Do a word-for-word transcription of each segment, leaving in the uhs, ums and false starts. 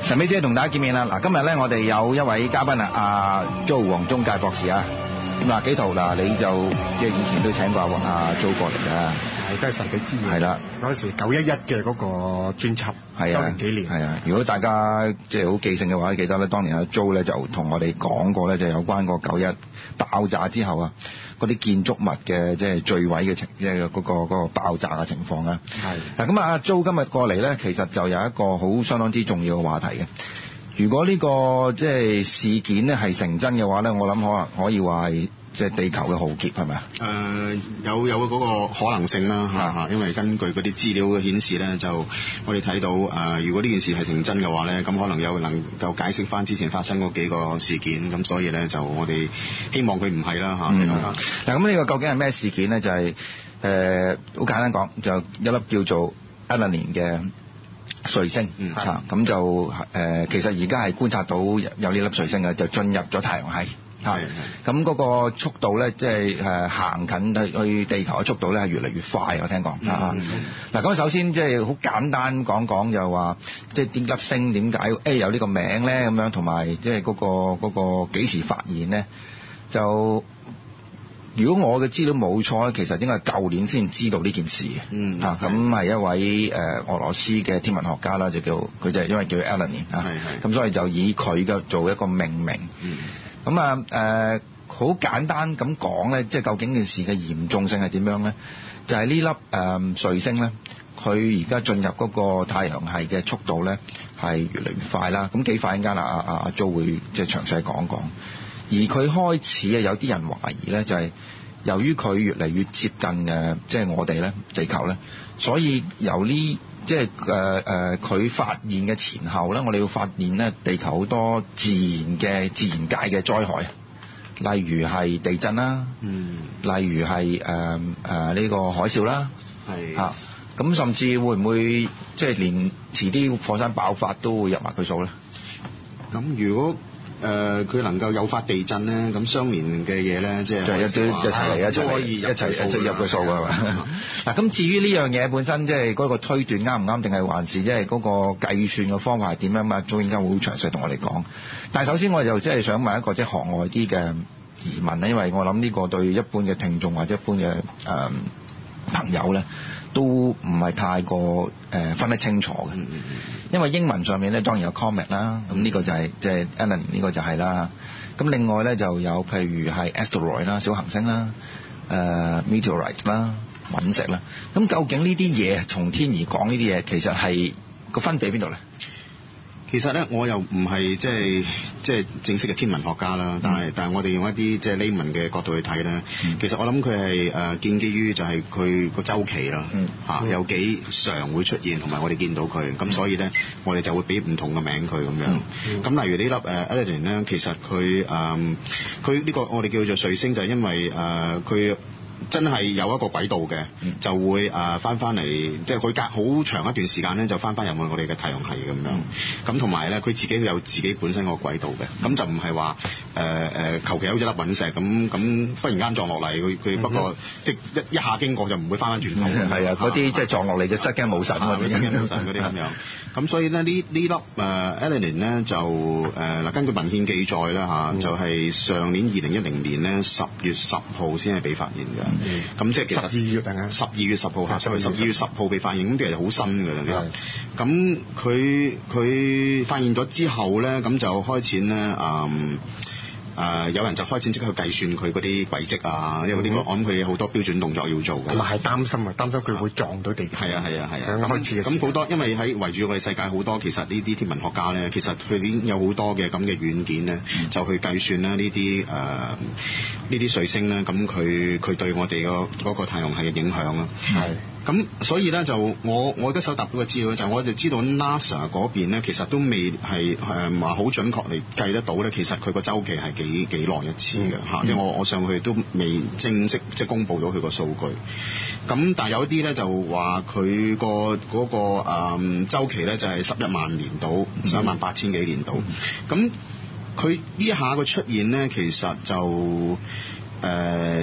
神秘之同大家見面啦！嗱，今日咧我哋有一位嘉賓啊，阿 Jo 黃宗介博士啊。咁嗱，紀陶嗱，你就即係以前都請過阿 Jo 過嚟㗎。 係，都係神秘之夜。 係啦， 嗰時九一一嘅嗰個專輯， 係啊， 周年紀念。 係啊，如果大家即係好記性嘅話，記得咧，當年阿 Jo 咧就同我哋講過咧，就有關個九一爆炸之後啊，嗰啲建築物嘅即係墜毀嘅情，即係嗰個嗰個爆炸嘅情況啦。係。嗱咁啊，阿 Jo 今日過嚟咧，其實就有一個好相當之重要嘅話題嘅。如果呢個即係事件咧係成真嘅話咧，我諗可能可以話係即係地球嘅浩劫係咪啊？ 誒、呃、有有嗰個可能性啦嚇嚇，因為根據嗰啲資料嘅顯示咧，就我哋睇到誒、呃，如果呢件事係成真嘅話咧，咁可能有能夠解釋翻之前發生嗰幾個事件，咁所以咧就我哋希望佢唔係啦嚇。嗱咁呢個究竟係咩事件咧？就係誒好簡單講，就一粒叫做 Elenin 嘅彗星，嗯，咁、嗯、就誒、呃、其實而家係觀察到有呢粒彗星嘅，就進入咗太陽系。係，咁嗰個速度咧，即係誒行近去去地球嘅速度咧，係越嚟越快。我聽講啊，嗱、嗯，咁、嗯、首先即係好簡單講講，就話即係點粒星點解誒有呢個名咧？咁樣同埋即係嗰個嗰、嗰個幾時發現咧？就如果我嘅資料冇錯咧，其實應該係舊年先知道呢件事嘅。嗯，啊，咁係一位誒、呃、俄羅斯嘅天文學家啦，就叫佢就係因為叫 Elenin 啊，咁所以就以佢嘅做一個命名。嗯。咁啊誒，好、呃、簡單咁講咧，即係究竟件事嘅嚴重性係點樣咧？就係、是、呢粒誒、呃、彗星咧，佢而家進入嗰個太陽系嘅速度咧係越嚟越快啦。咁幾快陣間啊啊阿 Jo 會即係詳細講講。而佢開始啊有啲人懷疑咧，就係、是、由於佢越嚟越接近誒，即係我哋咧地球咧，所以由呢即係誒誒佢發現嘅前後咧，我哋要發現咧地球好多自然嘅自然界嘅災害，例如係地震啦，嗯，例如係誒誒呢個海嘯啦，係嚇，咁、啊、甚至會唔會即係連遲啲火山爆發都會入埋佢數咧？ 咁如果誒佢、呃、能夠誘發地震咧，咁相連嘅嘢咧，即係就一啲一齊嚟一齊可以一齊一齊入個數係嘛？嗱，咁至於呢樣嘢本身，即係嗰個推斷啱唔啱，定係還是即係嗰個計算嘅方法係點樣嘛？總應該會好詳細同我哋講。但係首先我就即係想問一個即係行外啲嘅疑問咧，因為我諗呢個對一般嘅聽眾或者一般嘅誒、呃、朋友咧，都唔係太過誒分得清楚嘅。因為英文上面咧當然有 comet 啦，咁呢個就係即係 Elenin 呢個就係啦。咁另外咧就有譬如係 asteroid 啦，小行星啦，誒、呃、meteorite 啦，隕石啦。咁究竟呢啲嘢從天而講呢啲嘢，其實係個分別喺邊度咧？ 其實咧，我又唔係即係即係正式嘅天文學家啦，但係、嗯、但係我哋用一啲即係 layman 嘅角度去睇咧、嗯，其實我諗佢係誒建基於就係佢個週期啦，嚇、嗯啊、有幾常會出現，同埋我哋見到佢，咁、嗯、所以咧我哋就會俾唔同嘅名佢咁樣。咁、嗯嗯、例如呢粒誒 Elenin 咧，其實佢誒佢呢個我哋叫做彗星，就係因為誒佢。呃真係有一個軌道嘅、嗯，就會誒翻翻嚟，即係佢隔好長一段時間咧，就翻翻入去我哋嘅太陽系咁樣。咁同埋咧，佢自己有自己本身個軌道嘅，咁、嗯、就唔係話誒誒求其有一粒隕石咁咁忽然間撞落嚟，佢佢不過、嗯、即係一一下經過就唔會翻翻轉頭。係、嗯、啊，嗰啲即係撞落嚟就失驚無神啊，失驚無神嗰啲咁樣。咁所以咧呢呢粒誒 Elenin 咧就誒嗱、呃、根據文獻記載啦嚇、啊嗯，就係、是、上年二零一零年咧十月十號先係被發現嘅。咁、嗯、即係其實十二月定係十二月十號嚇，十二月十號被發現，咁其實好新㗎啦呢個。咁佢佢發現咗之後咧，咁就開始咧嗯。誒、呃、有人就開始即刻去計算佢嗰啲軌跡啊，因為嗰啲我諗佢好多標準動作要做嘅。同埋係擔心啊，擔心佢會撞到地球。係啊係啊係啊。咁開始咁好多，因為喺圍住我哋世界好多，其實呢啲天文學家咧，其實佢已經有好多嘅咁嘅軟件咧、嗯，就去計算咧呢啲誒呢啲彗星咧，咁佢佢對我哋個嗰個太陽系嘅影響啦。係。咁所以咧就我我而家搜集到嘅資料就係我就知道 NASA 嗰邊咧，其實都未係誒話好準確嚟計得到咧，其實佢個週期係幾幾耐一次嘅嚇，因為我我上去都未正式即係公佈到佢個數據。咁但係有一啲咧就話佢個嗰個誒週期咧就係十一萬年到十一萬八千幾年到。咁佢呢一下個出現咧，其實就誒、呃、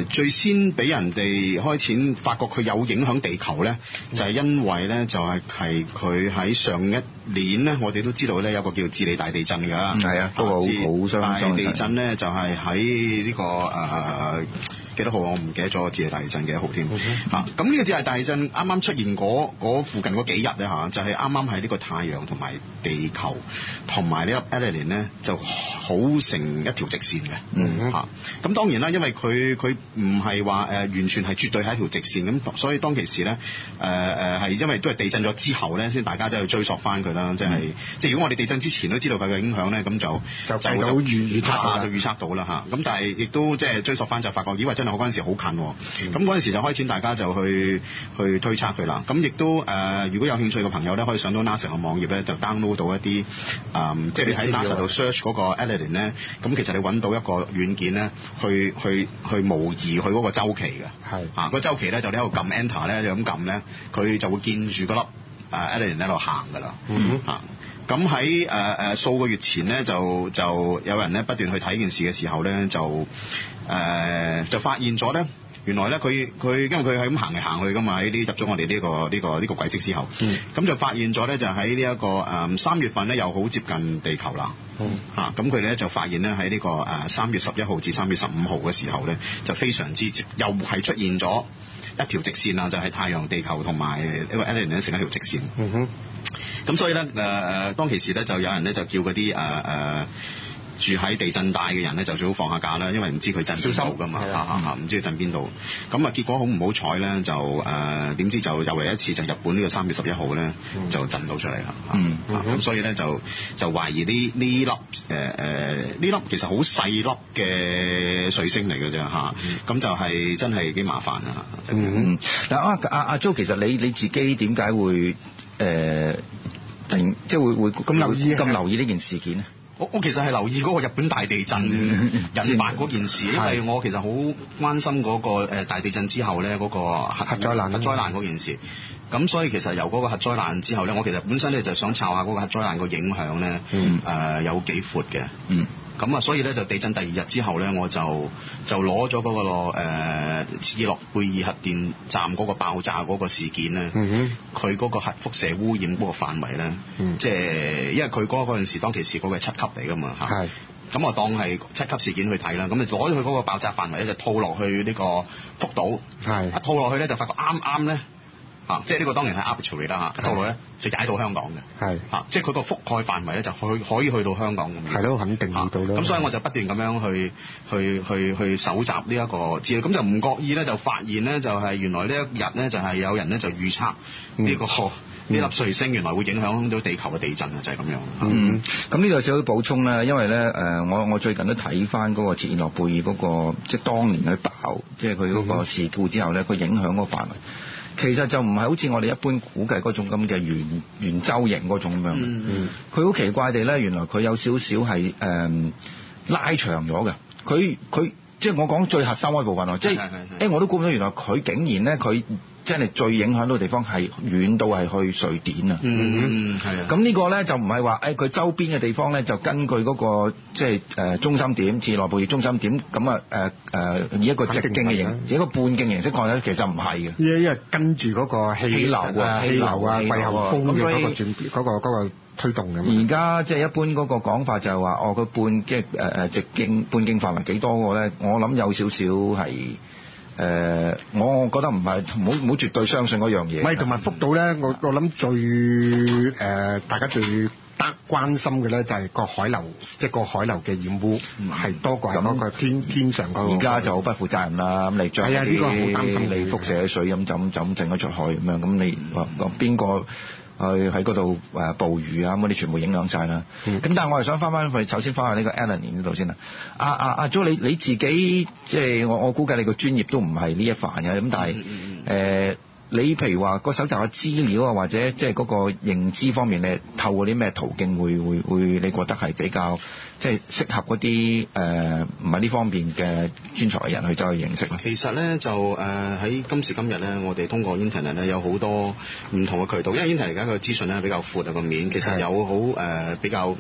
最先俾人哋開始發覺佢有影響地球咧，就係、是、因為咧就係係佢喺上一年咧，我哋都知道咧有個叫智利大地震㗎。 係啊，不過好好傷大地震咧就係喺呢個誒。呃幾多號我唔記得咗，智利大地震幾多號添嚇。咁呢個智利大地震啱啱出現嗰附近嗰幾日咧嚇，就係啱啱喺呢個太陽同埋地球同埋呢個 Allen 咧就好成一條直線嘅嚇。咁、嗯啊、當然啦，因為佢佢唔係話誒完全係絕對係一條直線咁，所以當其時咧誒誒係因為都係地震咗之後咧，先大家就去追溯翻佢啦。即係即係如果我哋地震之前都知道佢嘅影響咧，咁就就就預預測就預測到啦嚇。咁但係亦都即係追溯翻就發覺，以為真我嗰陣時好近，咁嗰陣時就開始大家就去去推測佢啦。咁亦都誒、呃，如果有興趣嘅朋友咧，可以上到 NASA 嘅網頁咧，就 download 到一啲誒、呃，即係你喺 NASA 度 search 嗰個 Allen 咧，咁其實你揾到一個軟件咧，去去去模擬佢嗰個週期嘅。係啊，個週期咧就你喺度撳 enter 咧，就咁撳咧，佢就會見住嗰粒誒 Allen 喺度行㗎啦。嗯哼。咁喺誒誒數個月前咧，就就有人咧不斷去睇件事嘅時候咧，就誒、呃、就發現咗咧，原來咧佢佢因為佢係咁行嚟行去㗎嘛，喺啲入咗我哋呢、呢個呢、呢個呢、呢個軌跡之後，咁、嗯、就發現咗咧就喺呢一個誒三、呃、月份咧又好接近地球啦，嚇咁佢咧就發現咧喺呢個誒三月十一號至三月十五號嘅時候咧，就非常之接，又係出現咗一條直線啊，就係、是、太陽、地球同埋呢個 Allen 咧成一條直線。嗯哼。咁所以咧，誒、呃、誒，當其時咧，就有人咧就叫嗰啲誒誒住喺地震帶嘅人咧，就最好放下假啦，因為唔知佢震邊度㗎嘛，嚇嚇嚇，唔知佢震邊度。咁啊，結果好唔好彩咧，就誒點、呃、知就又嚟一次，就日本呢個三月十一號咧，就震到出嚟啦。嗯。咁、嗯、所以咧就就懷疑呢呢粒誒誒呢粒其實好細粒嘅水星嚟嘅啫嚇，咁、嗯、就係真係幾麻煩啊。 嗯。嗱阿阿阿 Jo，其實你你自己點解會？誒、呃，突然即係會會咁留意咁留意呢件事件咧？ 我我其實係留意嗰個日本大地震引發嗰件事，因為我其實好關心嗰個誒大地震之後咧嗰個核核災難核災難嗰件事。咁所以其實由嗰個核災難之後咧，我其實本身咧就想抄下嗰個核災難個影響咧，誒、嗯呃、有幾闊嘅。嗯。咁啊，所以咧就地震第二日之後咧，我就就攞咗嗰個誒切爾諾貝爾核電站嗰個爆炸嗰個事件咧，佢、嗯、嗰個核輻射污染嗰個範圍咧，即、嗯、係、就是、因為佢嗰嗰陣時當其時嗰個係七級嚟㗎嘛嚇，咁我當係七級事件去睇啦，咁就攞咗佢嗰個爆炸範圍咧就套落去呢個福島，一套落去咧就發覺啱啱咧。啊！即係呢個當然係 arbitrary 啦嚇，套路咧就踩到香港嘅，係嚇、啊，即係佢個覆蓋範圍咧就可可以去到香港咁。係咯，肯定到啦。咁、啊、所以我就不斷咁樣去去去去搜集呢一個資料，咁就唔覺意咧就發現咧就係、是、原來呢一日咧就係、是、有人咧就預測呢、這個呢粒、嗯、彗星原來會影響到地球嘅地震啊，就係、是、咁樣。嗯， 咁呢度少少補充咧，因為咧誒我我最近都睇翻嗰個切爾諾貝爾嗰個即係當年佢爆，即係佢嗰個事故之後咧，佢影響嗰個範圍。其實就唔係好似我哋一般估計嗰種咁嘅圓圓周形嗰種咁樣，佢、嗯、好奇怪地咧，原來佢有少少係誒拉長咗嘅。佢佢即係我講最核心嗰部分咯，即係誒我都估唔到原來佢竟然咧佢真係最影響到嘅地方係遠到係去瑞典啊！嗯，係啊。咁呢個咧就唔係話誒佢周邊嘅地方咧就根據嗰、那個即係誒中心點，切爾諾貝爾中心點咁啊誒誒以一個直徑嘅形，以一個半徑形式講咧，其實唔係嘅。因因為跟住嗰個氣流啊、氣流啊、季候風嘅嗰個轉嗰個嗰個推動咁。而家即係一般嗰個講法就係話，哦，佢半即係誒誒直徑半徑範圍幾多個咧？我諗有少少係。誒、呃，我覺得唔係，唔好唔好絕對相信嗰樣嘢。唔係，同埋福島咧，我我諗最誒、呃，大家最得關心嘅咧，就係個海流，即係個海流嘅染污係多過嗰個天天上嗰個。而家就好不負責任啦，咁你將啲你輻射嘅水咁就咁就咁整咗出海咁樣，咁你話邊個？去喺嗰度誒捕魚啊，咁嗰啲全部影響晒啦。咁、嗯、但係我係想翻翻去，首先翻去呢個 Allen 呢度先啦。阿阿阿 Jo，你你自己即係我我估計你個專業都唔係呢一範嘅，咁但係誒、呃、你譬如話個搜集嘅資料啊，或者即係嗰個認知方面，你透過啲咩途徑會會會你覺得係比較即係適合嗰啲誒唔係呢方面嘅專才嘅人去走去認識咧？其實咧就誒喺、呃、今時今日咧，我哋通過 Internet 咧有好多唔同嘅渠道，因為 Internet 而家個資訊咧比較闊啊個面，其實有好誒、呃、比較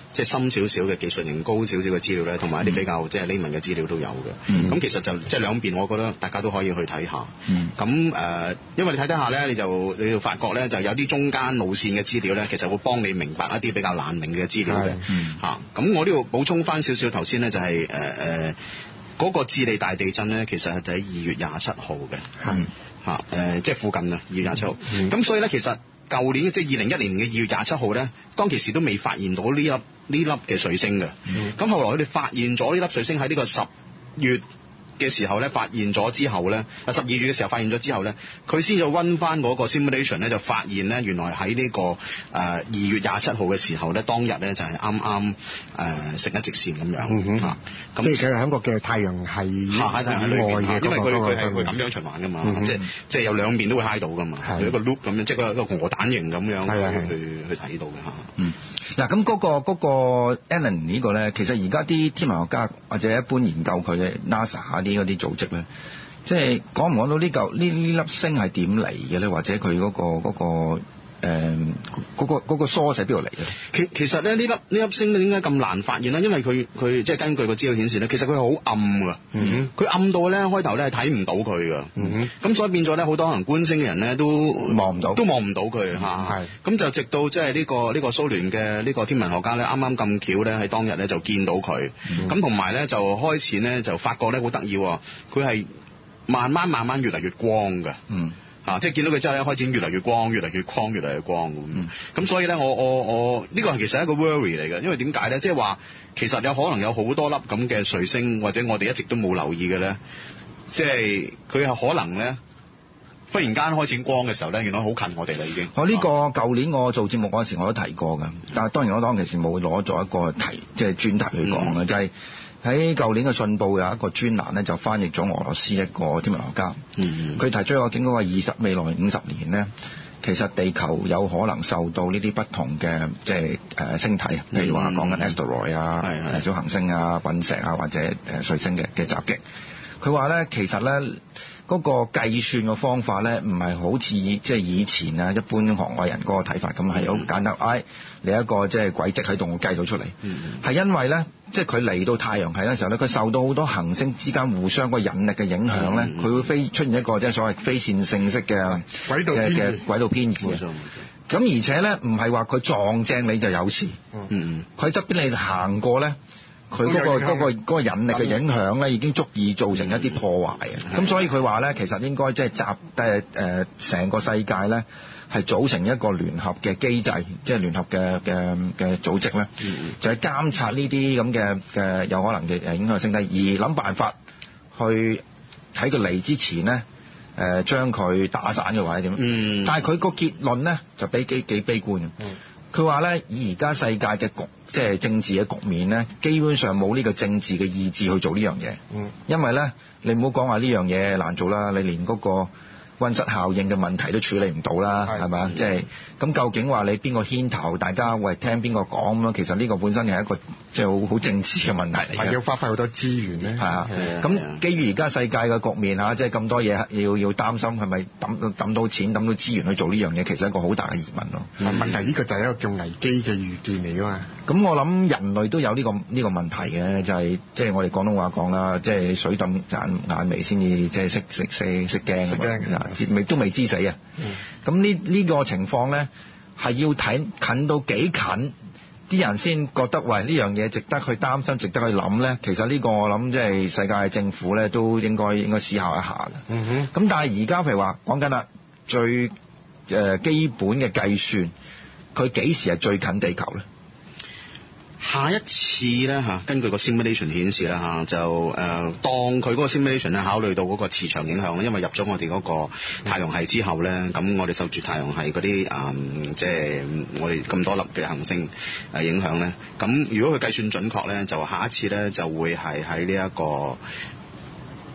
即係深少少嘅技術型高少少嘅資料咧，同埋一啲比較即係 layman 嘅資料都有嘅。咁、嗯、其實就即係兩邊，我覺得大家都可以去睇下。咁、嗯、誒、呃，因為你睇睇下咧，你就你要發覺咧，就有啲中間路線嘅資料咧，其實會幫你明白一啲比較難明嘅資料嘅。嚇、嗯，咁、啊、我呢度補充翻少少頭先咧，就係誒誒嗰個智利大地震咧，其實係就喺二月廿七號嘅。係嚇誒，即係附近啊，二月廿七號。咁、嗯、所以咧，其實舊年即係二零一年嘅二月廿七號咧，當其時都未發現到呢粒呢粒嘅水星嘅。咁、嗯、後來佢哋發現咗呢粒水星喺呢個十月嘅時候咧，發現咗之後咧，啊十二月嘅時候發現咗之後咧，佢先至溫翻嗰個 simulation 咧，就發現咧原來喺呢、這個誒二、呃、月廿七號嘅時候咧，當日咧就係啱啱誒成一直線咁樣、嗯、啊。咁即係喺個嘅太陽系以外嘅、那個， 因為佢佢係會咁樣循環噶嘛，嗯、即係即係有兩邊都會揩到噶嘛，佢一個 loop 咁樣，即係一個鵝蛋形咁樣去去去睇到嘅嚇。 嗯，嗱咁嗰個嗰、那個 Allen 呢個咧，其實而家啲天文學家或者一般研究佢嘅 NASA 啲嗰啲組織咧，即係講唔講到呢嚿呢呢粒星係點嚟嘅咧？或者佢嗰、嗰個嗰、嗰個誒嗰、嗯嗰個嗰、嗰個 source 喺邊度嚟嘅？ 其其實咧呢粒呢粒星咧點解咁難發現咧？因為佢佢即係根據個資料顯示咧，其實佢好暗㗎。嗯佢暗到咧開頭咧係睇唔到佢㗎。嗯咁所以變咗咧好多可能觀星嘅人咧都望唔到， 都望唔到佢嚇。係。咁就直到即係呢個呢個蘇聯嘅呢個天文學家咧，啱啱咁巧咧喺當日咧就見到佢。咁同埋咧就開始咧就發覺咧好得意喎，佢係慢慢慢慢越嚟越光㗎。嗯。啊！即係見到佢之後咧，開始越嚟越光，越嚟越光，越嚟越光咁。咁、嗯、所以咧，我我我呢個係其實係一個 worry 嚟嘅，因為點解咧？即係話其實有可能有好多粒咁嘅彗星，或者我哋一直都冇留意嘅咧，即係佢係可能咧，忽然間開始光嘅時候咧，原來好近我哋啦已經。我、哦、呢、這個舊年我做節目嗰陣時我都提過㗎，但係當然我當其時冇攞咗一個題，即係專題去講嘅、嗯，就係、是。喺舊年嘅信報有一個專欄咧，就翻譯咗俄羅斯一個天文學家。佢、嗯、提出一個警告話，二十未來五十年咧，其實地球有可能受到呢啲不同嘅即係誒星體，譬如話講緊 asteroid 啊、嗯、小行星啊、隕石啊或者誒彗星嘅嘅襲擊。佢話咧，其實咧嗰、那個計算嘅方法咧，唔係好似即係以前啊一般行外人嗰個睇法咁係好簡單。唉、哎，你一個即係軌跡喺度，我計到出嚟。係、嗯、因為咧。即係佢嚟到太陽系嘅時候咧，佢受到好多行星之間互相個引力嘅影響咧，佢、嗯、會飛出現一個即係所謂非線性式嘅軌道嘅軌道偏移。咁而且咧，唔係話佢撞正你就有事。嗯，佢喺側邊你行過咧，佢嗰、嗰個嗰、嗰個嗰個引力嘅影響咧，已經足以造成一啲破壞嘅。咁、嗯、所以佢話咧，其實應該即係集誒誒成個世界咧。係組成一個聯合嘅機制，即係聯合嘅嘅嘅組織咧、嗯，就係、是、監察呢啲咁嘅嘅有可能嘅誒影響星體，而諗辦法去喺佢嚟之前咧，誒、呃、將佢打散嘅或者點。嗯。但係佢個結論咧就比幾幾悲觀嘅。佢話咧，以而家世界嘅局，即係政治嘅局面咧，基本上冇呢個政治嘅意志去做呢樣嘢。嗯。因為咧，你唔好講話呢樣嘢難做啦，你連嗰、那個溫室效應嘅問題都處理唔到啦，係咪？即係咁究竟話你邊個牽頭，大家喂聽邊個講咁樣？其實呢個本身係一個即係好好政治嘅問題嚟嘅。係要花費好多資源咧。係啊，咁基於而家世界嘅局面嚇，即係咁多嘢要要擔心，係咪抌抌到錢、抌到資源去做呢樣嘢？其實係一個好大嘅疑問咯。嗯、問題呢個就係一個叫危機嘅預見嚟㗎嘛。咁我諗人類都有呢、呢個呢、呢個問題嘅，就係即係我哋廣東話講啦，即係水抌眼眼眉先至即係識識識識驚㗎嘛。未都未知死啊！咁呢呢個情況咧，係要睇近到幾近，啲人先覺得喂呢樣嘢值得去擔心，值得去諗咧。其實呢個我諗即係世界政府咧都應該應該思考一下嘅。嗯哼。咁但係而家譬如話講緊啦，最誒、呃、基本嘅計算，佢幾時係最近地球咧？下一次咧嚇，根據個 simulation 顯示啦嚇，就誒、呃、當佢嗰個 simulation 咧考慮到嗰個磁場影響咧，因為入咗我哋嗰個太陽系之後咧，咁我哋受住太陽系嗰啲誒，即係我哋咁多粒嘅行星誒影響咧，咁如果佢計算準確咧，就下一次咧就會係喺呢一個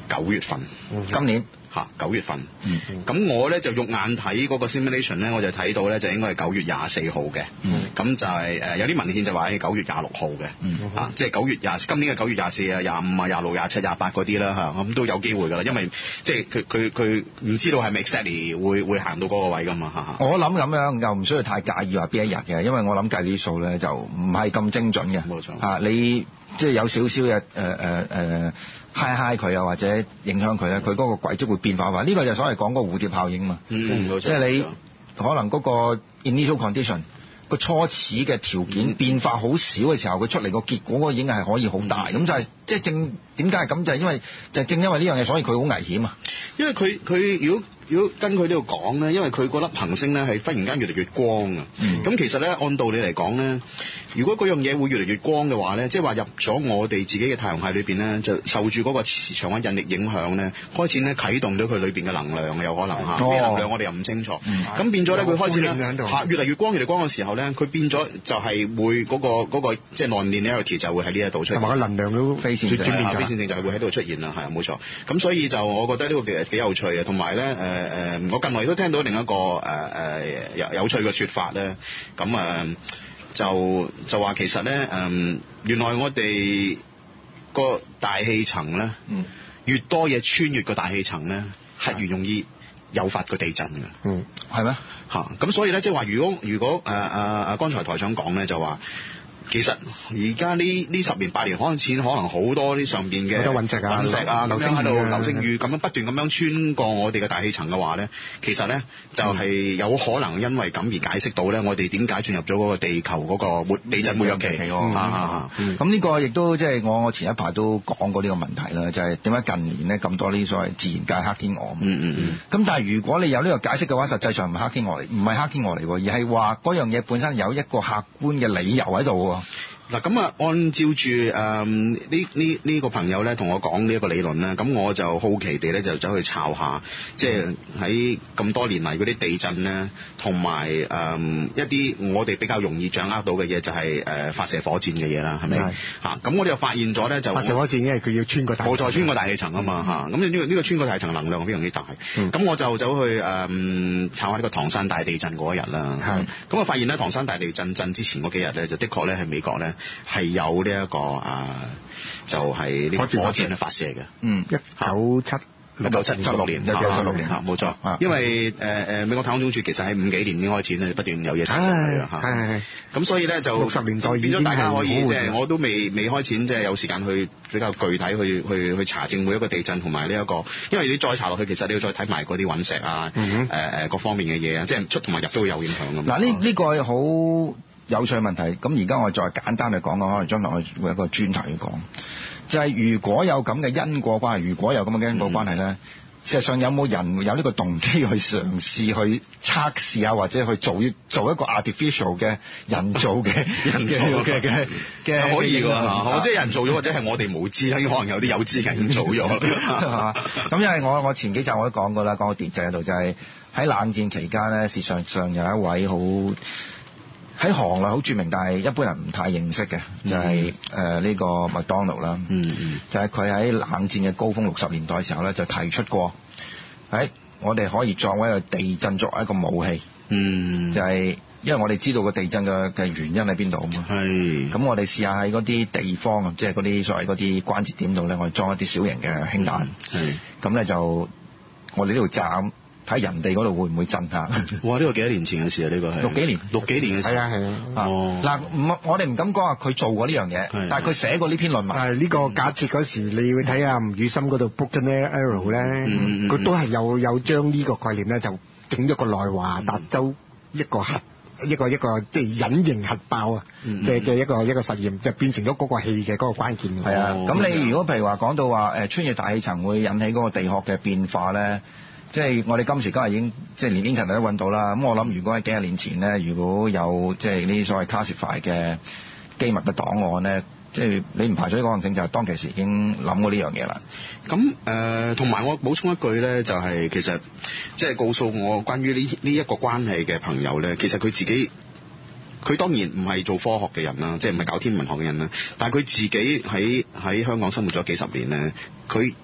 九月份， 嗯、今年嚇九月份。咁、 嗯、 我咧就肉眼睇嗰個 simulation 咧，我就睇到咧就應該係九月廿四號嘅。咁、嗯、就係、是、誒有啲文獻就話喺九月廿六號嘅。嗯、啊，即係九月廿今年嘅九月廿四啊、廿五啊、廿六、廿七、廿八嗰啲啦嚇，咁都有機會㗎啦，因為即係佢佢佢唔知道係咪 exactly 會會行到嗰個位㗎嘛嚇。 我諗咁樣又唔需要太介意話邊一日嘅，因為我諗計呢啲數咧就唔係咁精準嘅。 冇錯。 啊，你即係有少少嘅誒誒誒揩揩佢啊，或者影響佢咧，佢嗰個軌跡會變化。話呢個就所謂講嗰個蝴蝶效應嘛。 嗯，冇錯。 即係你可能嗰個 initial condition 個初始嘅條件變化好少嘅時候，佢出嚟個結果嗰個影響係可以好大。咁、嗯、就係即係正點解係咁？就係、是、因為就係、是、正因為呢樣嘢，所以佢好危險啊。 因為佢佢如果如果跟佢呢度講咧，因為佢嗰粒行星咧係忽然間越嚟越光啊。咁、嗯、其實咧按道理嚟講咧，如果嗰樣嘢會越嚟越光嘅話咧，即係話入咗我哋自己嘅太陽系裏邊咧，就受住嗰個磁場或引力影響咧，開始咧啟動咗佢裏邊嘅能量，有可能嚇咩、哦、能量我哋又唔清楚。咁、嗯、變咗咧，佢開始咧嚇越嚟越光越嚟越光嘅時候咧，佢變咗就係會嗰、嗰個、嗰個、即係 non-linearity 就會喺呢一度出現，同埋個能量都非線性，非線性就係會喺度出現啦，係啊冇錯。咁所以就我覺得呢個其實幾有趣嘅，同埋咧誒誒，我近來都聽到另一個誒誒、呃、有有趣嘅説法咧，咁誒、呃、就就話其實咧誒、呃、原來我哋個大氣層咧，嗯、越多嘢穿越個大氣層咧，係越容易誘發個地震嘅。嗯，係咩？嚇，咁所以咧即係話，如果如果誒誒誒，剛才台長講咧就話。其實而家呢呢十年八年開始，可能好多啲上邊嘅隕石啊、隕石啊、流星喺度流星雨咁樣不斷咁樣穿過我哋嘅大氣層嘅話咧，其實咧就係、是、有可能因為咁而解釋到咧，我哋點解進入咗嗰個地球嗰個活地震活躍期。咁呢個亦都即係我我前一排都講過呢個問題啦，就係點解近年咧咁多呢啲所謂自然界黑天鵝。嗯嗯嗯。咁但係如果你有呢個解釋嘅話，實際上唔係黑天鵝嚟，唔係黑天鵝嚟，而係話嗰樣嘢本身有一個客觀嘅理由喺度。嗱咁啊，按照住誒呢呢呢個朋友咧同我講呢一個理論咧，咁我就好奇地咧就走去抄下，即係喺咁多年嚟嗰啲地震咧，同埋誒一啲我哋比較容易掌握到嘅嘢，就係誒發射火箭嘅嘢啦，係咪？嚇，咁我哋又發現咗咧，就發射火箭因為佢要穿過大冇錯穿過大氣層啊嘛嚇，咁呢個呢個穿過大氣層能量非常之大，咁、嗯、我就走去誒抄下呢個唐山大地震嗰一日啦，咁我發現咧唐山大地震震之前嗰幾日咧，就的確咧喺美國咧。係有呢、這、一個啊，就係呢個火箭嘅發射嘅。嗯，一九七一九七六年，一九七六年嚇，冇錯。因為誒誒、呃、美國太空總署其實喺五幾年已經開始咧，不斷有嘢發射嘅嚇。係係。咁所以咧就六十年代變咗大家可以即係我都未未開始即係有時間去比較具體去去去查證每一個地震同埋呢一個，因為你再查落去，其實你要再睇埋嗰啲隕石啊，誒、嗯、誒、呃、各方面嘅嘢啊，即係出同埋入都會有影響㗎嘛。嗱呢呢個好有趣嘅問題，咁而家我再簡單嚟講講，可能將來我會有一個專題去講，就係、是、如果有咁嘅因果關係，如果有咁嘅因果關係咧、嗯，事實上有冇人有呢個動機去嘗試去測試啊，或者去做做一個 artificial 嘅人造嘅人造嘅嘅嘅可以㗎嚇，即係人造咗，或者係我哋無知，可能有啲有知人造咗。咁因為我我前幾集我都講過啦，講個電掣喺度，就係、是、喺冷戰期間咧，事實上有一位好喺行內好著名，但係一般人唔太認識嘅，就係誒呢個麥當勞啦。嗯嗯，就係佢喺冷戰嘅高峰六十年代嘅時候咧，就提出過，喺、哎、我哋可以作為一個地震作為一個武器。嗯，就係、是、因為我哋知道個地震嘅嘅原因喺邊度啊嘛。係。咁我哋試下喺嗰啲地方啊，即係嗰啲所謂嗰啲關節點度咧，我哋裝一啲小型嘅氫彈。係。咁咧就我哋呢度站。睇人哋嗰度會唔會震下？哇！呢、這個幾多年前嘅事啊？呢、這個係六幾年，六幾年嘅事。係啊係啊。哦。嗱，唔，我哋唔敢講話佢做過呢樣嘢，但係佢寫過呢篇論文。係呢個假設嗰時，你要睇下吳宇森嗰度 Broken Arrow 咧，佢、嗯、都係有有將呢個概念咧，就整咗個內華達州一個核、嗯、一個一個即係隱形核爆啊嘅嘅一個一個實驗，就變成咗嗰個氣嘅嗰個關鍵。係啊。咁、哦、你如果譬如話講到話誒穿越大氣層會引起嗰個地殼嘅變化咧？即係我哋今時今日已經即係連 Internet 都揾到啦。咁我諗如果喺幾十年前咧，如果有即係呢啲所謂 classified 嘅機密嘅檔案咧，即係你唔排除呢個可能性，就係當其時已經諗過呢樣嘢啦。咁誒，同、呃、埋我補充一句咧，就係、是、其實即係告訴我關於呢呢一個關係嘅朋友咧，其實佢自己佢當然唔係做科學嘅人啦，即係唔係搞天文學嘅人啦，但係佢自己喺喺香港生活咗幾十年咧，佢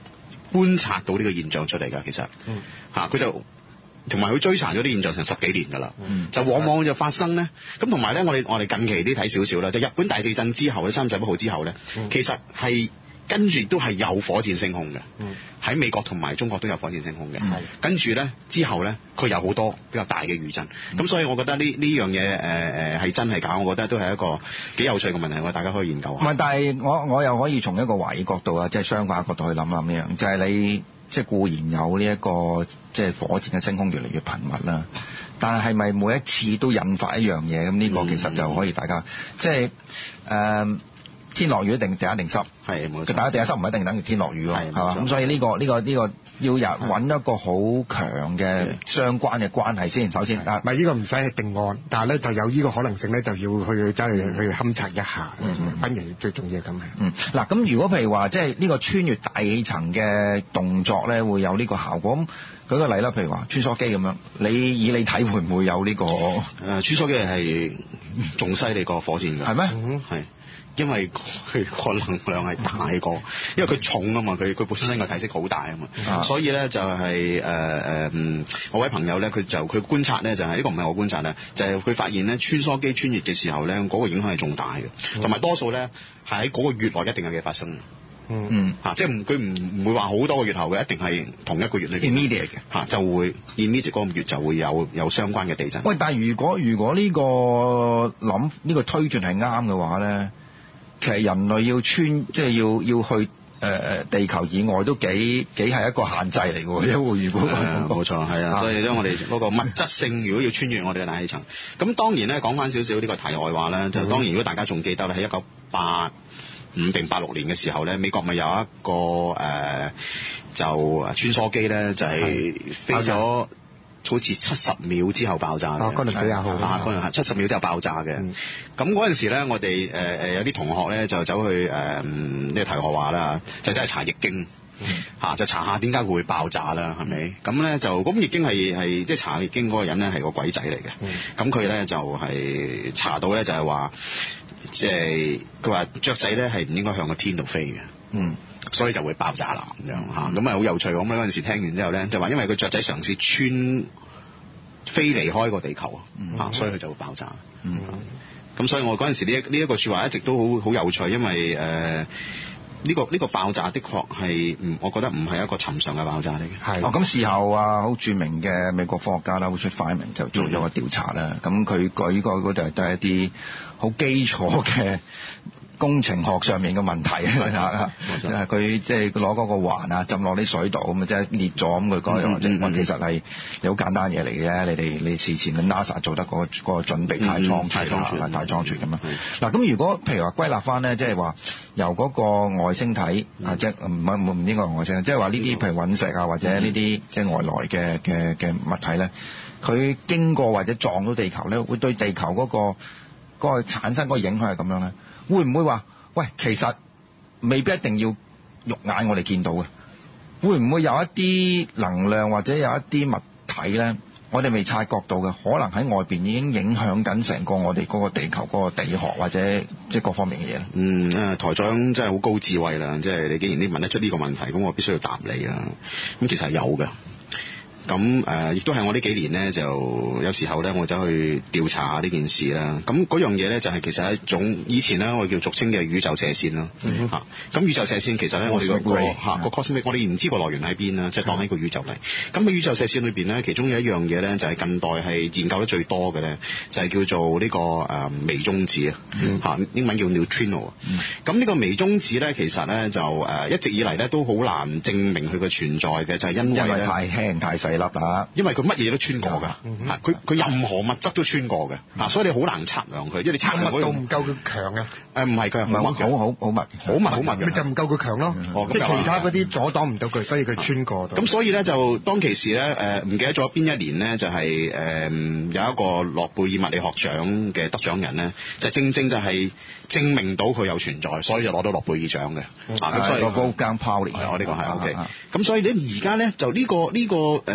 觀察到呢個現象出嚟㗎，其實嚇佢、嗯、就。同埋佢追查咗啲現象成十幾年㗎啦，嗯、就往往就發生咧。咁同埋咧，我哋我哋近期啲睇少少啦，就日本大地震之後咧，三十一號之後咧，嗯、其實係跟住都係有火箭升空嘅。喺、嗯、美國同埋中國都有火箭升空嘅。嗯、跟住咧之後咧，佢有好多比較大嘅餘震。咁、嗯、所以我覺得呢呢樣嘢誒誒係真係假，我覺得都係一個幾有趣嘅問題，我哋大家可以研究下。唔係， 但係我我又可以從一個懷疑角度啊，即係相關角度去諗諗呢樣，就係、是、你。即係固然有呢、這、一個即係火箭嘅升空越嚟越頻密啦，但係係咪每一次都引發一樣嘢？咁呢個其實就可以大家、嗯、即係誒、呃、天落雨一定地一定濕，係冇錯。但係地下濕唔一定等於天落雨喎，係嘛？咁所以呢、這個呢、這個呢、這個要人揾一個好強嘅相關嘅關係先。首先，唔係呢個唔使係定案，但係咧就有呢個可能性咧，就要去真係去勘察一下，反而、嗯、最重要咁嘅。嗯，嗱咁如果譬如話即係呢個穿越大氣層嘅動作咧，會有呢個效果。咁舉個例啦，譬如話穿梭機咁樣，你以你睇會唔會有呢、這個？誒、呃，穿梭機係仲犀利過火箭㗎。係咩？嗯，係。因為佢個能量係大過，因為佢重啊嘛，佢佢本身個體積好大啊嘛，嗯、所以咧就係誒誒嗯，我位朋友咧佢就佢觀察咧就係、是、呢、這個唔係我觀察咧，就係、是、佢發現咧穿梭機穿越嘅時候咧嗰、那個影響係仲大嘅，同埋、嗯、多數咧係喺嗰個月內一定有嘢發生。嗯嗯，嚇、啊，即係唔佢唔唔會話好多個月後嘅，一定係同一個月裏邊 immediate 嘅嚇，就會 immediate 嗰個月就會有有相關嘅地震。喂，但係如果如果呢個諗呢、這個推斷係啱嘅話咧？其實人類要穿即係要要去誒誒、呃、地球以外都幾幾係一個限制嚟嘅喎，因為如果冇錯係啊，所以咧我哋嗰個物質性如果要穿越我哋嘅大氣層，咁當然咧講翻少少呢個題外話咧，就當然如果大家仲記得咧，喺一九八五定八六年嘅時候咧，美國咪有一個誒、呃、就穿梭機咧就係、是、飛咗。好似七十秒之後爆炸嘅，哥倫比亞號啊，可能係七十秒之後爆炸嘅。咁嗰陣時咧，我哋誒誒有啲同學咧就走去誒呢個題外話啦，就真係查易經嚇、嗯，就查下點解會爆炸啦，係咪？咁咧就咁易經係係即係查易經嗰個人咧係個鬼仔嚟嘅。咁佢咧就係查到咧就係話，即係佢話雀仔咧係唔應該向個天度飛嘅。嗯。所以就會爆炸啦咁樣嚇，咁啊好有趣。咁咧嗰陣時聽完之後咧，就話因為個雀仔嘗試穿飛離開個地球啊，嚇、嗯，所以佢就會爆炸。嗯，咁所以我嗰陣時呢一呢一個説話一直都好好有趣，因為誒呢、呃呢個呢、呢個爆炸的確係唔，我覺得唔係一個尋常嘅爆炸嚟嘅。係是。哦，咁事後啊，好著名嘅美國科學家啦，Richard Feynman就做咗個調查啦。咁佢舉個嗰度都係一啲好基礎嘅工程學上面嘅問題啊，佢即係攞嗰個環啊浸落啲水度咁啊，即係裂咗咁佢講又即係其實係有好簡單嘢嚟嘅。你哋你事前嘅 NASA 做得嗰個嗰個準備太倉促啦，太倉促咁啊。嗱咁如果譬如話歸納翻咧，即係話由嗰個外星體啊，即係唔係唔應該外星，即係話呢啲譬如隕石啊或者呢啲即係外來嘅嘅嘅物體咧，佢經過或者撞到地球咧，會對地球嗰個嗰個產生嗰個影響係咁樣咧？會唔會話喂，其實未必一定要肉眼我哋見到嘅，會唔會有一啲能量或者有一啲物體咧，我哋未察覺到嘅，可能喺外邊已經影響緊成個我哋嗰個地球嗰個地殼或者即係各方面嘅嘢咧？嗯誒，台長真係好高智慧啦！即係你既然你問得出呢個問題，咁我必須要答你啦。咁其實係有嘅。咁誒，亦都係我呢幾年咧，就有時候咧，我走去調查下呢件事啦。咁嗰樣嘢咧，就係其實係一種以前咧，我哋叫俗稱嘅宇宙射線啦。嚇、嗯哼，咁宇宙射線其實咧，我哋個個嚇個 cosmic，我哋唔知個來源喺邊啦，即係當喺個宇宙嚟。咁喺宇宙射線裏邊咧，其中有一樣嘢咧，就係近代係研究得最多嘅咧，就係叫做呢個誒微中子啊。嚇，英文叫 neutrino 啊。咁呢個微中子咧，其實咧就誒一直以嚟咧都好難證明佢嘅存在嘅，就係因為因為太輕太細。因為佢乜嘢都穿過㗎，嚇佢佢任何物質都穿過嘅，嚇所以你好難測量佢，因為你測量到唔夠佢強啊？誒唔係佢係好好好好密好密好密嘅，你就唔夠佢強咯，即係其他嗰啲阻擋唔到佢，所以佢穿過到。咁所以咧就當其時咧誒唔記得咗邊一年咧就係誒有一個諾貝爾物理學獎嘅得獎人咧，就正正就係證明到佢有存在，所以就攞到諾貝爾獎嘅。啊咁所以個高間 Pauli 係我呢個係 OK。咁所以你而家咧就呢個呢個誒。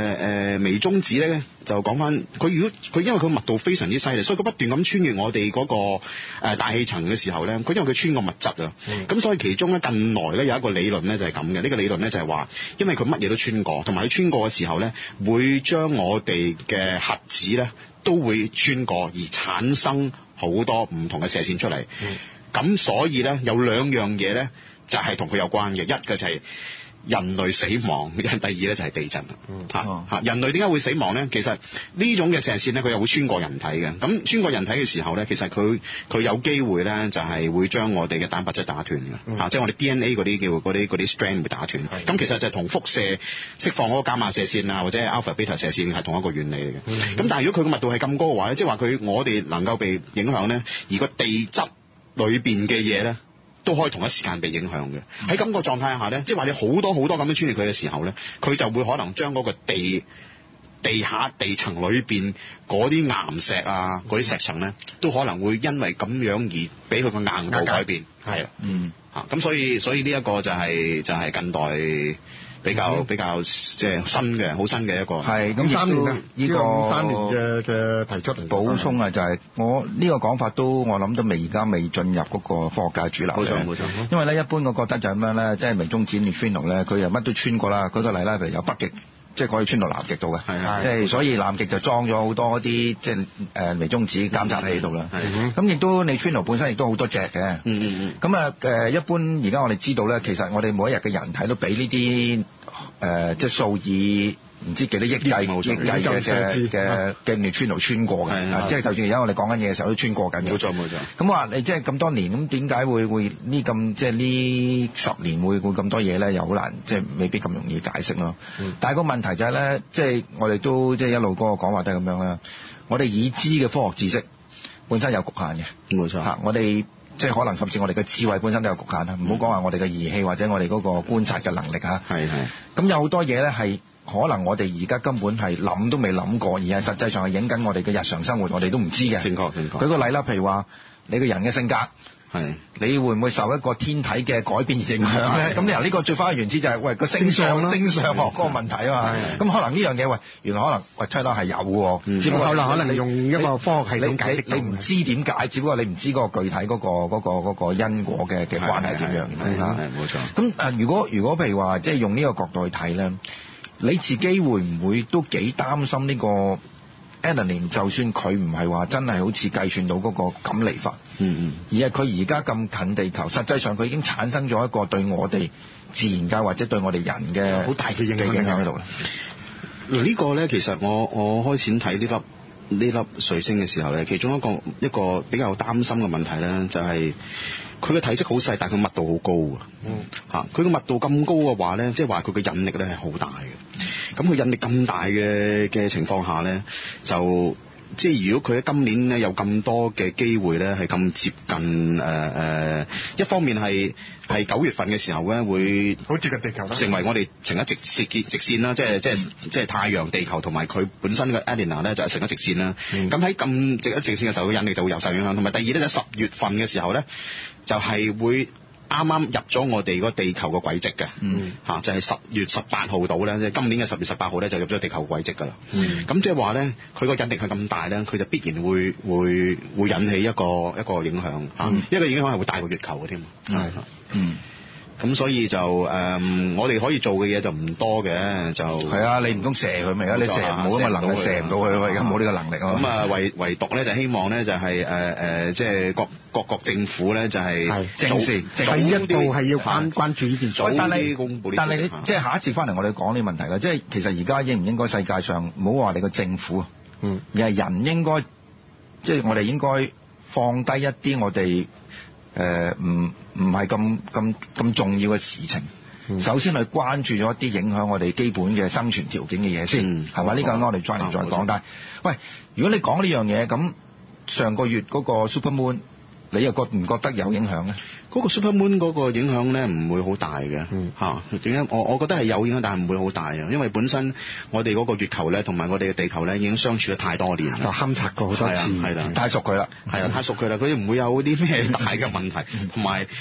誒微中子咧就講翻佢如果佢因為佢密度非常之犀利，所以佢不斷咁穿越我哋嗰個誒大氣層嘅時候咧，佢因為佢穿過物質啊，咁、嗯、所以其中咧近來咧有一個理論咧就係咁嘅，呢、這個理論咧就係話，因為佢乜嘢都穿過，同埋佢穿過嘅時候咧，會將我哋嘅核子咧都會穿過而產生好多唔同嘅射線出嚟。咁、嗯、所以咧有兩樣嘢咧就係同佢有關嘅，一個就係人類死亡，第二咧就係地震啦。嚇、嗯、嚇，人類點解會死亡咧？其實呢種嘅射線咧，佢又會穿過人體嘅。咁穿過人體嘅時候咧，其實佢佢有機會咧，就係會將我哋嘅蛋白質打斷嘅。嚇、嗯，即係我哋 D N A 嗰啲叫嗰啲嗰啲 strand 會打斷。咁、嗯、其實就係同輻射釋放嗰個伽馬射線啊，或者 alpha beta 射線係同一個原理嚟嘅。咁、嗯、但係如果佢嘅密度係咁高嘅話咧，即係話佢我哋能夠被影響咧，而個地質裏邊嘅嘢咧，都可以同一時間被影響嘅。喺咁個狀態下咧，即係話你好多好多咁樣穿越佢嘅時候咧，佢就會可能將嗰個地地下地層裏邊嗰啲岩石啊，嗰啲石層咧，都可能會因為咁樣而俾佢個硬度改變。係啊，嗯嚇，咁所以所以呢一個就係、是、就係、是、近代比較、嗯、比較即係新嘅好新嘅一個係咁三年啊，呢、這個三年嘅嘅提出嚟補充啊，就係我呢個講法都我諗都未而家未進入嗰個科學界主流嘅。冇錯冇錯。因為咧一般我覺得就係咁樣咧，即係微中子 neutrino 咧，佢又乜都穿過啦。舉個例啦，譬如有北極，即係可以穿到南極度嘅。係係。即係所以南極就裝咗好多啲即係誒微中子監測器喺度啦。係。咁亦都 neutrino 本身亦都好多隻嘅。嗯嗯嗯。咁啊誒，一般而家我哋知道咧，其實我哋每一日嘅人體都俾呢啲誒即係數以唔知幾多億計億計嘅嘅嘅嘅 neutrino 穿過嘅，即係就算而家我哋講緊嘢嘅時候都穿過緊嘅。冇錯冇錯。咁話你即係咁多年，咁點解會會呢咁即係呢十年會會咁多嘢咧？又好難即係未必咁容易解釋咯。嗯、但係個問題就係咧，即係我哋都即係一路嗰個講話都係咁樣啦。我哋已知嘅科學知識本身有局限嘅，冇錯嚇。我哋即係可能甚至我哋嘅智慧本身都有局限啊！唔好講話我哋嘅儀器或者我哋嗰個觀察嘅能力嚇。係係。咁有好多嘢咧係可能我哋而家根本係諗都未諗過，而係實際上係影緊我哋嘅日常生活，我哋都唔知嘅。正確正確。舉個例啦，譬如話你個人嘅性格，係你會唔會受一個天體嘅改變而影響咧？咁你由呢個最翻嘅原始就係、是、喂個星相星相學嗰個問題啊嘛。咁可能呢樣嘢喂原來可能喂吹得係有喎、嗯，只不過可能可能用一個科學系統解釋你唔知點解，只不過你唔知嗰個具體嗰、那個嗰、那個那個、因果嘅嘅關係點樣嚇。係冇錯。咁誒如果如果譬如話即係用呢個角度去睇咧，你自己會唔會都幾擔心呢個 Alanin？ 就算佢唔係話真係好似計算到嗰個感離法，嗯嗯，而係佢而家咁近地球，實際上佢已經產生咗一個對我哋自然界或者對我哋人嘅好大嘅影響喺度啦。 嗱呢個咧，其實我我開始睇呢粒呢粒水星嘅時候咧，其中一個一個比較擔心嘅問題咧，就係、是。佢嘅體積好細，但係佢密度好高啊！嗯，嚇，佢嘅密度咁高嘅話咧，即係話佢嘅引力咧係好大嘅。咁佢引力咁大嘅嘅情況下咧，就即係如果佢喺今年咧有咁多嘅機會咧，係咁接近誒誒、呃，一方面係係九月份嘅時候咧，會好接近地球啦，成為我哋成一直線直線啦，即係即係即係太陽、地球同埋佢本身嘅 Alina 咧就係成一直線啦。咁喺咁直一直線嘅時候，佢引力就會有受影響。同埋第二咧，就係十月份嘅時候咧，就係、是、會啱啱入咗我哋個地球嘅軌跡嘅，嗯，嚇就係、是、十月十八號到咧，即係今年嘅十月十八號咧就入咗地球軌跡㗎啦。嗯，咁即係話咧，佢個引力係咁大咧，佢就必然會會會引起一個一個影響嚇，嗯、一個影響係會大過月球嘅添。係，嗯。咁所以就誒、嗯，我哋可以做嘅嘢就唔多嘅，就係啊，你唔通射佢咪啊？你射唔冇咁嘅能力，射唔到佢，我而家冇呢個能力啊。咁啊，唯唯獨咧就希望咧就係誒誒，即係各各國政府咧就係正視，第一步係要關關注呢件事。但係但係你即係下一次翻嚟，我哋講呢個問題啦。即係其實而家應唔應該世界上唔好話你個政府，嗯，而係人應該，即係我哋應該放低一啲我哋。誒唔唔係咁咁咁重要嘅事情，嗯、首先去關注咗一啲影響我哋基本嘅生存條件嘅嘢先，係嘛？呢個我哋再嚟再講。但係，喂，如果你講呢樣嘢，咁上個月嗰個 Super Moon，你又覺唔覺得有影響咧？嗰個 Super Moon 嗰個影響咧唔會好大嘅，嚇點解？我我覺得係有影響，但係唔會好大啊，因為本身我哋嗰個月球咧同埋我哋嘅地球咧已經相處咗太多年啦，就勘察過好多次，係啦，太熟佢啦，係啊，太熟佢啦，佢唔會有啲咩大嘅問題，同埋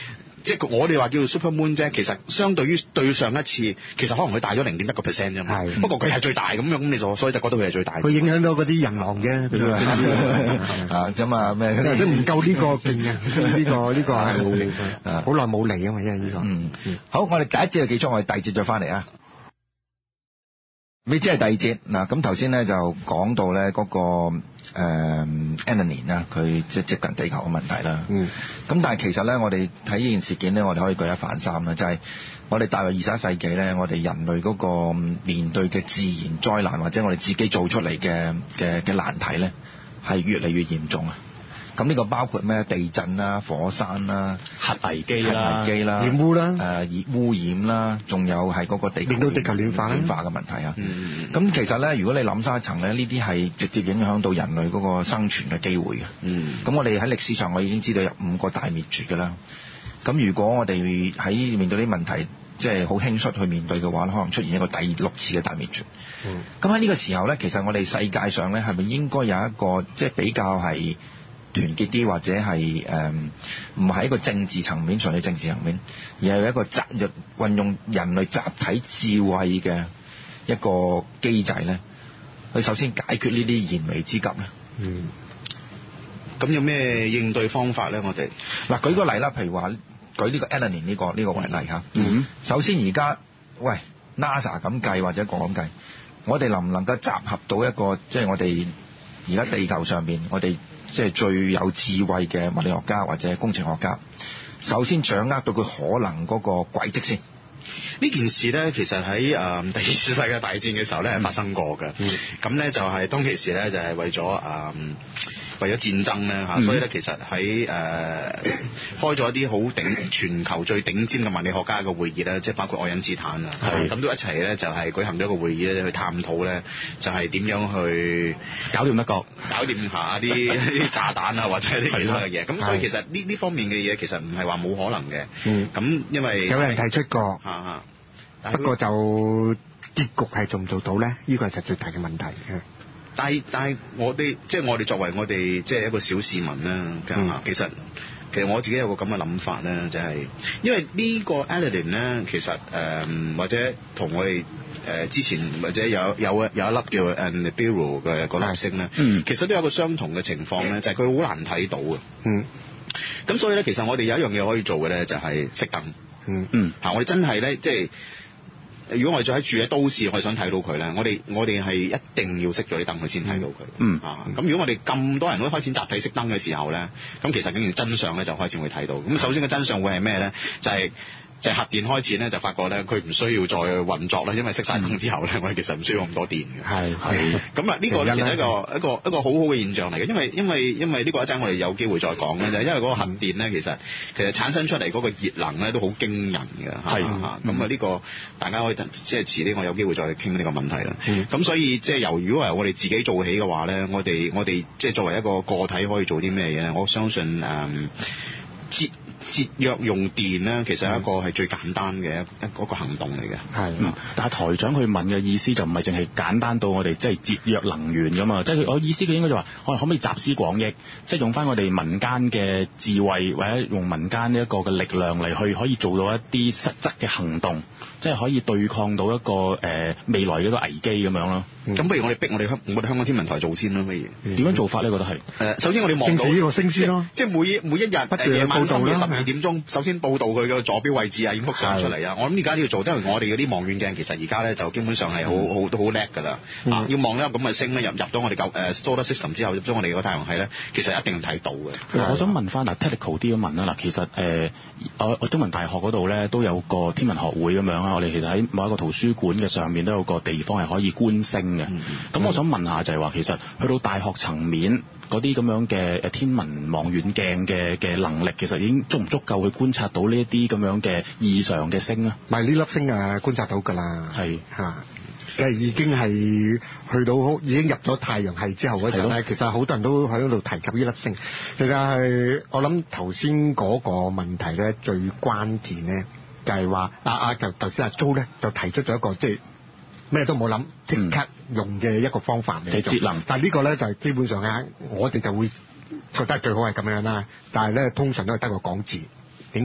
即係我哋話叫做 super moon 啫，其實相對於對上一次，其實可能佢大咗零點一個 percent 啫嘛。不過佢係最大咁樣，咁你就所以就覺得佢係最大。 佢影響到嗰啲人狼啫， 啊咁啊咩？ 即係唔夠呢個勁嘅，呢個呢個係好耐冇嚟啊嘛，因為呢個。 嗯，好，我哋第一節就記住，我哋第二節再翻嚟啊。你知係第二節嗱，咁頭先咧就講到咧嗰個誒 Anlene 啦，佢即係接近地球嘅問題啦。嗯。咁但係其實咧，我哋睇呢件事件咧，我哋可以舉一反三啦，就係、是、我哋踏入二十一世紀咧，我哋人類嗰個面對嘅自然災難或者我哋自己做出嚟嘅嘅嘅難題咧，係越嚟越嚴重啊！咁呢個包括咩？地震啦、火山啦、 核危機啦、 核危機啦、 染污啦、 誒污染啦，仲有係嗰個地球令到地球暖化暖化嘅問題啊。咁、 嗯、 其實咧，如果你諗深一層咧，呢啲係直接影響到人類嗰個生存嘅機會嘅。咁、嗯、我哋喺歷史上我已經知道有五個大滅絕㗎啦。咁如果我哋喺面對啲問題，即係好輕率去面對嘅話，可能出現一個第六次嘅大滅絕。咁喺呢個時候咧，其實我哋世界上咧係咪應該有一個即係比較係團結啲，或者係誒唔係一個政治層面上嘅政治層面，而係一個集入運用人類集體智慧嘅一個機制咧，去首先解決呢啲燃眉之急咧。 嗯。咁有咩應對方法咧？我哋嗱舉個例啦，譬如話舉呢個 Anlene 呢個呢個為例嚇。嗯。首先而家喂 NASA 咁計或者個咁計，我哋能唔能夠集合到一個即係、就是、我哋而家地球上面我哋即係最有智慧嘅物理學家或者工程學家，首先掌握到佢可能嗰個軌跡先。 呢件事咧，其實喺誒、呃、第二次世界大戰嘅時候咧係發生過嘅。咁咧、嗯、就係、是、當其時咧就係、是、為咗誒、呃、為咗戰爭咧嚇，嗯、所以咧其實喺誒、呃、開咗一啲好頂全球最頂尖嘅物理學家嘅會議咧，即係包括愛因斯坦啊，咁都一齊咧就係舉行咗一個會議咧去探討咧，就係點樣去搞掂一個搞掂下啲啲炸彈啊或者啲其他嘅嘢。咁所以其實呢呢方面嘅嘢其實唔係話冇可能嘅。咁、嗯、因為有人提出過。啊啊、不過就結局係做唔做到咧？呢、呢個係實最大嘅問題。 但係但係我哋即係我哋作為我哋即係一個小市民啦，嗯、其實其實我自己有個咁嘅諗法咧，就係、是、因為呢個 Anlene 咧，其實誒、呃、或者同我哋誒、呃、之前或者有有有一粒叫 Nibiru 嘅嗰粒星咧，嗯、其實都有個相同嘅情況咧，就係佢好難睇到嘅。嗯。咁所以咧，其實我哋有一樣嘢可以做嘅咧，就係熄燈。嗯嗯，嚇！我哋真係咧，即係如果我哋再喺住喺都市，我哋想睇到佢咧，我哋我哋係一定要熄咗啲燈，佢先睇到佢。嗯啊，咁如果我哋咁多人都開始集體熄燈嘅時候咧，咁其實竟然真相咧就開始會睇到。咁首先嘅真相會係咩咧？就係、是。就係核電開始咧，就發覺咧佢唔需要再運作啦，因為熄晒燈之後咧，我哋其實唔需要咁多電嘅。係係。咁啊，呢個咧其實一個一個一個好好嘅現象嚟嘅，因為因為因為呢個一陣我哋有機會再講嘅就係因為嗰個核電咧，其實其實產生出嚟嗰個熱能咧都好驚人嘅。係啊，咁啊呢個大家可以即係遲啲我有機會再傾呢個問題啦。咁、嗯、所以即係由如果係我哋自己做起嘅話咧，我哋我哋即係作為一個個體可以做啲咩嘢咧？我相信誒節。嗯節約用電咧，其實係一個係最簡單嘅一一個行動嚟嘅。係， 嗯，但係台長佢問嘅意思就唔係淨係簡單到我哋即係節約能源㗎嘛，即係佢我意思佢應該就話，我哋可唔可以集思廣益，即係用翻我哋民間嘅智慧或者用民間呢一個嘅力量嚟去可以做到一啲實質嘅行動，即係可以對抗到一個誒、呃、未來嘅一個危機咁樣咯。 咁、嗯、不如我哋逼我哋香我哋香港天文台做先啦，不如點樣做法咧？覺得係誒，首先我哋望到呢個升先咯， 即係每每一日不斷夜晚深夜十二點鐘，首先報導佢嘅坐標位置啊，影幅相出嚟啊。我諗而家要做，因為我哋嗰啲望遠鏡其實而家咧就基本上係好好都好叻㗎啦。啊，要望咧咁嘅星咧入入到我哋舊誒 solar system 之後，入咗我哋個太陽系咧，其實一定睇到嘅。 我想問翻嗱 technical 啲咁問啦，嗱其實誒、呃、我我中文大學嗰度咧都有個天文學會咁樣啊，我哋其實喺某一個圖書館嘅上面都有個地方係可以觀星嘅。咁、嗯、我想問下就係話，其實去到大學層面嗰啲咁樣嘅誒天文望遠鏡嘅嘅能力，其實已經足唔足夠去觀察到呢一啲咁樣嘅異常嘅星啊？ 唔係呢粒星啊，觀察到㗎啦。係嚇是，誒已經係去到已經入咗太陽系之後嗰時候咧，的其實好多人都喺度提及呢粒星。其實係我諗頭先嗰個問題咧，最關鍵咧就係話啊啊，就頭先阿 Jo 咧就提出咗一個即係咩都冇諗即刻用嘅一個方法嚟做，節能。但係呢個咧就係基本上咧，我哋就會覺得最好係咁樣啦。但係咧通常都係得個講字，點解咧？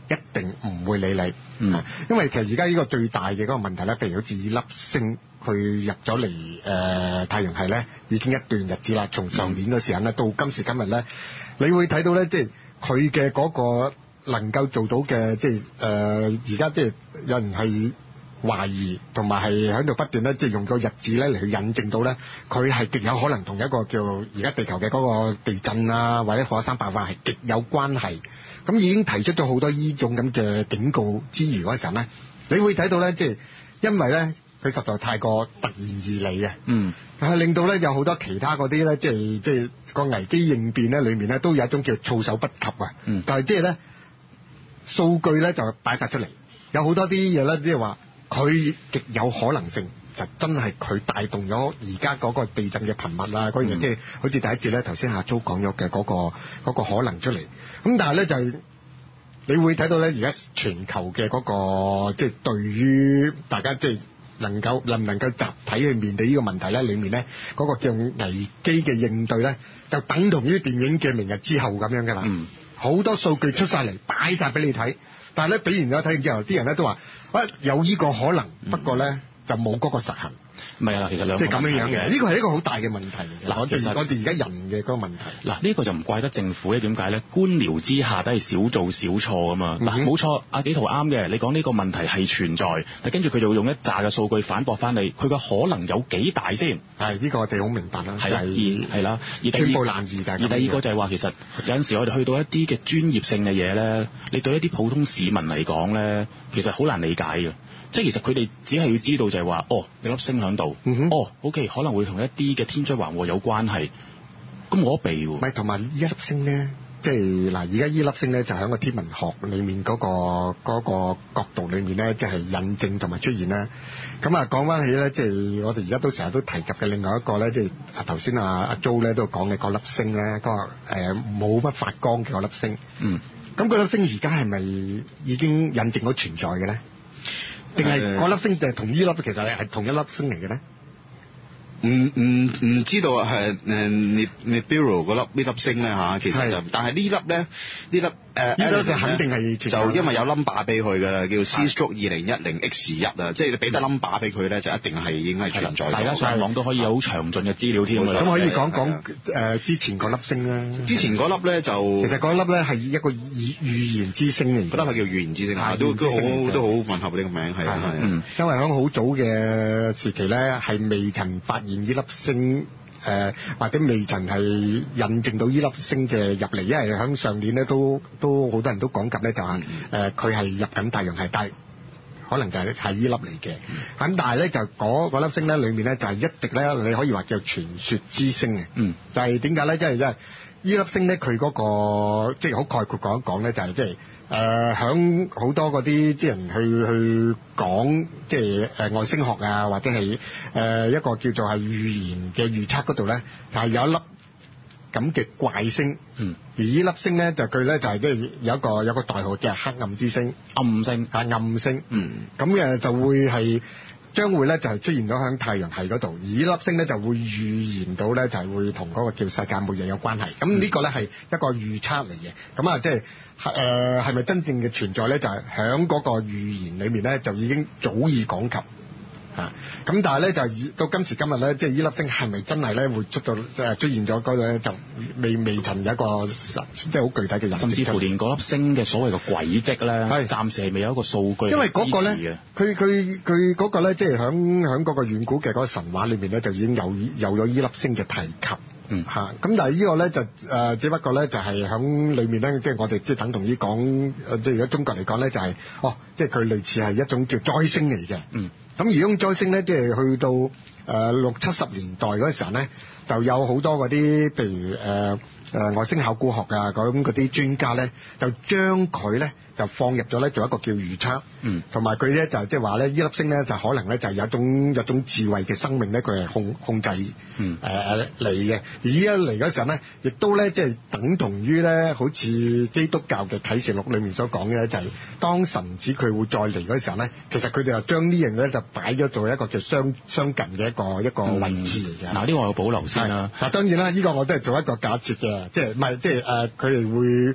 一定唔會理你。 嗯， 因為其實而家呢個最大嘅嗰個問題咧，譬如好似粒星佢入咗嚟誒太陽系咧，已經一段日子啦。從上年嗰時間咧到今時今日咧，你會睇到咧，即係佢嘅嗰個能夠做到嘅，即係誒而家即係有人係懷疑同埋係喺度不斷咧，即係用個日子咧嚟去引證到咧，佢係極有可能同一個叫而家地球嘅嗰個地震啊，或者火山爆發係極有關係。咁已經提出咗好多呢種咁嘅警告之餘嗰陣咧，你會睇到咧，即係因為咧佢實在太過突然而嚟啊， 嗯， 係令到咧有好多其他嗰啲咧，即係即係個危機應變咧，裡面咧都有一種叫措手不及啊。 嗯， 但係即係咧數據咧就擺晒出嚟，有好多啲嘢咧，即係話佢極有可能性就真係佢帶動咗而家嗰個地震嘅頻密啦，嗰樣嘢即係好似第一節咧頭先阿 Jo 講咗嘅嗰個嗰個可能出嚟。咁但係咧就係、是、你會睇到咧，而家全球嘅嗰、那個即係、就是、對於大家即係能夠能唔能夠集體去面對呢個問題咧，裡面咧嗰、那個叫危機嘅應對咧，就等同於電影嘅明日之後咁樣㗎啦。嗯，好多數據出晒嚟，擺晒俾你睇，但係咧俾完咗睇完之後，啲人咧都話啊有呢個可能，不過咧就冇嗰個實行。 唔係啊，其實兩個即係咁樣樣嘅，呢個係一個好大嘅問題嚟嘅。 嗱， 我哋其實我哋而家人嘅嗰個問題。 嗱，呢個就唔怪得政府咧，點解咧？官僚之下都係少做少錯㗎嘛。嗱、嗯，冇錯，阿紀陶啱嘅，你講呢個問題係存在，但跟住佢就會用一紮嘅數據反駁翻你，佢個可能有幾大先？係呢個我哋好明白啦。 係啦，而係啦，而全部難易就係咁。 而第二個就係話，其實有陣時我哋去到一啲嘅專業性嘅嘢咧，你對一啲普通市民嚟講咧，其實好難理解嘅。即係其實佢哋只係要知道就係話，哦，有粒星喺度， 嗯， 哦 ，OK， 可能會同一啲嘅天災橫禍有關係，咁冇得避喎。 唔係，同埋呢一粒星咧，即係嗱，而家呢粒星咧就喺個天文學裏面嗰、嗰個嗰、嗰個角度裏面咧，即係印證同埋出現啦。咁啊，講翻起咧，即係我哋而家都成日都提及嘅另外一個咧，即係啊頭先啊阿 Jo 咧都講嘅嗰粒星咧，嗰、嗰個誒冇乜發光嘅嗰粒星。嗯。咁嗰粒星而家係咪已經印證咗存在嘅咧？定係嗰粒星就係同呢粒其實係同一粒星嚟嘅咧？ 唔唔唔知道啊，係誒 Nibiru 嗰粒呢粒星咧嚇，其實就但係呢粒咧呢粒誒呢粒就肯定係就因為有 number 俾佢嘅，叫 C Stroke 二零一零 X 一啊，即係你俾得 number 俾佢咧，就一定係已經係存在。 大家上網都可以有好詳盡嘅資料添。 咁可以講講誒之前嗰粒星啦。 之前嗰粒咧就其實嗰粒咧係一個預預言之星嚟， 嗰粒係叫預言之星啊，都都好都好吻合呢個名係啊， 嗯，因為喺好早嘅時期咧係未曾發現呢粒星誒、呃，或者未曾係印證到呢粒星嘅入嚟，因為喺上年咧都都好多人都講及咧就係誒佢係入緊太陽系，但係可能就係係呢粒嚟嘅。咁、嗯、但係咧就嗰粒星咧裏面咧就係一直咧你可以話叫傳說之星嘅。嗯，就係點解咧？即係因為呢粒星咧佢嗰個即係好概括講一講咧，就係即係。誒響好多嗰啲啲人去去講，即係誒外星學啊，或者係誒、呃、一個叫做係預言嘅預測嗰度咧，就係、是、有一粒咁嘅怪星。嗯，而呢粒星咧就佢咧就係即係有一個有一個代號叫黑暗之星、 暗星係暗星。 嗯， 咁誒就會係。將會咧就係出現咗喺太陽系嗰度，而呢粒星咧就會預言到咧就係會同嗰個叫世界末日有關係。咁呢個咧係一個預測嚟嘅。咁啊即係誒係咪真正嘅存在咧？就係喺嗰個預言裏面咧就已經早已講及嚇。咁但係咧就係到今時今日咧，即係呢粒星係咪真係咧會出到即係出現咗嗰個就未未曾有一個即係好具體嘅人， 甚至乎連嗰粒星嘅所謂嘅軌跡咧，暫時係未有一個數據。 因為嗰個咧，佢佢佢嗰個咧，即係響響嗰個遠古嘅嗰個神話裏面咧，就已經有有咗呢粒星嘅提及。嗯嚇，咁但係呢個咧就誒、呃，只不過咧就係響裏面咧，即係我哋即係等同於講，即係而家中國嚟講咧，就係、是、哦，即係佢類似係一種叫災星嚟嘅。嗯，咁而種災星咧，即係去到誒、呃、六七十年代嗰陣時候咧，就有好多嗰啲譬如誒誒、呃呃、外星考古學啊咁嗰啲專家咧，就將佢咧就放入咗咧做一個叫預測。嗯，同埋佢咧就即係話咧呢粒星咧就可能咧就係有一種有一種智慧嘅生命咧，佢係控控制嗯誒嚟嘅。而依家嚟嗰時候咧，亦都咧即係等同於咧，好似基督教嘅啟示錄裏面所講嘅咧，就係當神子佢會再嚟嗰時候咧，其實佢哋就將呢樣咧就擺咗做一個叫相相近嘅一個一個位置嚟嘅。嗱、嗯，呢個我有保留先啦。嗱，當然啦，呢、呢個我都係做一個假設嘅，即係唔係即係誒佢哋會。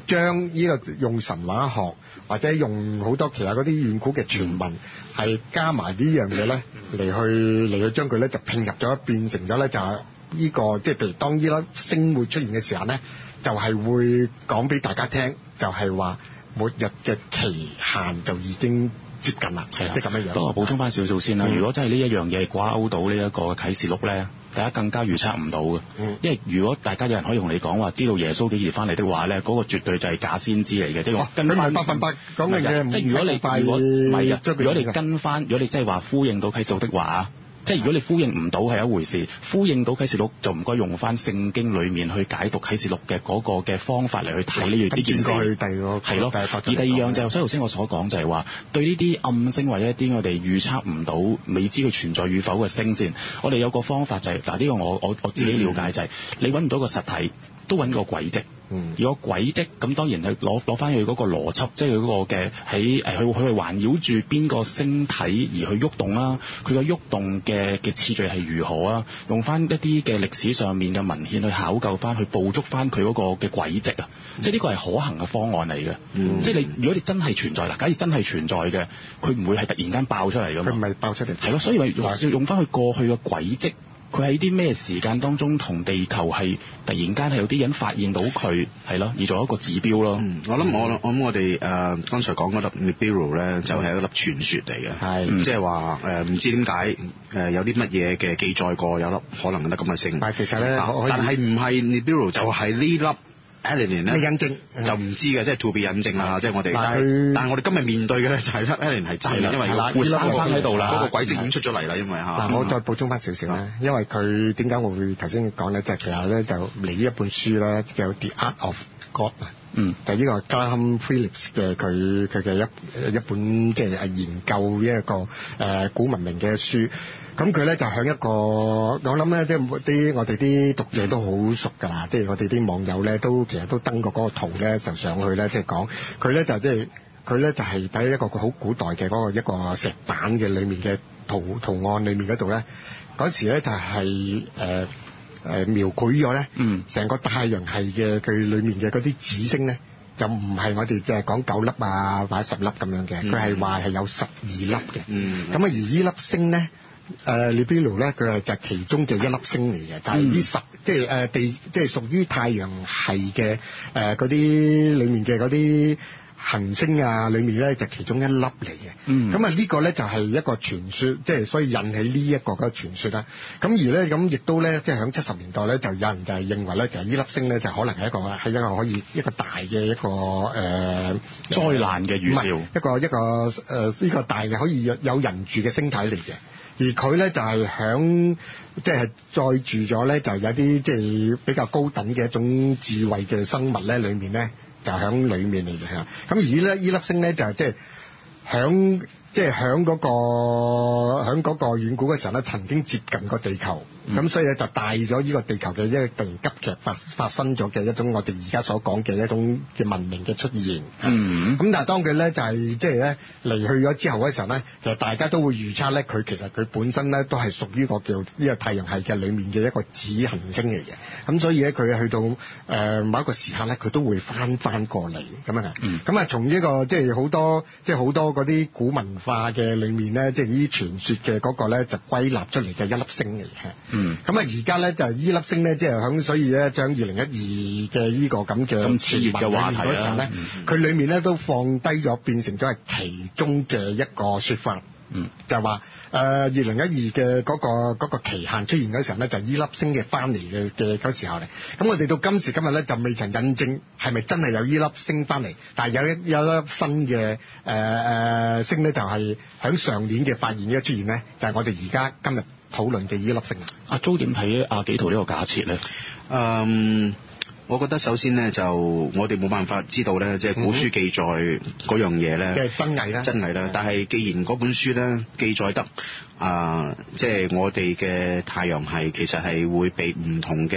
將呢個用神話學或者用好多其他嗰啲遠古嘅傳聞係加埋呢樣嘢咧嚟去嚟去將佢咧就拼入咗，變成咗咧就係呢個即係譬如當呢粒星會出現嘅時候咧，就係會講俾大家聽，就係話末日嘅期限就已經接近啦，即係咁樣樣。 不過我補充翻少少先啦， 嗯、 如果真係呢一樣嘢掛鈎到呢一個啟示錄咧，大家更加預測唔到嘅。嗯、因為如果大家有人可以同你講話，知道耶穌幾時翻嚟的話咧，嗰、嗰個絕對就係假先知嚟嘅，即係跟翻百分百講嘅嘢。 即係如果你如果唔係啊，如果你跟翻，如果你真係話呼應到啟示錄的話。即係如果你呼應唔到係一回事，呼應到啟示錄就唔該用翻聖經裡面去解讀啟示錄嘅嗰個嘅方法嚟去睇呢樣呢件事。係咯，而第二樣就係所以頭先我所講就係話，對呢啲暗星或者一啲我哋預測唔到、未知佢存在與否嘅星線，我哋有個方法就係嗱呢個我我我自己了解就係、是嗯、你揾唔到個實體，都揾個軌跡。嗯，如果軌跡咁當然係攞攞翻佢嗰個邏輯，即係佢嗰個嘅喺誒，佢佢係環繞住邊個星體而去喐動啦。佢個喐動嘅嘅次序係如何啊？用翻一啲嘅歷史上面嘅文獻去考究翻，去捕捉翻佢嗰個嘅軌跡啊。嗯、即係呢個係可行嘅方案嚟嘅。嗯、即係你如果你真係存在啦，假如真係存在嘅，佢唔會係突然間爆出嚟㗎嘛。佢唔係爆出嚟。係咯， 所以咪要用翻佢過去嘅軌跡。佢喺啲咩時間當中同地球係突然間係有啲人發現到佢係咯，而做一個指標咯。 嗯、我諗我我諗我哋誒剛才講嗰粒 Nibiru 咧，就係一粒傳說嚟嘅，係即係話誒唔知點解誒有啲乜嘢嘅記載過有粒可能得咁嘅星。 但係其實咧， 但係唔係 Nibiru 就係呢粒。Alien 咧印證就唔知嘅，即係 to be 印證啦，即係我哋。但係但係我哋今日面對嘅咧就係 Alien 係真嘅，因為活生生喺度啦，嗰個軌跡已經出咗嚟啦，因為嚇。 嗱，我再補充翻少少啦，因為佢點解我會頭先講咧，就係其實咧就嚟呢一本書咧叫 The Art of God 啊，嗯，就呢個 Graham Phillips 嘅佢佢嘅一一本即係研究一個誒古文明嘅書。咁佢咧就響一個，我諗咧即係啲我哋啲讀者都好熟㗎啦，即係我哋啲網友咧都其實都登過嗰個圖咧，就上去咧即係講佢咧就即係佢咧就係喺一個好古代嘅嗰個一個石板嘅裡面嘅圖圖案裡面嗰度咧，嗰時咧就係誒誒描繪咗咧，嗯，成個太陽系嘅佢裡面嘅嗰啲子星咧，就唔係我哋即係講九粒啊或者十粒咁樣嘅，佢係話係有十二粒嘅，嗯，咁啊而呢粒星咧。誒 Nibiru 咧，佢係就係其中嘅一粒星嚟嘅，就係呢十即係誒地即係屬於太陽系嘅誒嗰啲裡面嘅嗰啲行星啊，裡面咧就其中一粒嚟嘅。嗯，咁啊呢個咧就係一個傳說，即係所以引起呢一個嘅傳說啦。咁而咧咁亦都咧，即係喺七十年代咧，就有人就係認為咧，其實呢粒星咧就可能係一個係一個可以一個大嘅一個誒災難嘅預兆， 一個一個誒呢個大嘅可以有有人住嘅星體嚟嘅。而佢咧就係響即係載住咗咧，就有啲即係比較高等嘅一種智慧嘅生物咧，裡面咧就響裡面嚟嘅嚇。咁而呢呢粒星咧就係即係響即係響嗰個響嗰個遠古嘅時候咧，曾經接近個地球，咁、嗯、所以咧就帶咗呢個地球嘅一個突然急劇發發生咗嘅一種我哋而家所講嘅一種嘅文明嘅出現。嗯，咁但係當佢咧就係即係咧離去咗之後嘅時候咧，其實大家都會預測咧，佢其實佢本身咧都係屬於個叫呢個太陽系嘅裡面嘅一個子行星嚟嘅。咁所以咧佢去到誒、呃、某一個時刻咧，佢都會翻翻過嚟咁樣嘅。嗯，咁啊從呢個即係好多即係好多嗰啲古文化嘅裏面咧，即係呢啲傳說嘅嗰個咧，就歸納出嚟嘅一粒星嚟嘅。嗯。咁啊，而家咧就係呢粒星咧，即係響所以咧，將二零一二嘅呢個咁嘅咁熾熱嘅話題嗰時候咧，佢裏面咧都放低咗，變成咗係其中嘅一個說法。嗯。就係話誒二零一二嘅嗰個嗰個期限出現嗰時候咧，就係呢粒星嘅翻嚟嘅嘅嗰時候嚟。咁我哋到今時今日咧，就未曾印證係咪真係有呢粒星翻嚟，但係有一有一粒新嘅誒誒星咧，就係喺上年嘅發現嘅出現咧，就係我哋而家今日討論嘅呢粒星啊。 阿 Jo 點睇阿紀陶呢個假設咧？ 嗯。我覺得首先咧，就我哋冇辦法知道咧，即係古書記載嗰樣嘢咧， 即係真偽啦， 真偽啦。但係既然嗰本書咧記載得啊，即係我哋嘅太陽系其實係會被唔同嘅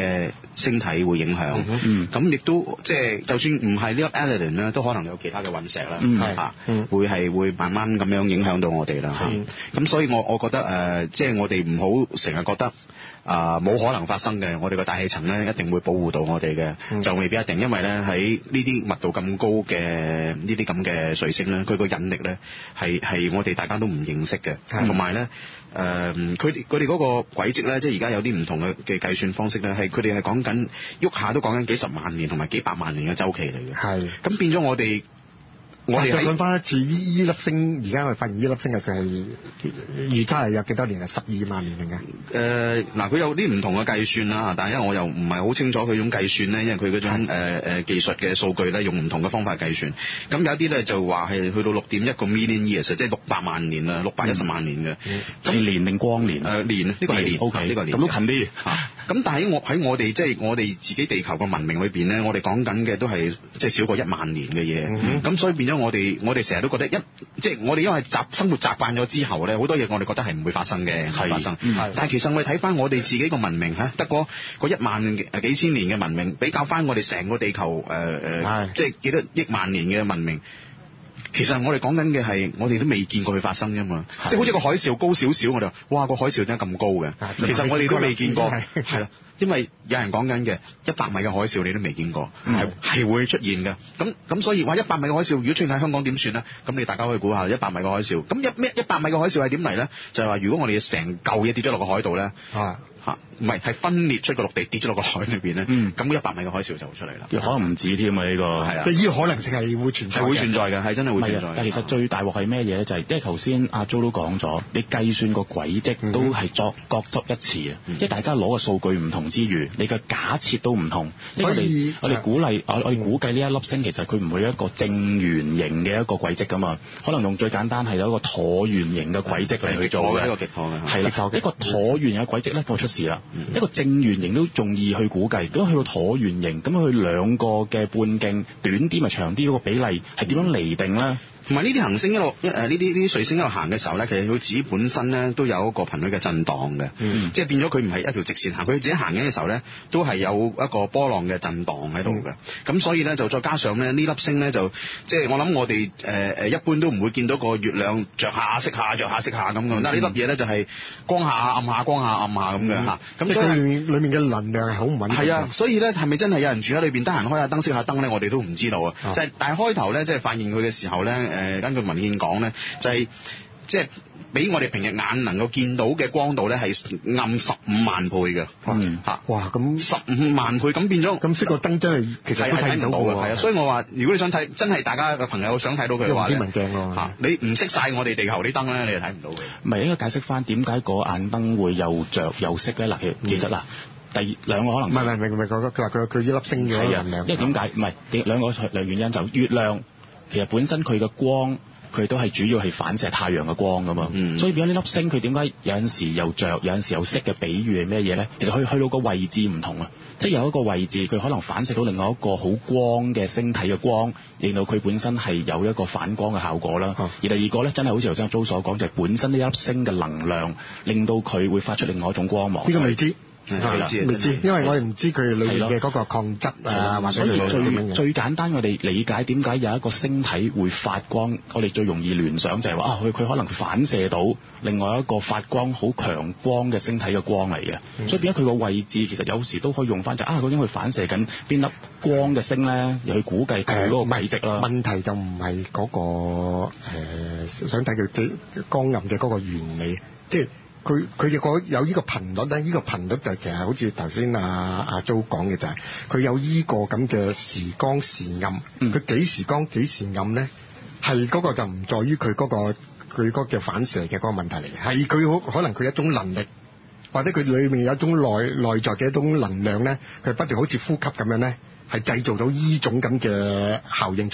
星體會影響。 嗯， 咁亦都即係就算唔係呢粒 Aladdin 咧，都可能有其他嘅隕石啦， 係嚇，會係會慢慢咁樣影響到我哋啦。嚇，咁所以我我覺得誒、呃，即係我哋唔好成日覺得。啊，冇、呃、可能發生嘅，我哋個大氣層咧一定會保護到我哋嘅，嗯、就未必一定，因為咧喺呢啲密度咁高嘅呢啲咁嘅彗星咧，佢個引力咧係係我哋大家都唔認識嘅，同埋咧誒，佢哋佢哋嗰個軌跡咧，即係而家有啲唔同嘅嘅計算方式咧，係佢哋係講緊喐下都講緊幾十萬年同埋幾百萬年嘅週期嚟嘅，係，咁變咗我哋。我哋講翻一次，依依粒星，而家我哋發現依粒星嘅佢係預測係有幾多年啊？十二萬年定嘅？誒、 呃，嗱，佢有啲唔同嘅計算啦，但係因為我又唔係好清楚佢種計算咧，因為佢嗰種誒、呃、技術嘅數據咧，用唔同嘅方法計算。咁有啲咧就話係去到六點一個 million years，即係六百萬年啊，六百一十萬年嘅。 係、嗯、年定光年？誒、 呃、年，呢、這個係年。O K，呢個年。 咁都近啲嚇。 咁但係喺我喺我哋即係我哋自己地球嘅文明裏邊咧，我哋講緊嘅都係即係少過一萬年嘅嘢。咁、嗯、所以變咗我哋我哋成日都覺得一即係我哋因為習生活習慣咗之後咧，好多嘢我哋覺得係唔會發生嘅，係發生。但係其實我哋睇翻我哋自己個文明嚇，得嗰一萬誒幾千年嘅文明，比較翻我哋成個地球誒誒，呃呃、即係幾多億萬年嘅文明。其實我哋講緊嘅係，我哋都未見過佢發生啫嘛，即係好似個海嘯高少少，我哋話哇個海嘯點解咁高嘅？其實我哋都未見過，係啦，因為有人講緊嘅一百米嘅海嘯你都未見過，係係會出現嘅。咁咁所以話一百米嘅海嘯如果出現喺香港點算咧？咁你大家可以估下一百米嘅海嘯。咁一咩一百米嘅海嘯係點嚟咧？就係話如果我哋成嚿嘢跌咗落個海度咧。啊嚇，唔係係分裂出個陸地跌咗落個海裏邊咧，咁一百米嘅海嘯就會出嚟啦。可能唔止添啊！呢個係啊，即係呢個可能性係會存在，係會存在嘅，係真係會存在嘅。但係其實最大鑊係咩嘢咧？就係因為頭先阿 Jo 都講咗，你計算個軌跡都係作各執一詞啊！即係大家攞嘅數據唔同之餘，你嘅假設都唔同。所以我哋鼓勵我我哋估計呢一粒星其實佢唔會有一個正圓形嘅一個軌跡噶嘛，可能用最簡單係有一個橢圓形嘅軌跡嚟去做嘅。呢個極橢嘅係啦，一個橢圓形嘅軌跡咧，就出事啦。一個正圓形都仲易去估計，咁去到橢圓形，咁佢兩個嘅半徑短啲咪長啲嗰個比例係點樣釐定咧？同埋呢啲行星一路一誒呢啲呢啲彗星一路行嘅時候咧，其實佢自己本身咧都有一個頻率嘅震盪嘅，嗯、即係變咗佢唔係一條直線行，佢自己行緊嘅時候咧，都係有一個波浪嘅震盪喺度嘅。咁、嗯、所以咧就再加上咧呢粒星咧就即係我諗我哋誒誒一般都唔會見到個月亮着下熄下着下熄下咁嘅，但係呢粒嘢咧就係光下暗下光下暗下咁嘅嚇。咁、嗯、所以裡面裡面嘅能量係好唔穩定。係啊，所以咧係咪真係有人住喺裏邊得閒開下燈熄下燈咧？我哋都唔知道啊。就係但係開頭咧即係發現佢嘅時候咧。誒根據文獻講咧，就係即係比我哋平日眼能夠見到嘅光度咧係暗十五萬倍嘅。嗯，嚇，哇，咁十五萬倍咁變咗，咁熄個燈真係其實都睇唔到嘅。係啊，所以我話如果你想睇，真係大家嘅朋友想睇到佢嘅話咧，天文鏡咯嚇，你唔熄晒我哋地球啲燈咧，你就睇唔到嘅。唔係應該解釋翻點解嗰眼燈會又着又熄咧？嗱，其實嗱。第兩個可能唔係唔係唔係佢佢話佢佢依粒星嘅能量，因為點解唔係兩個兩原因就月亮其實本身佢嘅光佢都係主要係反射太陽嘅光噶嘛，嗯、所以變咗呢粒星佢點解有陣時又着有陣時又熄嘅比喻係咩嘢咧？其實佢去到個位置唔同啊，即係有一個位置佢可能反射到另外一個好光嘅星體嘅光，令到佢本身係有一個反光嘅效果啦。啊、而第二個咧真係好似頭先阿 Jo 所講，就係、是、本身呢粒星嘅能量令到佢會發出另外一種光芒。呢個未知。係啦，未知，因為我哋唔知佢裏面嘅嗰個礦質啊，或者最最簡單，我哋理解點解有一個星體會發光，我哋最容易聯想就係話啊，佢佢可能反射到另外一個發光好強光嘅星體嘅光嚟嘅，嗯、所以變咗佢個位置其實有時都可以用翻就啊，究竟佢反射緊邊粒光嘅星咧，又去估計佢嗰個軌跡啦。問題就唔係嗰個、呃、想睇佢嘅光暗嘅嗰個原理，即係。佢佢有個有呢個頻率咧，呢、這個頻率就其實好似頭先阿阿 Jo 講嘅就係、是、佢有呢個咁嘅時光時暗，佢幾、嗯、時光幾時暗咧？係嗰個就唔在於佢嗰、那個佢嗰嘅反射嘅嗰個問題嚟嘅，係佢好可能佢一種能力，或者佢裏面有一種內內在嘅一種能量咧，佢不斷好似呼吸咁樣咧，係製造到呢種咁嘅效應出嚟。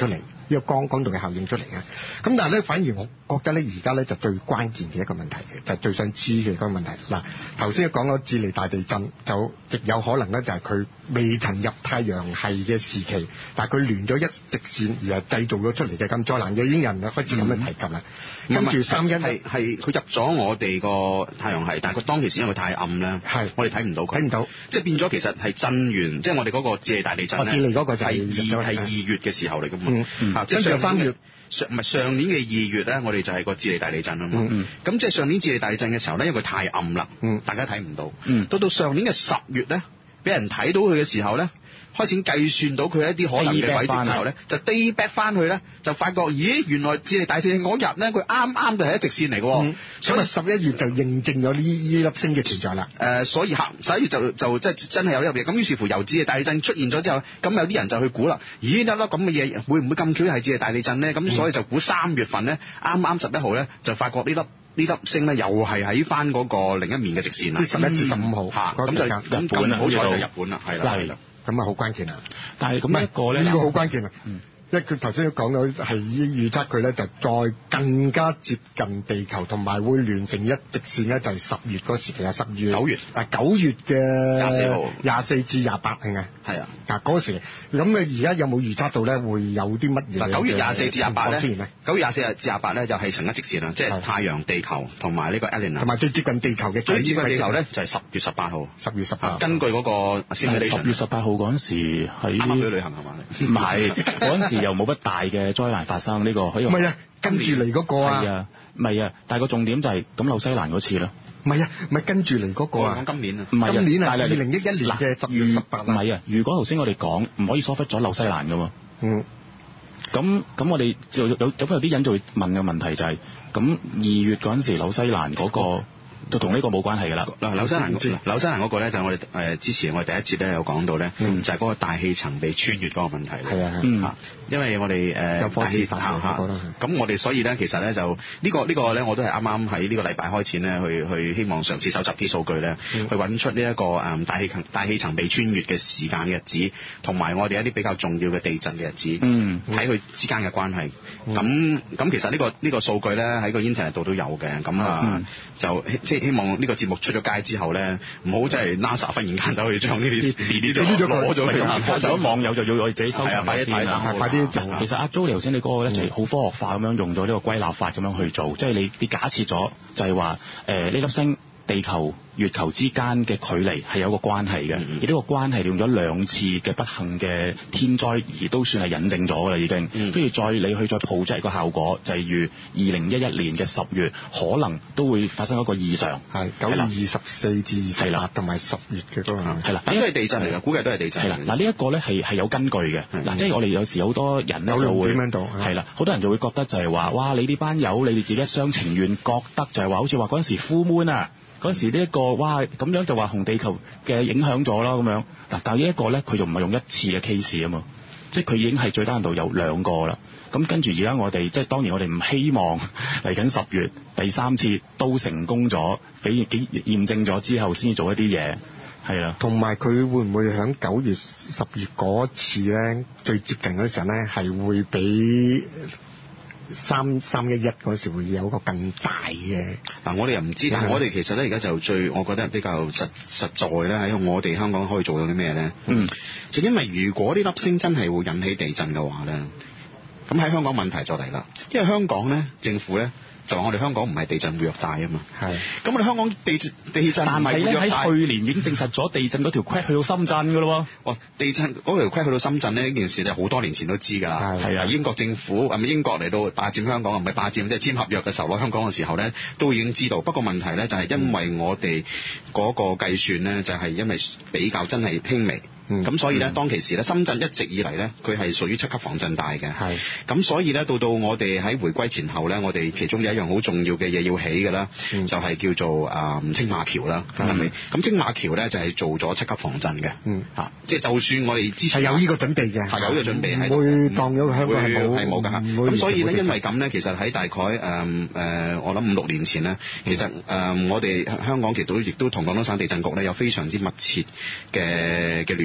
呢個光光度嘅效應出嚟嘅。咁但係咧，反而我覺得咧，而家咧就最關鍵嘅一個問題嘅，就係、最想知嘅嗰個問題。嗱，頭先講咗智利大地震，就極有可能咧就係佢未曾入太陽系嘅時期，但係佢連咗一直線而係製造咗出嚟嘅咁災難嘅，已經有人開始咁樣提及啦。跟住三一係係佢入咗我哋個太陽系，但係佢當其時因為太暗咧，係我哋睇唔到佢， 睇唔到， 即係變咗其實係震完，即係我哋嗰個智利大地震咧， 智利嗰個就係係二係二月嘅時候嚟㗎嘛， 嗯嗯啊，即係上三月。上唔係上年嘅二月咧，我哋就係個智利大地震啊嘛。咁、嗯、即係上年智利大地震嘅時候咧，因為佢太暗啦、嗯，大家睇唔到。嗯、到到上年嘅十月咧，俾人睇到佢嘅時候咧，開始計算到佢一啲可能嘅軌跡之後咧，就 day back 翻去咧，就發覺咦，原來智利大地震嗰日咧，佢啱啱就係一直線嚟嘅、嗯。 所以十一月就認證咗呢呢粒星嘅存在啦。誒、 呃，所以嚇十一月就就即係真係有呢粒嘢。咁於是乎由智利大地震出現咗之後，咁有啲人就去估啦。咦，一粒咁嘅嘢會唔會咁巧係智利大地震咧？咁、嗯、所以就估三月份咧，啱啱十一號咧，就發覺呢粒呢粒星咧，又係喺翻嗰個另一面嘅直線啦。 十一至十五號嚇，咁、嗯、就日本啦，好彩就日本啦，係啦，係啦。 咁啊，好關鍵啊！ 但係咁一個咧， 呢、呢個好關鍵啊！嗯，因為佢頭先都講到係預測佢咧就再更加接近地球，同埋會連成一直線咧，就係十月嗰時期啊，十月九月啊，九月嘅廿四號， 廿四至廿八係咪？ 係啊， 嗱嗰時咁啊，而家有冇預測到咧會有啲乜嘢？ 嗱，九月廿四至廿八咧，九月廿四至廿八咧就係成一直線啦，即係太陽、地球同埋呢個 Elena，同埋最接近地球嘅最接近地球咧就係十月十八號， 十月十八號。 根據嗰個十月十八號嗰陣時喺啱啱去旅行係嘛？ 唔係嗰陣時又冇乜大嘅災難發生，呢、呢個可以。 唔係啊，跟住嚟嗰個啊。 係啊，唔係啊，但係個重點就係咁紐西蘭嗰次啦。 唔係啊，唔係跟住嚟嗰個啊。 講今年啊， 唔係今年啊， 二零一一年嘅十月十八啊。 唔係啊，如果頭先我哋講唔可以疏忽咗紐西蘭㗎喎。 嗯。 咁咁我哋就有有有啲人就會問嘅問題就係、是，咁二月嗰陣時紐西蘭嗰、嗰個。就同呢個冇關係㗎啦。 嗱，紐西蘭紐西蘭嗰個咧就係我哋誒之前我哋第一節咧有講到咧、嗯，就係、是、嗰個大氣層被穿越嗰個問題。係啊，嗯，因為我哋誒有火箭發射嚇， 咁我哋所以咧其實咧就、這個這個、呢個呢個咧我都係啱啱喺呢個禮拜開始咧去去希望嘗試搜集啲數據咧、嗯，去揾出呢、這、一個誒大氣層大氣層被穿越嘅時間嘅日子，同埋我哋一啲比較重要嘅地震嘅日子，嗯，睇佢之間嘅關係。咁、嗯、咁其實呢、這個呢、這個數據咧喺個 internet 度都有嘅，咁啊、嗯、就即係希望呢個節目出咗街之後咧，唔好真係 NASA 忽然間走去將呢啲呢啲攞咗佢， 就網友就要我哋自己收藏先啦。 快啲做。 其實阿 Joe 頭先你嗰個咧就係好科學化咁樣用咗呢個歸納法咁樣去做，即係你你假設咗就係話誒呢粒星、地球、月球之間嘅距離係有個關係嘅，而呢個關係用咗兩次嘅不幸嘅天災，而都算係引證咗㗎啦已經。跟住再你去再 project 個效果，就係如二零一一年嘅十月，可能都會發生一個異常。 係九月二十四至二十八，同埋十月嘅嗰個係啦， 都係地震嚟㗎，估計都係地震。 係啦，嗱呢一個咧係係有根據嘅。嗱，即係我哋有時好多人咧就會係啦，好多人就會覺得就係話，哇！你呢班友，你哋自己一廂情願覺得就係話，好似話嗰陣時 full moon 啊。嗰時呢、這、一個哇咁樣就話紅地球嘅影響咗啦咁樣，嗱但係呢一個咧佢就唔係用一次嘅 case 啊嘛，即係佢已經係最低限度有兩個啦。咁跟住而家我哋即係當然我哋唔希望嚟緊十月第三次都成功咗，俾幾驗證咗之後先做一啲嘢，係啦。 同埋佢會唔會喺九月十月嗰次咧最接近嗰時候咧係會比三三一一嗰時會有一個更大嘅嗱，我哋又唔知，但係我哋其實咧而家就最，我覺得比較實實在咧喺我哋香港可以做到啲咩咧？嗯，就因為如果呢粒星真係會引起地震嘅話咧，咁喺香港問題就嚟啦，因為香港咧政府咧就話我哋香港唔係地震活躍帶啊嘛，係，咁我哋香港地地震唔係活躍帶，但係咧喺去年已經證實咗地震嗰條 crack 去到深圳㗎咯喎，哇！地震嗰條 crack 去到深圳咧呢件事咧好多年前都知㗎啦，係啊，英國政府係咪英國嚟到霸佔香港，唔係霸佔，即係簽合約嘅時候攞香港嘅時候咧都已經知道，不過問題咧就係因為我哋嗰個計算咧就係因為比較真係輕微。咁、嗯、所以咧、嗯，當其時咧，深圳一直以嚟咧，佢係屬於七級防震帶嘅。係。咁所以咧，到到我哋喺回歸前後咧，我哋其中有一樣好重要嘅嘢要起嘅啦、嗯，就係、是、叫做啊、呃、青馬橋啦，係、嗯、咪？咁青馬橋咧就係、是、做咗七級防震嘅。嗯。嚇，即係就算我哋之前係有呢個準備嘅，係有呢個準備喺度，會當咗香港係冇係冇㗎嚇。咁所以咧，因為咁咧，其實喺大概誒誒、呃呃，我諗五六年前咧，其實誒、呃、我哋香港其實都亦都同廣東省地震局咧有非常之密切嘅嘅聯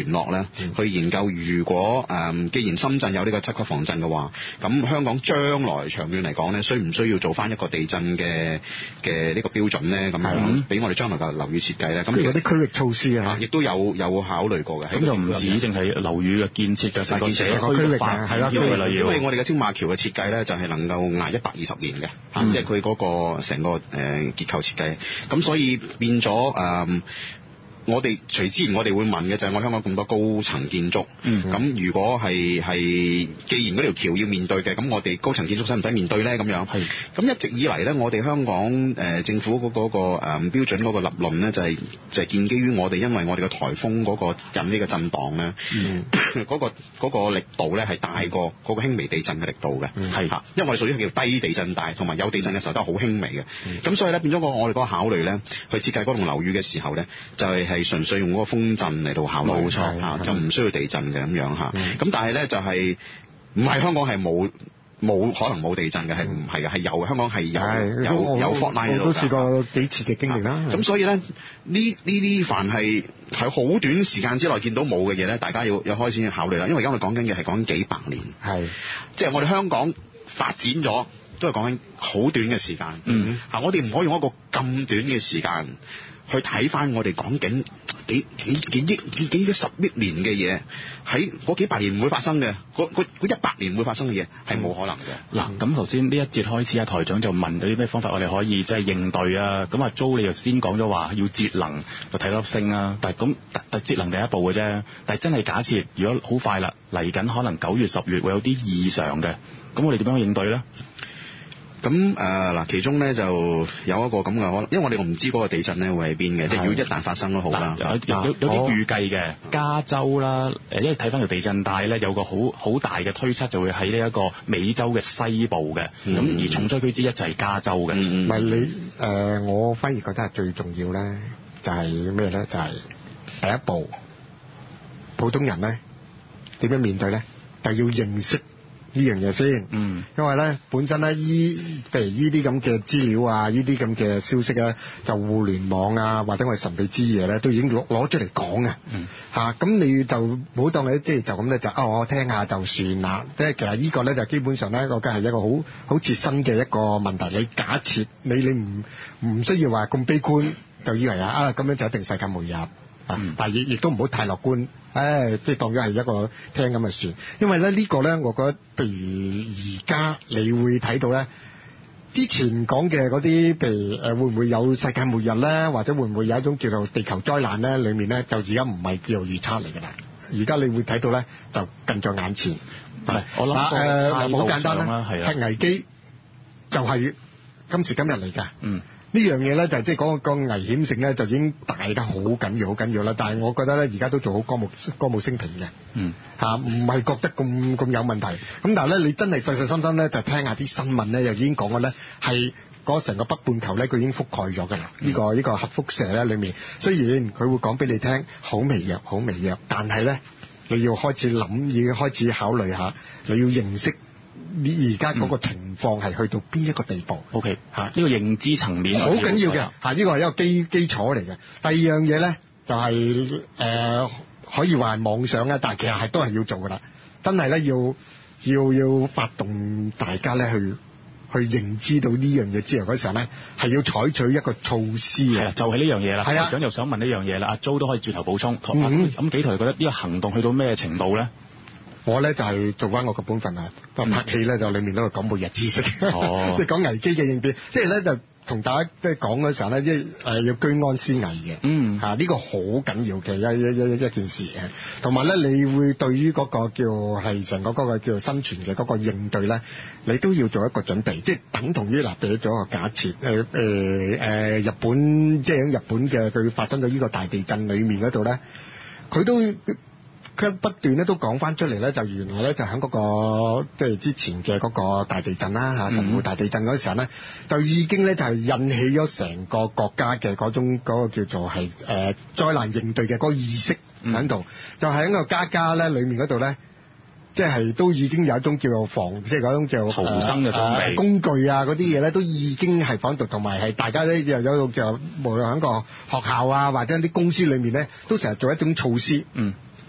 聯絡咧，嗯、去研究如果誒、嗯，既然深圳有呢個七級防震嘅話，咁香港將來長遠嚟講咧，需唔需要做翻一個地震嘅嘅呢個標準咧？咁樣俾我哋將來嘅樓宇設計咧，咁有啲區域措施啊， 亦都有有考慮過嘅。 咁就唔止淨係樓宇嘅建設嘅，成個社區域發展係因為因為我哋嘅青馬橋嘅設計咧，就係能夠捱一百二十年嘅，嗯、即係佢嗰個成個誒、呃、結構設計，咁所以變咗誒。呃我哋隨之前我哋會問嘅就係我香港咁多高層建築，咁、嗯、如果係係既然嗰條橋要面對嘅，咁我哋高層建築使唔使面對咧？咁樣，咁一直以嚟咧，我哋香港誒、呃、政府嗰、嗰個誒、呃、標準嗰個立論咧，就係、係、就係、係、建基於我哋因為我哋嘅颱風嗰個引呢個震盪咧，嗰、嗯嗰個嗰個力度咧係大過嗰個輕微地震嘅力度嘅，係嚇、嗯，因為我哋屬於叫低地震帶，同埋有地震嘅時候都係好輕微嘅，咁、嗯、所以咧變咗個我哋嗰個考慮咧，去設計嗰棟樓宇嘅時候咧，就係、係。係純粹用嗰個風震嚟到考慮，冇錯嚇，就唔需要地震嘅咁樣嚇。咁、嗯、但係咧就係唔係香港係冇冇可能冇地震嘅，係唔係嘅？係有，香港係有有有 fault line 喺度。我都試過幾次嘅經歷啦。咁所以咧呢呢啲凡係喺好短時間之內見到冇嘅嘢咧，大家要有開始要考慮啦。因為而家我哋講緊嘅係講緊幾百年，係即係我哋香港發展咗都係講緊好短嘅時間。嗯嚇，我哋唔可以用一個咁短嘅時間去睇翻我哋講緊幾幾幾億幾幾幾十億年嘅嘢，喺嗰幾百年唔會發生嘅，嗰嗰嗰一百年唔會發生嘅嘢係冇可能嘅。 嗱、嗯，咁頭先呢一節開始啊，台長就問到啲咩方法我哋可以即係應對啊。咁啊 Jo 你就先講咗話要節能，就睇粒星啊。但係咁但節能第一步嘅啫。但係真係假設如果好快啦，嚟緊可能九月十月會有啲異常嘅，咁我哋點樣應對咧？ 咁誒嗱，其中咧就有一個咁嘅可能，因為我哋唔知嗰個地震咧會喺邊嘅，即係如果一旦發生都好啦。有有有啲預計嘅，加州啦，誒，因為睇翻條地震帶咧，有個好好大嘅推測就會喺呢一個美洲嘅西部嘅，咁、嗯、而重災區之一就係加州嘅。唔係、嗯、 你誒、呃，我反而覺得係最重要咧，就係咩咧？就係、是、第一步，普通人咧點樣面對咧？就要認識呢樣嘢先，嗯，因為咧本身咧依譬如呢啲咁嘅資料啊，呢啲咁嘅消息咧，就互聯網啊或者我哋神秘之夜咧，都已經攞攞出嚟講嘅，嗯，嚇、啊，咁你就唔好當你即係就咁咧就哦我聽下就算啦，即係其實呢個咧就基本上咧，我覺得係一個好好切身嘅一個問題。你假設你你唔唔需要話咁悲觀，就以為啊啊咁樣就一定世界末日。嗯、但係亦亦都唔好太樂觀，誒，即係當咗係一個聽咁嘅算。因為咧呢個咧，我覺得譬如而家你會睇到咧，之前講嘅嗰啲，譬如誒會唔會有世界末日咧，或者會唔會有一種叫做地球災難咧？裡面咧就而家唔係叫做預測嚟㗎啦。而家你會睇到咧，就近在眼前。係，我諗誒好簡單啦，係危機就係今時今日嚟㗎。嗯。呢樣嘢咧就係即係講個危險性咧就已經大得好緊要好緊要啦，但係我覺得咧而家都做好歌舞歌舞升平嘅，嗯嚇，唔係覺得咁咁有問題。咁但係咧你真係細細心心咧就聽下啲新聞咧，又已經講嘅咧係嗰成個北半球咧佢已經覆蓋咗㗎啦。呢個呢個核輻射咧裡面，雖然佢會講俾你聽好微弱好微弱，但係咧你要開始諗，已經開始考慮下，你要認識。你而家嗰個情況係去到邊一個地步 ？OK 嚇，呢個認知層面好緊要嘅嚇，呢個係一個基基礎嚟嘅。第二樣嘢咧就係、是、誒、呃、可以話係妄想咧，但係其實係都係要做㗎啦。真係咧要要要發動大家咧去去認知到呢樣嘢之後嗰時候咧，係要採取一個措施嘅。係啦， 就係呢樣嘢啦。係啊，咁又想問呢樣嘢啦。阿 Jo 都可以轉頭補充。咁、嗯、幾台覺得呢個行動去到咩程度咧？ 我咧就係、是、做翻我嘅本分啊！拍戲咧就裡面都係講末日知識，哦、即係講危機嘅應變，即係咧就同大家即係講嗰時候咧，即係誒要居安思危嘅。嗯，嚇、啊、呢、這個好緊要嘅一一一一件事嘅。同埋咧，你會對於嗰個叫係成個嗰個叫做生存嘅嗰個應對咧，你都要做一個準備，即係等同於嗱，俾咗一個假設，誒誒誒日本即係喺日本嘅佢發生咗呢個大地震裡面嗰度咧，佢都。佢不斷咧都講翻出嚟咧，就原來咧就喺嗰、那個即係之前嘅嗰個大地震啦嚇，神戶大地震嗰時候咧，就已經咧就係引起咗成個國家嘅嗰種嗰個叫做係誒、呃、災難應對嘅嗰個意識喺度，嗯、就係喺個家家咧裡面嗰度咧，即係都已經有一種叫做防，即係嗰種叫做逃生嘅裝備、呃、工具啊嗰啲嘢咧，都已經係放喺度，同埋係大家咧又有個叫無論喺個學校啊或者啲公司裡面咧，都成日做一種措施。嗯。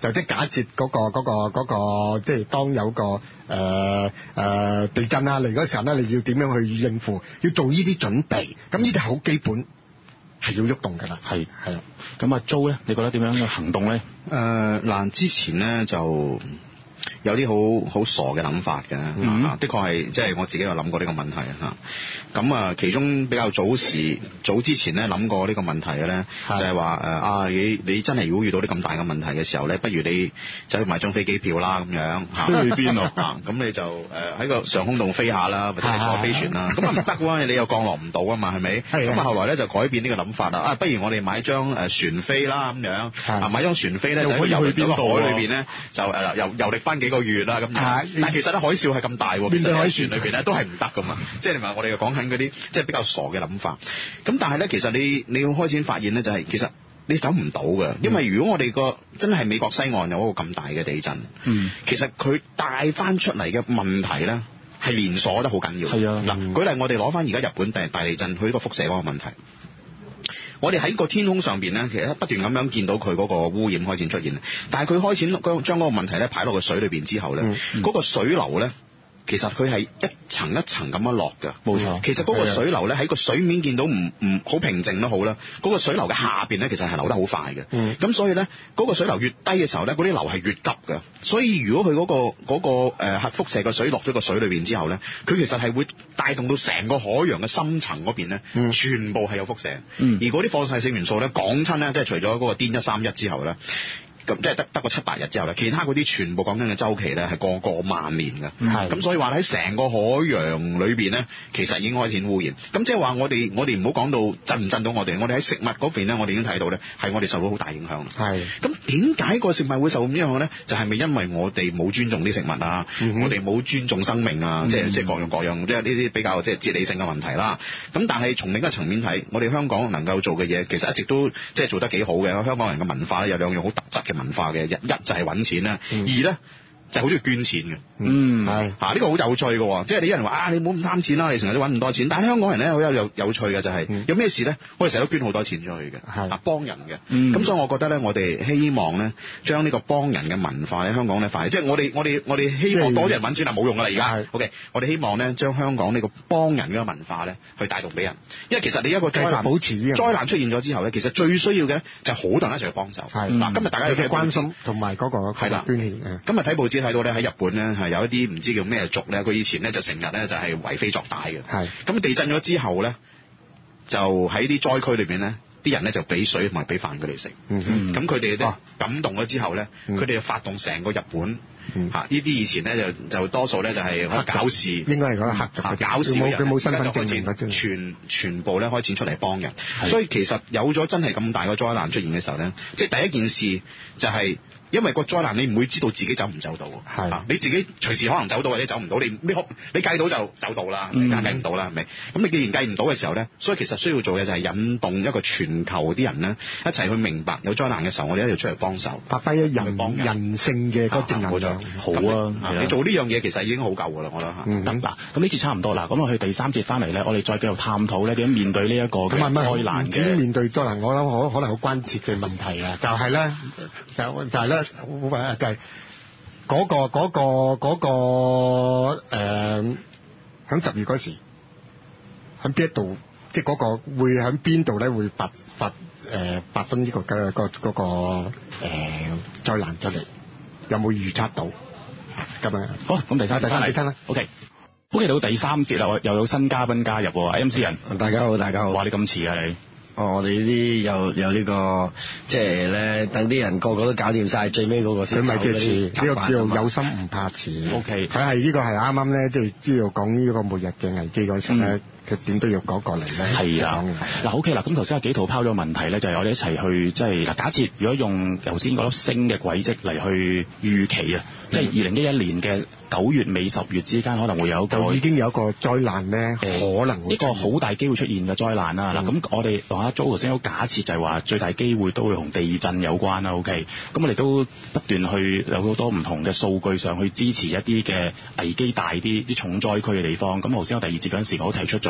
就即係假設嗰、嗰個嗰、嗰個嗰、嗰個即係當有個誒誒、呃呃、地震啊嚟嗰時候咧，你要點樣去應付？要做呢啲準備，咁呢啲係好基本，係要喐動㗎啦。係係啊。 咁阿 Jo 咧，你覺得點樣去行動咧？ 誒嗱、呃，之前咧就有啲好好傻嘅諗法嘅，嗯、的確係即係我自己有諗過呢個問題嚇。咁啊，其中比較早時早之前咧諗過呢個問題嘅咧，就係話誒啊，你你真係如果遇到啲咁大嘅問題嘅時候咧，不如你走去買張飛機票啦咁樣嚇。 飛去邊啊？ 咁你就誒喺個上空度飛下啦，或者你坐飛船啦。咁啊唔得喎，你又降落唔到啊嘛，係咪？咁啊後來咧就改變呢個諗法啦。啊，不如我哋買張誒船飛啦咁樣。啊，買張船飛咧就喺遊去海裏邊咧就誒遊遊歷翻幾個月啦咁。但其實咧海嘯係咁大喎，其實喺船裏邊咧都係唔得噶嘛。即係你話我哋又講緊嗰啲即係比較傻嘅諗法。咁但係咧，其實你你要開始發現咧，就係其實你走唔到嘅，因為如果我哋個真係美國西岸有一個咁大嘅地震，嗯，其實佢帶翻出嚟嘅問題咧係連鎖得好緊要。係啊，嗱，舉例我哋攞翻而家日本大大地震佢呢個輻射嗰個問題。我哋喺個天空上邊咧，其實不斷咁樣見到佢嗰個污染開始出現，但係佢開始將嗰個問題咧排落個水裏邊之後咧，嗰、嗯嗯、個水流咧，其實佢係一層一層咁樣落㗎。冇錯，其實嗰個水流咧喺個水面見到唔唔好平靜都好啦，嗰、嗰個水流嘅下邊咧其實係流得好快嘅。咁、嗯、所以咧嗰、嗰個水流越低嘅時候咧，嗰啲流係越急㗎。所以如果佢嗰、嗰個嗰、嗰個誒核輻射嘅水落咗個水裏邊之後咧，佢其實係會帶動到成個海洋嘅深層嗰邊咧，嗯、全部係有輻射。嗯、而嗰啲放射性元素咧，講親咧，即係除咗嗰個滇一三一之後咧。咁即係得得個七八日之後咧，其他嗰啲全部講緊嘅週期咧係過過萬年嘅，咁、嗯、所以話喺成個海洋裏邊咧，其實已經開始污染。咁即係話我哋我哋唔好講到震唔震到我哋，我哋喺食物嗰邊咧，我哋已經睇到咧係我哋受到好大影響。係。咁點解個食物會受咁影響咧？就係、是、咪因為我哋冇尊重啲食物啊？嗯、我哋冇尊重生命啊？嗯、即係即係各樣各樣，即係呢啲比較即係哲理性嘅問題啦。咁但係從另一個層面睇，我哋香港能夠做嘅嘢，其實一直都即係做得幾好嘅。香港人嘅文化咧有兩樣好特質嘅文化嘅，一一就係揾錢啦，嗯、二咧就好中意捐錢嘅。嗯，係嚇呢個好有趣嘅，即係你有人話啊，你唔好咁貪錢啦，你成日都揾咁多錢。但係香港人咧好有有有趣嘅就係、是嗯、有咩事咧，我哋成日都捐好多錢出去嘅，係啊幫人嘅。咁、嗯、所以我覺得咧，我哋希望咧將呢個幫人嘅文化喺香港咧快，即係我哋我哋我哋希望多啲人揾錢係冇用噶啦而家。OK， 我哋希望咧將香港呢個幫人嘅文化咧去帶動俾人，因為其實你一個災難保持災難出現咗之後咧，其實最需要嘅咧就係好多人一齊去幫手。係嗱、嗯，今日大家有嘅關心同埋嗰個係啦捐獻。今日睇報紙睇到咧喺日本咧係有一啲唔知叫咩族咧，佢以前咧就成日咧就係為非作歹嘅。係咁地震咗之後咧，就喺啲災區裏邊咧，啲人咧就俾水同埋俾飯佢哋食。咁佢哋咧感動咗之後咧，佢哋就發動成個日本嚇呢啲以前咧就就多數咧就係搞事，應該係講黑族搞事嘅人，佢冇身份證，全全部咧開始出嚟幫人。所以其實有咗真係咁大個災難出現嘅時候咧，即係第一件事就係。因為個災難你唔會知道自己走唔走到，係啊，你自己隨時可能走到或者走唔到，你你你計到就走到啦，你梗係計唔到啦，係咪？咁你既然計唔到嘅時候咧，所以其實需要做嘅就係引動一個全球啲人咧，一齊去明白有災難嘅時候，我哋一齊出嚟幫手，發揮一人幫人性嘅嗰正能量。好啊，你做呢樣嘢其實已經好夠㗎啦，我覺得嚇。咁嗱，咁呢次差唔多啦，咁我去第三節翻嚟咧，我哋再繼續探討咧點樣面對呢一個嘅災難嘅。唔止面對災難，我諗可可能好關切嘅問題啊，就係咧，就就係咧。好就係嗰個嗰個嗰個誒喺十月嗰時喺邊一度，即係嗰個會喺邊度咧會發發誒發生呢個嘅個嗰個誒災難出嚟，有冇預測到咁樣？好，咁第三第三你聽啦。OK，好嘅，到第三節啦，又有新嘉賓加入喎 ，M C 人。大家好，大家好。哇，你咁遲啊你？哦，我哋呢啲有有呢個，即係咧，等啲人個個都搞掂晒，最尾嗰個先走嗰啲。呢個叫做有心唔怕遲。O K，佢係呢個係啱啱咧，即係知道講呢個末日嘅危機嗰時咧，佢點都要講過嚟咧。係啊，嗱 O K 啦，咁頭先阿紀陶拋咗問題咧，就係我哋一齊去即係嗱，假設如果用頭先嗰粒星嘅軌跡嚟去預期啊，即係二零一一年嘅九月尾十月之間可能會有一個，就已經有一個災難咧，可能一個好大機會出現嘅災難啦。嗱，咁我哋同阿 Jo 頭先都假設就係話最大機會都會同地震有關啦。O K，咁我哋都不斷去有好多唔同嘅數據上去支持一啲嘅危機大啲、啲重災區嘅地方。咁頭先我第二節嗰陣時我都提出咗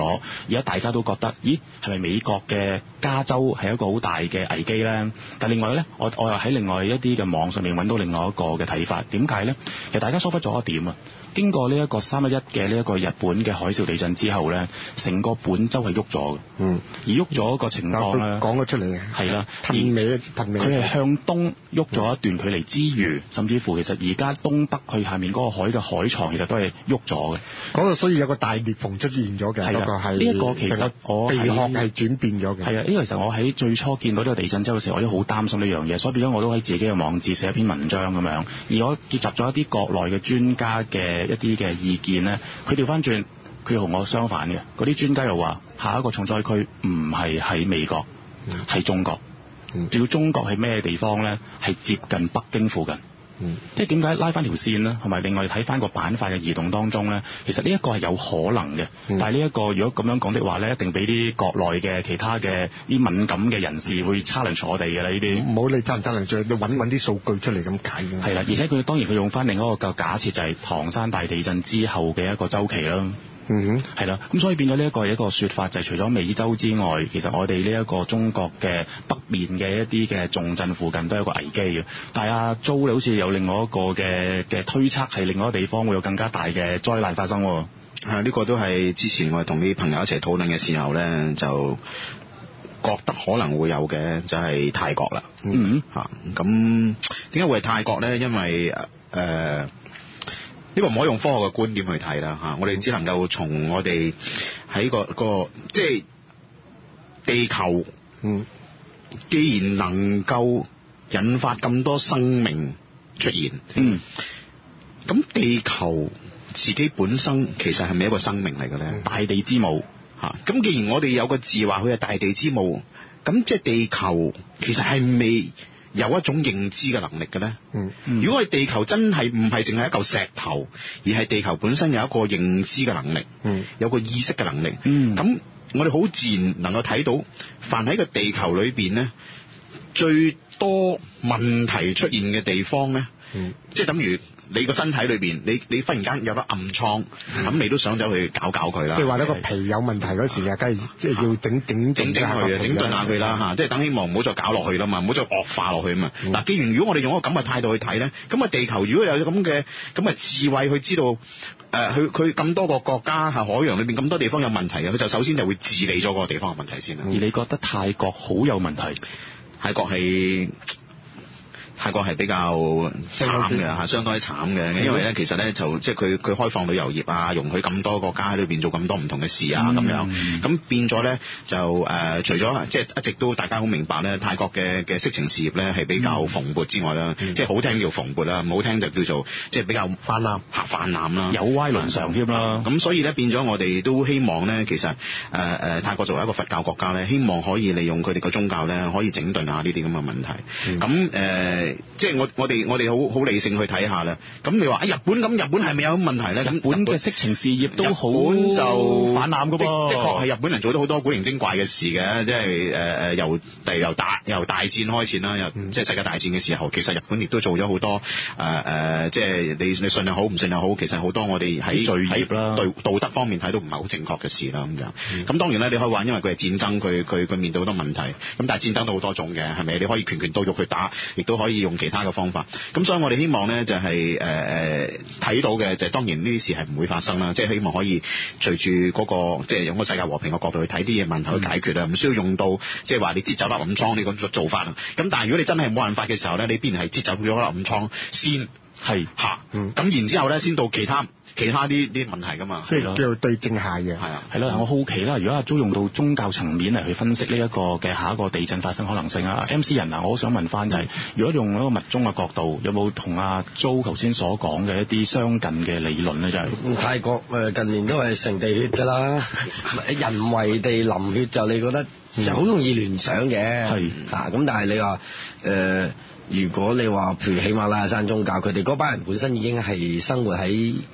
咗，而家大家都覺得，咦，係咪美國嘅加州係一個好大嘅危機咧？但另外咧，我我又喺另外一啲嘅網上面揾到另外一個嘅睇法，點解咧？其實大家疏忽咗一點啊，經過呢一個三一一嘅呢一個日本嘅海嘯地震之後咧，成個本州係喐咗嘅，嗯，而喐咗個情況咧， 講咗出嚟嘅， 係啦， 褪尾褪尾， 佢係向東喐咗一段距離之餘，甚至乎其實而家東北佢下面嗰個海嘅海床其實都係喐咗嘅， 嗰度所以有個大裂縫出現咗嘅，嗰個係呢一個其實我地殼係轉變咗嘅， 係啊，呢個其實我喺最初見到呢個地震之後嘅時候，我都好擔心呢樣嘢，所以變咗我都喺自己嘅網誌寫一篇文章咁樣，而我結集咗一啲國內嘅專家嘅一啲嘅意見咧，佢調翻轉，佢同我相反嘅，嗰啲專家又話下一個重災區唔係喺美國，係、嗯、中國，仲、嗯、要中國係咩地方咧？係接近北京附近。嗯、即係點解拉翻條線呢？同埋另外睇翻個板塊嘅移動當中咧，其實呢一個係有可能嘅。嗯、但係呢一個如果咁樣講的話咧，一定俾啲國內嘅其他嘅啲敏感嘅人士會 challenge 我哋嘅啦。呢啲唔好理 challenge challenge，你揾揾啲數據出嚟咁解嘅。 係啦，而且佢當然佢用翻另一個嘅假設，就係唐山大地震之後嘅一個週期啦。嗯哼，係啦，咁所以變咗呢一個一個説法，就係除咗美洲之外，其實我哋呢一個中國嘅北面嘅一啲嘅重鎮附近都有一個危機嘅。但係阿 Jo 你好似有另外一個嘅嘅推測，係另外一個地方會有更加大嘅災難發生喎。 係呢、這個都係之前我哋同啲朋友一齊討論嘅時候咧，就覺得可能會有嘅，就係、是、泰國啦。嗯嚇，咁點解會係泰國咧？因為誒。呃呢個唔可以用科學嘅觀點去睇啦嚇，我哋只能夠從我哋喺個個即係地球，嗯，既然能夠引發咁多生命出現，嗯，咁地球自己本身其實係咪一個生命嚟嘅咧？ 大地之母嚇，咁既然我哋有個字話佢係大地之母，咁即係地球其實係未有一種認知嘅能力嘅咧，嗯，如果係地球真係唔係淨係一嚿石頭，而係地球本身有一個認知嘅能力，嗯，有個意識嘅能力，嗯，咁我哋好自然能夠睇到，凡喺個地球裏邊咧，最多問題出現嘅地方咧，嗯，即係等於你個身體裏邊，你你忽然間有粒暗瘡，咁、嗯、你都想走去搞搞佢啦。即係話呢個皮有問題嗰時啊，梗係即係要整整整整佢啊，整頓下佢啦嚇，即係等希望唔好再搞落去啦嘛，唔好再惡化落去啊嘛。嗱、嗯，既然如果我哋用一個咁嘅態度去睇咧，咁啊地球如果有咁嘅咁嘅智慧去知道，誒佢佢咁多個國家係海洋裏邊咁多地方有問題嘅，佢就首先就會治理咗嗰個地方嘅問題先啦。 而你覺得泰國好有問題？ 泰國係。泰國係比較慘嘅嚇，相當之慘嘅，因為咧其實咧就即係佢佢開放旅遊業啊，容許咁多國家喺裏邊做咁多唔同嘅事啊咁、嗯、樣，咁變咗咧就誒、呃、除咗即係一直都大家好明白咧，泰國嘅嘅色情事業咧係比較蓬勃之外啦，嗯、即係好聽叫蓬勃啦，唔好聽就叫做即係比較泛濫嚇泛濫啦， 有歪倫常添啦。咁所以咧變咗我哋都希望咧，其實誒誒、呃、泰國作為一個佛教國家咧，希望可以利用佢哋個宗教咧，可以整頓下呢啲咁嘅問題。咁誒、嗯。即係我我哋我哋好好理性去睇下啦。咁你話啊日本咁日本係咪有問題咧？ 日本嘅色情事業都好就泛濫㗎噃。 的確係日本人做咗好多古靈精怪嘅事嘅，即係誒誒由第由大由大戰開始啦，又、嗯、即係世界大戰嘅時候，其實日本亦都做咗好多誒誒、呃，即係你你信又好唔信又好，其實好多我哋喺罪業啦， 對道德方面睇到唔係好正確嘅事啦咁樣。咁、嗯、當然咧，你可以話因為佢係戰爭，佢佢佢面對好多問題。咁但係戰爭都好多種嘅，係咪？你可以拳拳到肉去打，亦都可以用其他嘅方法。咁所以我哋希望咧就係誒誒睇到嘅就係、是、當然呢啲事係唔會發生啦，即、就、係、是、希望可以隨住嗰、那個即係用個世界和平嘅角度去睇啲嘢問題去解決啦，唔、嗯、需要用到即係話你擠走粒暗瘡呢個做法啊。咁但係如果你真係冇辦法嘅時候咧，你必然係擠走咗粒暗瘡先係嚇，咁、嗯、然之後咧先到其他。其他啲啲問題噶嘛， 即係叫對症下藥。 係啊， 係啦。我好奇啦，如果阿 Jo 用到宗教層面嚟去分析呢一個嘅下一個地震發生可能性啊 ，M C 人啊，我好想問翻就係、是，如果用一個密宗嘅角度，有冇同阿 Jo 頭先所講嘅一啲相近嘅理論咧？就係、是、 泰國誒近年都係成地血㗎啦，人為地淋血就你覺得就好容易聯想嘅，係嚇咁，但係你話誒。呃如果你話譬如喜馬拉雅山宗教，佢哋嗰班人本身已經係生活喺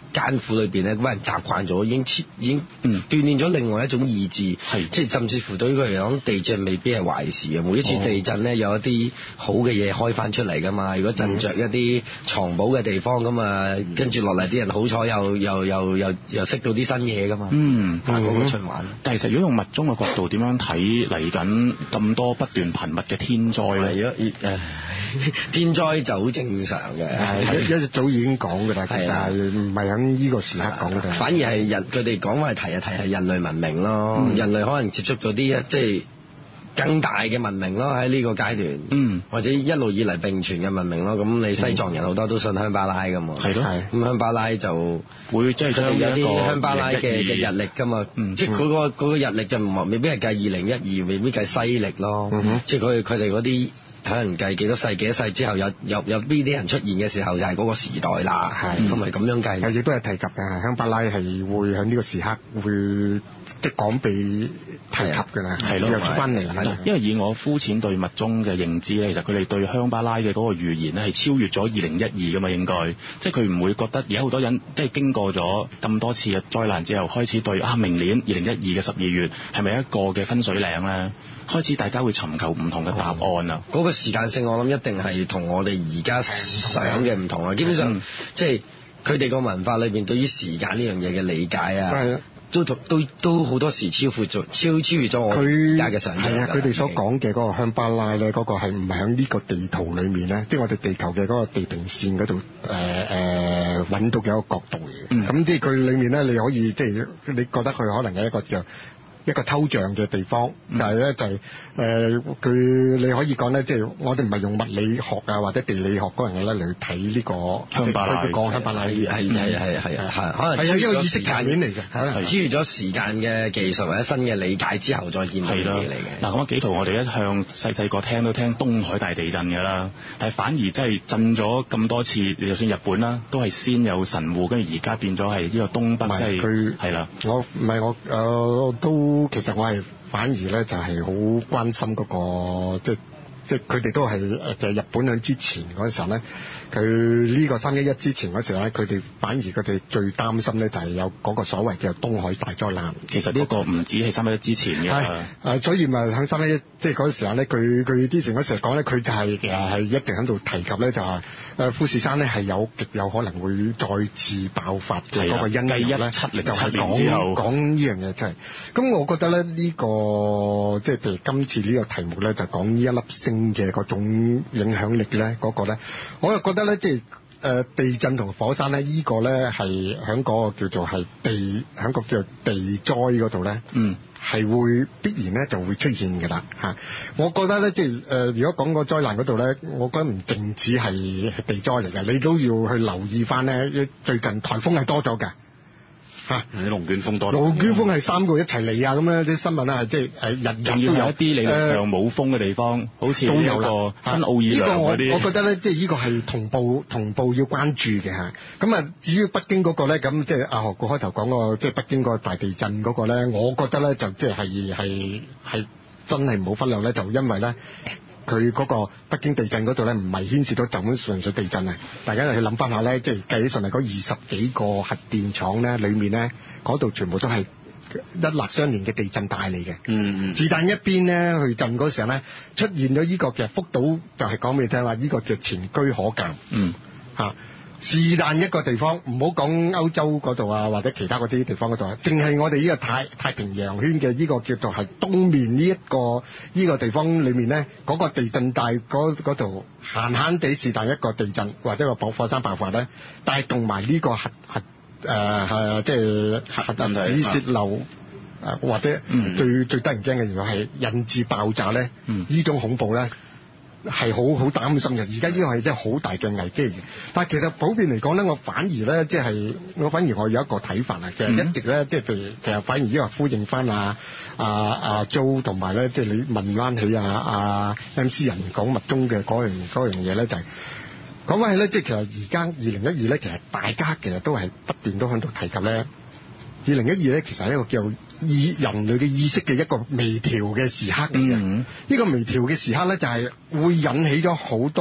艱苦裏邊咧，嗰班人習慣咗，已經切已經鍛鍊咗另外一種意志，係即係甚至乎對於佢嚟講，地震未必係壞事嘅。每一次地震咧，有一啲好嘅嘢開翻出嚟㗎嘛。如果震着一啲藏寶嘅地方咁啊，跟住落嚟啲人好彩又又又又又識到啲新嘢㗎嘛。嗯，嗰個循環。 但係其實如果用密宗嘅角度點樣睇嚟緊咁多不斷頻密嘅天災咧？ 誒天災就好正常嘅， 一一早已經講㗎啦，但係唔係喺呢個時刻講嘅。 反而係人佢哋講話提一提係人類文明咯，嗯、人類可能接觸咗啲即係更大嘅文明咯，喺呢個階段，嗯，或者一路以嚟並存嘅文明咯。咁你西藏人好多都信香巴拉㗎嘛，係咯、嗯，咁香巴拉就會即係佢哋有啲香巴拉嘅嘅日曆㗎嘛，嗯、即係嗰、嗰個嗰、嗰個日曆就唔未必係計二零一二，未必計西歷咯，嗯、即係佢佢哋嗰啲。可能計幾多世幾多世之後有有有邊啲人出現嘅時候就係嗰個時代啦，係咁咪咁樣計。 亦都係提及嘅，香巴拉係會喺呢個時刻會即係講被提及㗎啦，係咯，又出翻嚟係咯。 因為以我膚淺對密宗嘅認知咧，其實佢哋對香巴拉嘅嗰個預言咧係超越咗二零一二㗎嘛，應該即係佢唔會覺得而家好多人即係經過咗咁多次嘅災難之後，開始對啊明年二零一二嘅十二月係咪一個嘅分水嶺咧？開始大家會尋求唔同嘅答案啊！ 嗰、哦嗰個時間性我諗一定係同我哋而家想嘅唔同啊！基本上、嗯、即係佢哋個文化裏邊對於時間呢樣嘢嘅理解啊，都都都好多時超闊咗、超超越咗我而家嘅想像。係啊， 佢哋所講嘅嗰個香巴拉咧，嗰、嗰個係唔係喺呢個地圖裏面咧？即係我哋地球嘅嗰個地平線嗰度誒誒揾到嘅一個角度嚟嘅。咁、嗯、即係佢裏面咧，你可以即係你覺得佢可能係一個叫一個抽象嘅地方，嗯、但係咧就係誒佢你可以講咧，即係我哋唔係用物理學啊或者地理學嗰樣嘢咧嚟睇呢個香巴拉， 佢講香巴拉係係係係係係，可能係有一個意識層面嚟嘅， 超越咗時間嘅技術或者新嘅理解之後再見到嘅嘢嚟嘅。 嗱，咁紀陶我哋一向細細個聽都聽東海大地震㗎啦，但係反而真係震咗咁多次，就算日本啦，都係先有神戶，跟住而家變咗係呢個東北，即係佢係啦。 我唔係我誒、呃、都。其實我係反而咧就係好關心嗰、嗰個即係即係佢哋都係誒就係日本喺之前嗰陣時候咧，佢呢個三一一之前嗰時候咧，佢哋反而佢哋最擔心咧就係有嗰個所謂嘅東海大災難。 其實呢個唔止係三一一之前嘅， 係誒，所以咪喺三一一即係嗰陣時候咧，佢佢之前嗰時候講咧，佢就係誒係一直喺度提及咧，就係誒富士山咧係有極有可能會再次爆發嘅嗰個因由咧， 七零就係講講呢樣嘢真係。咁我覺得咧呢個即係譬如今次呢個題目咧，就講呢一粒星嘅嗰種影響力咧，嗰個咧，我又覺得咧即係誒地震同火山咧，呢個咧係喺嗰個叫做係地喺個叫做地災嗰度咧，嗯，係會必然咧就會出現㗎啦嚇。我覺得咧即係誒，如果講個災難嗰度咧，我覺得唔淨止係地災嚟嘅，你都要去留意翻咧。最近颱風係多咗㗎。嚇！ 啲龍捲風多， 龍捲風係三個一齊嚟啊！咁樣啲新聞啊，係即係誒日日都有。 一啲理論上冇風嘅地方，呃、好似都有個新奧爾良嗰啲。 呢個我我覺得咧，即係呢個係同步同步要關注嘅嚇。咁啊，至於北京嗰個咧，咁即係阿何故開頭講個即係北京個大地震嗰個咧，我覺得咧就即係係係係真係唔好忽略咧，就因為咧。佢嗰個北京地震嗰度咧，唔係牽涉到就咁純粹地震啊！大家去諗翻下咧，即係計起上嚟嗰二十幾個核電廠咧，裡面咧嗰度全部都係一脈相連嘅地震帶嚟嘅。嗯嗯。子彈一邊咧去震嗰時候咧，出現咗呢個嘅福島，就係講俾你聽啦，呢個叫前車可鑑。嗯。嚇！是但一個地方，唔好講歐洲嗰度啊，或者其他嗰啲地方嗰度啊，淨係我哋呢個太太平洋圈嘅呢個叫做係東面呢一個呢個地方裏面咧，嗰個地震帶嗰嗰度閒閒地是但一個地震或者個爆火山爆發咧，帶動埋呢個核核誒係即係核子泄漏誒，或者最最得人驚嘅原來係引致爆炸咧，呢種恐怖咧。係好好擔心嘅，而家呢個係真係好大嘅危機嘅。但係其實普遍嚟講咧，我反而咧即係我反而我有一個睇法啊。其實一直咧即係譬如其實反而因為呼應翻啊啊啊 Jo 同埋咧即係你問翻起啊啊 M C 人講密宗嘅嗰樣嗰樣嘢咧，就係講翻起咧，即係其實而家二零一二咧，其實大家其實都係不斷都喺度提及咧。二零一二咧，其實係一個叫意人類嘅意識嘅一個微調嘅時刻嚟嘅。呢、嗯、個微調嘅時刻咧，就係會引起咗好多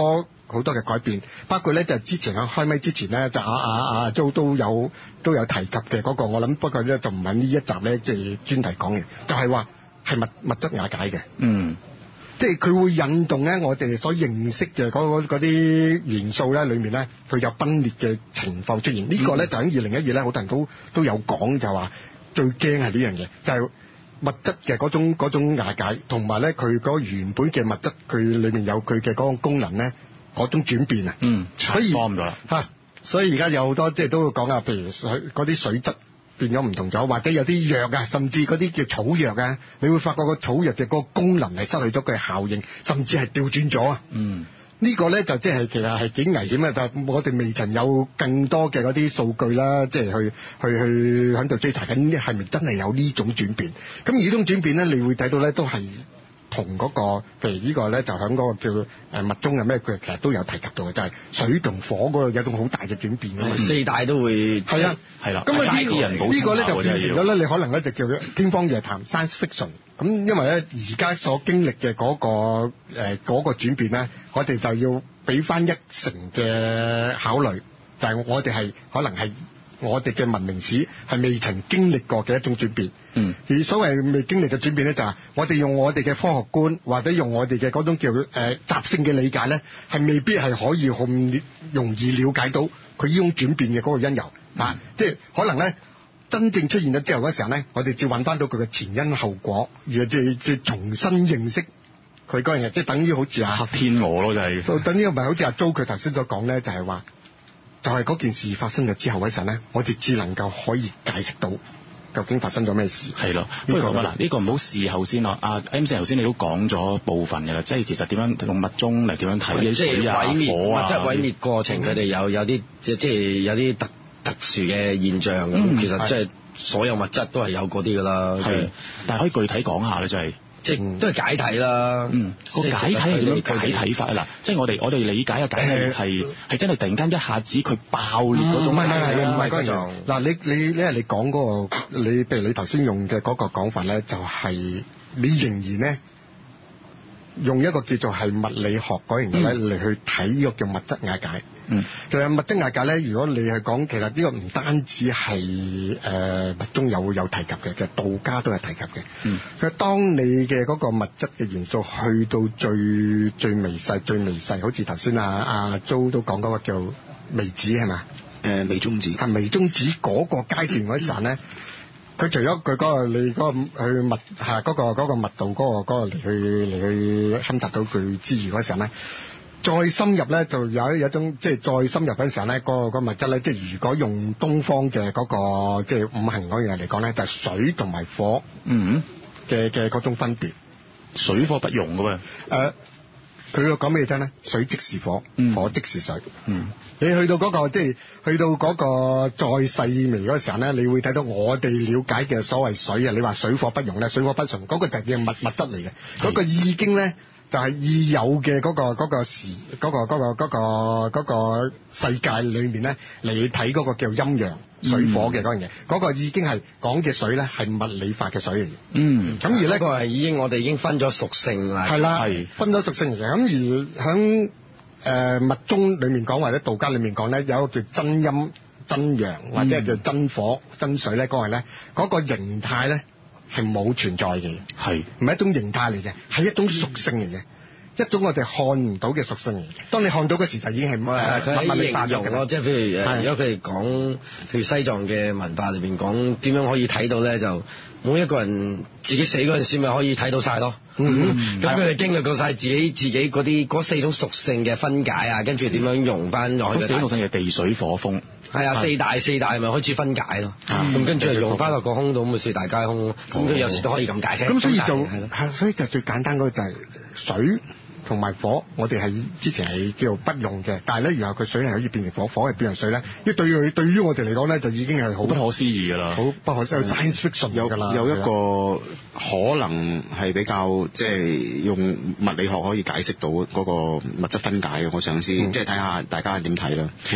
好多嘅改變，包括咧就之前喺開咪之前咧就阿阿阿 Jo 都有都有提及嘅嗰、那個，我諗不過咧就唔係呢一集咧即係專題講嘅，就係話係物物質瓦解嘅，嗯，即係佢會引動咧我哋所認識嘅嗰啲元素咧裏面咧佢有崩裂嘅情況出現，這個、呢個咧就喺二零一二咧好多人都都有講，就話最驚係呢樣嘢，就係、是、物質嘅嗰種嗰種瓦解，同埋咧佢嗰原本嘅物質佢裏面有佢嘅嗰個功能咧。嗰種轉變啊，嗯，所以嚇，所以而家有好多即係都會講啊，譬如水嗰啲水質變咗唔同咗，或者有啲藥啊，甚至嗰啲叫草藥啊，你會發覺個草藥嘅嗰個功能係失去咗佢嘅效應，甚至係調轉咗啊。嗯，呢個咧就即係其實係幾危險啊！但係我哋未曾有更多嘅嗰啲數據啦，即係去去去喺度追查緊係咪真係有呢種轉變？咁而呢種轉變咧，你會睇到咧都係。同嗰、那個，譬如呢個咧，就喺嗰個叫誒物中有咩，佢其實都有提及到嘅，就係、是、水同火嗰個有種好大嘅轉變嘅、嗯。四大都會係啊，係啦。咁啊呢個呢個咧就變成咗咧，你可能咧就叫做天方夜譚 （science fiction）。咁因為咧而家所經歷嘅嗰個誒嗰、呃那個轉變咧，我哋就要俾翻一成嘅考慮，就係、是、我哋係可能係。我哋嘅文明史係未曾經歷過嘅一種轉變，嗯，而所謂未經歷嘅轉變咧，就係我哋用我哋嘅科學觀或者用我哋嘅嗰種叫誒、呃、習性嘅理解咧，係未必係可以咁容易了解到佢呢種轉變嘅嗰個因由、嗯、啊，即係可能咧真正出現咗之後嗰時候咧，我哋就揾翻到佢嘅前因後果，而即係即係重新認識佢嗰樣嘢，即係等於好似啊黑天鵝咯，就係、是，等於唔係好似阿 Jo 佢頭先所講咧，就係、是、話。就係嗰件事發生咗之後嗰陣咧，我哋只能夠可以解釋到究竟發生咗咩事。係咯，不過嗱，呢個唔好事後先咯。阿 M 四頭先你都講咗部分嘅啦，即係其實點樣用物中嚟點樣睇啲水啊、火啊，即係毀滅過程，佢哋有有啲即即係有啲特特殊嘅現象咁、嗯。其實即係所有物質都係有嗰啲㗎啦。係，但係可以具體講下咧，就係、是。即係都係解體啦。嗯，個解體係點樣解體法啊？嗱，即係我哋我哋理解嘅解體係係真係突然間一下子佢爆裂嗰種。唔係唔係唔係嗰種。嗱，你你你係你講嗰個，你譬如你頭先用嘅嗰個講法咧，就係你仍然咧用一個叫做係物理學嗰樣嘢咧嚟去睇呢個叫物質瓦解。嗯，其實物質瓦解咧，如果你係講，其實呢個唔單止係誒、呃、物中有有提及嘅，其實道家都係提及嘅。嗯，佢當你嘅嗰個物質嘅元素去到最最微細、最微細，好似頭先阿阿 Jo 都講嗰個叫微子係嘛？誒，微中子係微中子嗰個階段嗰陣咧，佢除咗佢嗰個你嗰、嗰個去密係嗰、嗰個嗰、嗰個密度嗰、嗰個嗰、嗰個嚟去嚟去勘察到佢之餘嗰陣咧。再深入咧，就有一有一種即係再深入嗰陣時候咧，嗰個個物質咧，即係如果用東方嘅嗰個即係五行嗰樣嚟講咧，就係水同埋火，嗯嘅嘅嗰種分別，水火不容噶嘛。誒，佢要講俾你聽咧，水即是火，火即是水。嗯，你去到嗰個即係去到嗰個再細微嗰時候咧，你會睇到我哋了解嘅所謂水啊，你話水火不容咧，水火不純嗰個就係叫物物質嚟嘅，嗰個已經咧。就係、是、已有嘅嗰、那個嗰、那個時嗰、那個嗰、那個嗰、那個嗰、那個世界裏面咧，嚟睇嗰個叫陰陽水火嘅嗰樣嘢，嗰、嗯那個已經係講嘅水咧係物理法嘅水嚟嘅。嗯，咁而咧、那個係已經我哋已經分咗屬性啦。係啦，係分咗屬性嚟嘅。咁而喺誒物中裏面講或者道家裏面講咧，有一個叫真陰真陽或者係叫真火、嗯、真水咧，嗰個咧嗰個形態咧。係冇存在嘅，係唔係一種形態嚟嘅，係一種屬性嚟嘅，一種我哋看唔到嘅屬性嚟嘅。當你看到嘅時候，就已經係乜乜乜形容咯。即係譬如誒，如果佢哋講，譬如西藏嘅文化裏邊講點樣可以睇到咧，就每一個人自己死嗰陣時咪可以睇到晒咯。咁佢哋經歷過晒自己自己嗰啲嗰四種屬性嘅分解啊，跟住點樣用翻落去。嗰四種屬性係地水火風。係啊，四大四大咪開始分解咯，咁跟住用翻落個空度，咁咪四大皆空，咁佢有時都可以咁解釋。咁所以就係，所以就最簡單嗰個就係水同埋火，我哋係之前係叫做不用嘅，但係咧，然後佢水係可以變成火，火係變成水咧，因為對佢對於我哋嚟講咧，就已經係好不可思議㗎啦，好不可思議 science fiction 㗎啦。有一個可能係比較即係用物理學可以解釋到嗰個物質分解嘅，我嘗試即係睇下大家點睇啦。嗯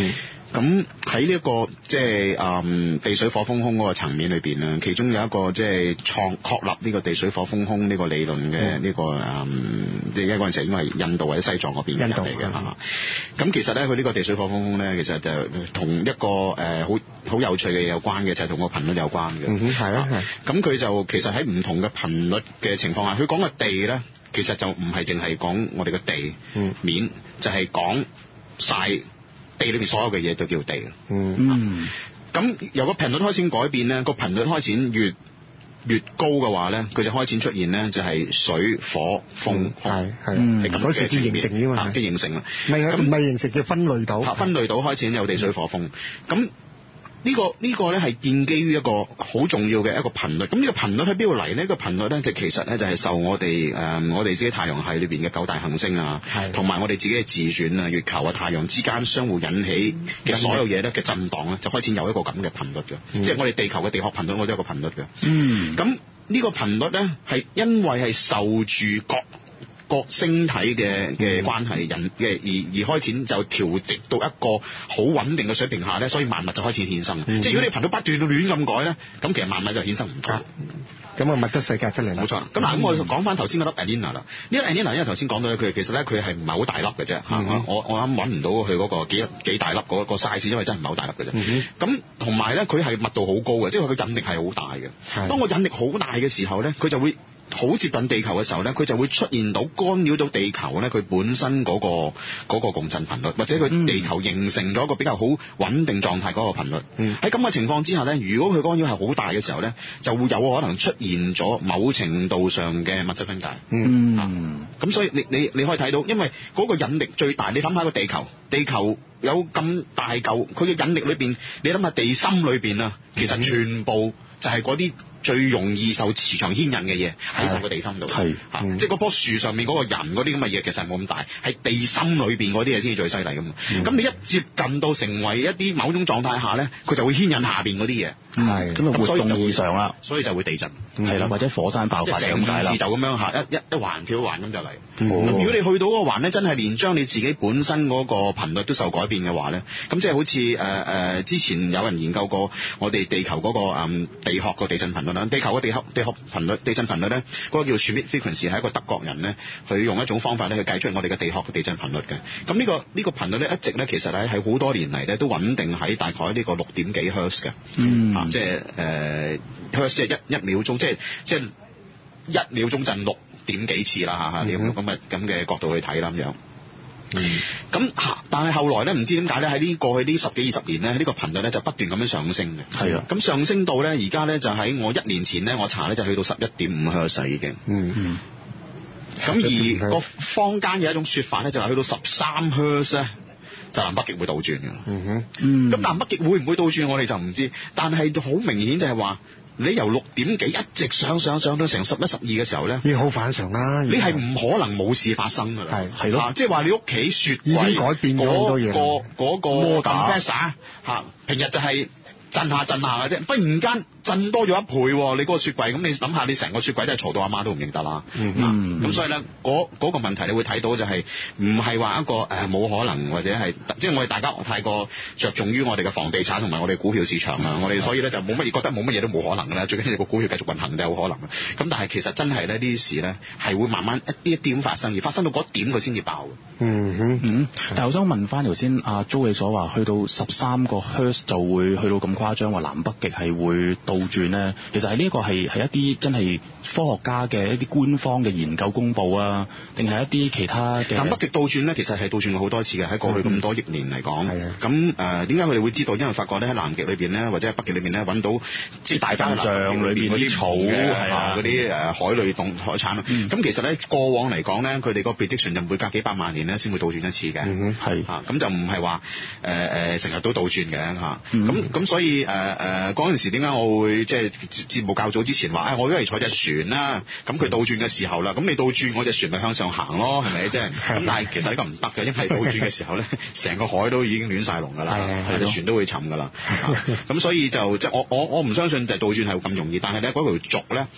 咁喺呢一個即係誒地水火風空嗰個層面裏邊咧，其中有一個即係創確立呢個地水火風空呢個理論嘅呢、這個誒，即係因為嗰陣時應該係印度或者西藏嗰邊人嚟嘅嚇。咁其實咧，佢呢個地水火風空咧，其實就同一個誒好好有趣嘅嘢有關嘅，就係、是、同個頻率有關嘅。 嗯哼，係啊，係。咁佢就其實喺唔同嘅頻率嘅情況下，佢講嘅地咧，其實就唔係淨係講我哋嘅地、嗯、面，就係講晒。地裏面所有嘅嘢都叫地。嗯，咁由個頻率開始改變咧，個頻率開始越越高嘅話咧，佢就開始出現咧，就係水火風空。係係，嗰時叫形成嘅嘛，嘅形成啦。唔係唔係形成叫分類島。分類島開始有地水火風。咁呢、這個呢、這個咧係建基於一個好重要嘅一個頻率。咁呢個頻率喺邊度嚟呢？呢、這個頻率咧就其實咧就係受我哋誒、呃、我哋自己太陽系裏邊嘅九大行星啊，同埋我哋自己嘅自轉啊、月球啊、太陽之間相互引起嘅所有嘢咧嘅震盪咧，就開始有一個咁嘅頻率嘅、嗯。即係我哋地球嘅地殼頻率，我都有個頻率嘅。嗯。咁呢個頻率咧係因為係受住各各星體嘅嘅關係引嘅而而開始就調節到一個好穩定嘅水平下咧，所以萬物就開始衍生。嗯、即係如果你頻率不斷到亂咁改咧，咁其實萬物就衍生唔到。咁啊，物質世界出嚟。冇錯。咁嗱，咁我講翻頭先嗰粒 Elena 啦。呢粒 Elena 因為頭先講到佢其實咧佢係唔係好大粒嘅啫嚇。我我啱揾唔到佢嗰個幾幾大粒嗰個 size，因為真係唔係好大粒嘅啫。咁同埋咧，佢係密度好高嘅，即係佢個引力係好大嘅。當個引力好大嘅時候咧，佢就會好接近地球嘅時候咧，佢就會出現到干擾到地球咧，佢本身嗰、嗰個嗰個共振頻率，或者佢地球形成咗一個比較好穩定狀態嗰個頻率。喺咁嘅情況之下咧，如果佢干擾係好大嘅時候咧，就會有可能出現咗某程度上嘅物質分解。嗯，咁、啊、所以你你你可以睇到，因為嗰個引力最大，你諗下個地球，地球有咁大嚿，佢嘅引力裏邊，你諗下地心裏邊啊，其實全部就係嗰啲最容易受磁場牽引嘅嘢喺晒個地心度，係、嗯、即係嗰棵樹上面嗰個人嗰啲咁嘅嘢，其實冇咁大，係地心裏邊嗰啲嘢先至最犀利噶嘛。咁、嗯、你一接近到成為一啲某種狀態下咧，佢就會牽引下邊嗰啲嘢，係咁啊活動異常啦，所以就會地震，係、嗯、啦，或者火山爆發咁解啦。就咁樣下一一一環跳一環咁就嚟。咁、嗯、如果你去到嗰個環咧，真係連將你自己本身嗰個頻率都受改變嘅話咧，咁即係好似誒誒之前有人研究過我哋地球嗰、嗰個誒、嗯、地殼個地震頻率。地球嘅地殼地殼頻率地震頻率咧，嗰、那個叫 Schmidt frequency 係一個德國人咧，佢用一種方法咧去計出我哋嘅地殼嘅地震頻率嘅。咁呢、這個呢、這個頻率咧，一直咧其實咧係好多年嚟咧都穩定喺大概呢個六點幾 hertz 嘅，嗯，啊、即係誒 hertz 即係一一秒鐘，即係即係一秒鐘震六點幾次啦嚇嚇，你用咁嘅咁嘅角度去睇啦咁樣。嗯，咁但係後來咧，唔知點解咧，喺呢過去呢十幾二十年咧，呢、這個頻率咧就不斷咁樣上升嘅。係啊，咁上升到咧，而家咧就喺我一年前咧，我查咧就去到十一點五赫茲已經。嗯嗯。咁而個坊間有一種說法咧，就係去到十三赫茲咧，就南北極會倒轉嘅。嗯哼。嗯。咁南北極會唔會倒轉，我哋就唔知，但係好明顯就係話，你由六點幾一直上上上到成十一十二嘅時候咧，已經好反常啦。你係唔可能冇事發生㗎啦。係係咯，即係話你屋企雪櫃已經改變咗好多嘢。嗰個嗰個 compressor 嚇，平日就係震下震下嘅啫，忽然間震多咗一倍喎！你嗰個雪櫃，咁你諗下，你成個雪櫃都係嘈到阿媽都唔認得啦。嗯咁、啊、所以咧，嗰、嗰個問題你會睇到就係唔係話一個誒冇、呃、可能，或者係即係我哋大家太過着重於我哋嘅房地產同埋我哋股票市場啊，我哋所以咧就冇乜嘢覺得冇乜嘢都冇可能㗎啦。最緊要個股票繼續運行就有可能。咁但係其實真係咧，呢啲事咧係會慢慢一啲一啲咁發生，而發生到嗰點佢先至爆。嗯哼嗯。但係我想問翻頭先阿 Jo 你所話，去到十三個 hertz 就會去到咁誇張，話南北極係會倒轉咧。其實係呢一個係係一啲真係科學家嘅一啲官方嘅研究公佈啊，定係一啲其他嘅？南北極倒轉咧，其實係倒轉過好多次嘅，喺過去咁多億年嚟講。係啊。咁誒點解佢哋會知道？因為發覺咧喺南極裏邊咧，或者喺北極裏邊咧揾到即係大塊象裏邊嗰啲草啊，嗰啲誒海類動海產啊。咁、嗯、其實咧過往嚟講咧，佢哋個 prediction 就每隔幾百萬年咧先會倒轉一次嘅。嗯係嚇，咁就唔係話誒誒成日都倒轉嘅嚇。咁咁、嗯、所以誒誒嗰陣時點解我會即係節目較早之前話，誒、哎、我因為坐隻船啦，咁佢倒轉嘅時候啦，咁你倒轉我隻船咪向上行咯，係咪？即係咁，但係其實呢個唔得嘅，因為倒轉嘅時候咧，成個海都已經亂晒龍㗎啦，隻船都會沉㗎啦。咁所以就即係我我我唔相信就倒轉係咁容易，但係咧嗰條軸咧。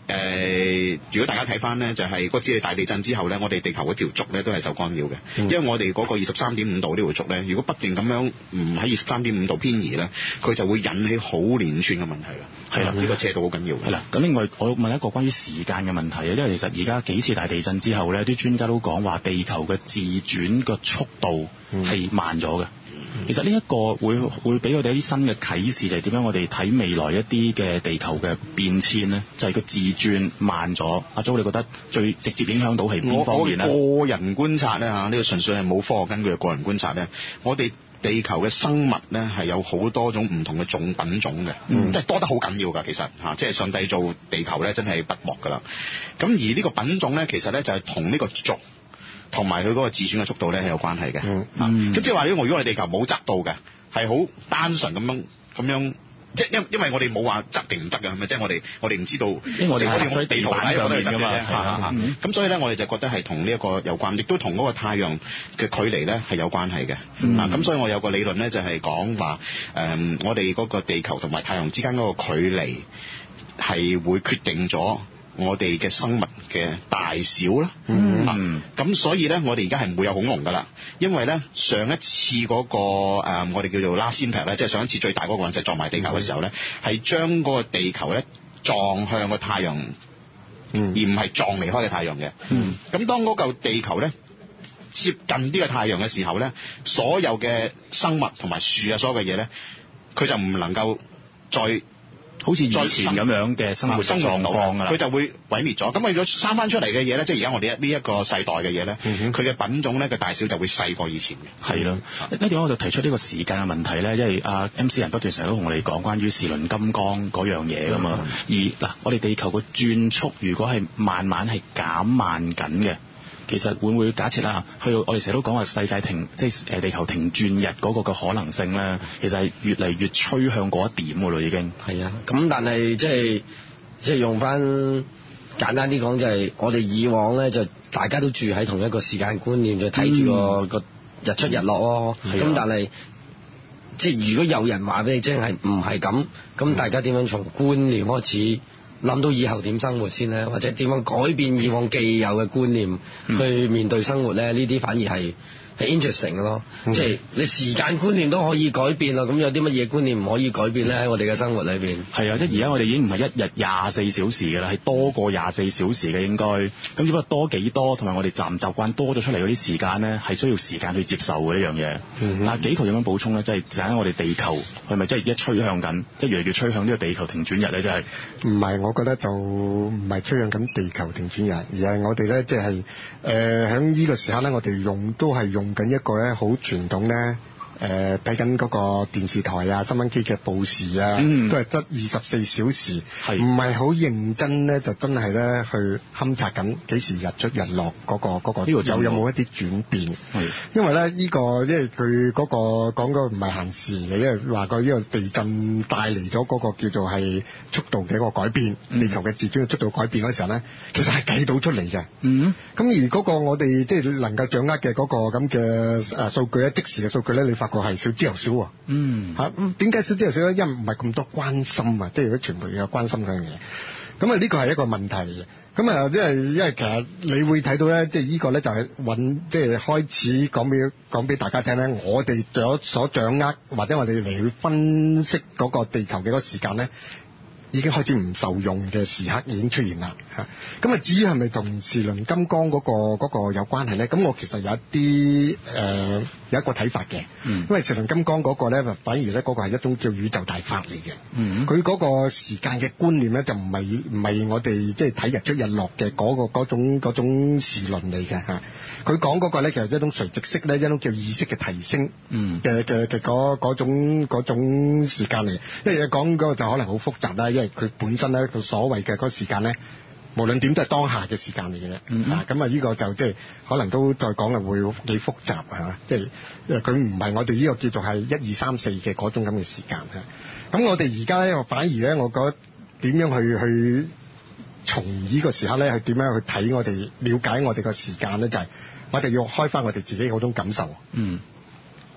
誒，如果大家睇翻咧，就係嗰次智利大地震之後咧，我哋地球嗰條軸咧都係受干擾嘅，嗯、因為我哋嗰個二十三點五度呢條軸咧，如果不斷咁樣唔喺二十三點五度偏移咧，佢就會引起好連串嘅問題啦。係啦，呢個斜度好緊要嘅。係啦， 咁另外我問一個關於時間嘅問題啊，因為其實而家幾次大地震之後咧，啲專家都講話地球嘅自轉嘅速度係慢咗嘅。其實呢一個會會俾我哋一啲新嘅啟示，就係點樣我哋睇未來一啲嘅地球嘅變遷咧？就係、是、個自轉慢咗。阿祖，你覺得最直接影響到係邊方面咧？ 我個人觀察咧嚇，呢、這個純粹係冇科學根據嘅個人觀察咧。我哋地球嘅生物咧係有好多種唔同嘅種品種嘅，嗯、即係多得好緊要㗎。其實嚇，即係上帝造地球咧，真係不薄㗎啦。咁而呢個品種咧，其實咧就係同呢個軸同埋佢嗰個自轉嘅速度咧係有關係嘅。嗯，咁即係話呢，我如果我哋地球冇側度嘅，係好單純咁樣咁樣，即係因因為我哋冇話側定唔側嘅，係咪？即係我哋我哋唔知道，因為我哋我哋地圖喺度側嘅啫。咁所以咧，我哋就覺得係同呢一個有關，亦都同嗰個太陽嘅距離咧係有關係嘅。嗯、啊，咁所以我有個理論咧就係講話誒，我哋嗰個地球同埋太陽之間嗰個距離係會決定咗我哋嘅生物嘅大小啦，嗯，咁、啊、所以咧，我哋而家係唔會有恐龍噶啦，因為咧上一次嗰、那個誒、呃，我哋叫做 last impact 咧，即係上一次最大嗰個隕石撞埋地球嘅時候咧，係將嗰個地球咧撞向個太陽，嗯，而唔係撞離開嘅太陽嘅，嗯，咁當嗰嚿地球咧接近啲嘅太陽嘅時候咧，所有嘅生物同埋樹啊，所有嘅嘢咧，佢就唔能夠再。 好似以前咁樣嘅生活狀況啊， 佢就會毀滅咗。咁為咗生翻出嚟嘅嘢咧，即係而家我哋呢一個世代嘅嘢咧，佢嘅、嗯、品種咧嘅大小就會細過以前嘅。係咯， 呢點解我就提出呢個時間嘅問題咧？因為阿 M C 人不斷成日都同我哋講關於時輪金剛嗰樣嘢噶嘛。嗯、而嗱，我哋地球個轉速如果係慢慢係減慢緊嘅。其實會唔會假設啦？去到我哋成日都講話世界停，即係誒地球停轉日嗰個嘅可能性咧，其實係越嚟越趨向嗰一點㗎咯，已經。 係啊，咁但係即係即係用翻簡單啲講，就係我哋以往咧就大家都住喺同一個時間觀念，就睇住個個日出日落咯。咁、嗯、但係即係如果有人話俾你聽係唔係咁，咁大家點樣從觀念開始？諗到以後點生活先咧，或者點樣改變以往既有嘅觀念去面對生活咧？呢啲反而係係 interesting 嘅咯。嗯、即係你時間觀念都可以改變啦，咁有啲乜嘢觀念唔可以改變咧？喺我哋嘅生活裏邊係啊，即係而家我哋已經唔係一日廿四小時嘅啦，係多過廿四小時嘅應該。咁只不過多幾多，同埋我哋習唔習慣多咗出嚟嗰啲時間咧，係需要時間去接受嘅呢樣嘢。嗯、但係幾圖有樣補充咧，即係就喺我哋地球係咪真係一趨向緊，即係越嚟越趨向呢個地球停轉日咧？真係唔係，我覺得就唔係趨向緊地球停轉日，而係我哋咧即係誒喺呢個時刻咧，我哋用都係用緊一個咧好傳統咧。誒睇緊嗰個電視台啊、新聞機嘅報時啊，嗯、都係得二十四小時，唔係好認真咧，就真係咧去勘察緊幾時日出日落嗰、嗰個嗰、嗰個有有冇一啲轉變？係因為咧呢、呢個因為佢嗰個講個唔係閒時嘅，因為話個呢個地震帶嚟咗嗰個叫做係速度嘅一個改變，嗯、地球嘅自轉嘅速度改變嗰時候咧，其實係計到出嚟嘅。嗯，咁而嗰個我哋即係能夠掌握嘅嗰個咁嘅誒數據咧，即時嘅數據咧，你發個係少之又少喎，嗯嚇，點解少之又少咧？因為唔係咁多關心啊，即係如果傳媒有關心嗰樣嘢，咁啊呢個係一個問題嘅。咁啊，即係因為其實你會睇到咧，即係呢個咧就係揾，即係開始講俾講俾大家聽咧，我哋所所掌握或者我哋嚟去分析嗰個地球嘅嗰個時間咧，已經開始唔受用嘅時刻已經出現啦嚇。咁啊，至於係咪同時輪金剛嗰個嗰個有關係咧？咁我其實有一啲誒、呃、有一個睇法嘅，嗯、因為時輪金剛嗰個咧，反而咧嗰個係一種叫宇宙大法嚟嘅。佢嗰、嗯、個時間嘅觀念咧，就唔係唔係我哋即係睇日出日落嘅嗰、嗰個嗰種嗰種時輪嚟嘅嚇。佢講嗰個咧，其實一種垂直式咧，一種叫意識嘅提升嘅嘅嘅嗰嗰種嗰種時間嚟。因為講嗰個就可能好複雜啦，因為佢本身咧，佢所謂嘅嗰個時間咧，無論點都係當下嘅時間嚟嘅啫。嗯、哼啊，咁啊呢個就即係可能都再講嘅會幾複雜係嘛？即係因為佢唔係我哋呢個叫做係一二三四嘅嗰種咁嘅時間嚇。咁我哋而家咧，反而咧，我覺得點樣去去從呢個時刻咧，去點樣去睇我哋了解我哋個時間咧，就係、是、我哋要開翻我哋自己嗰種感受。嗯。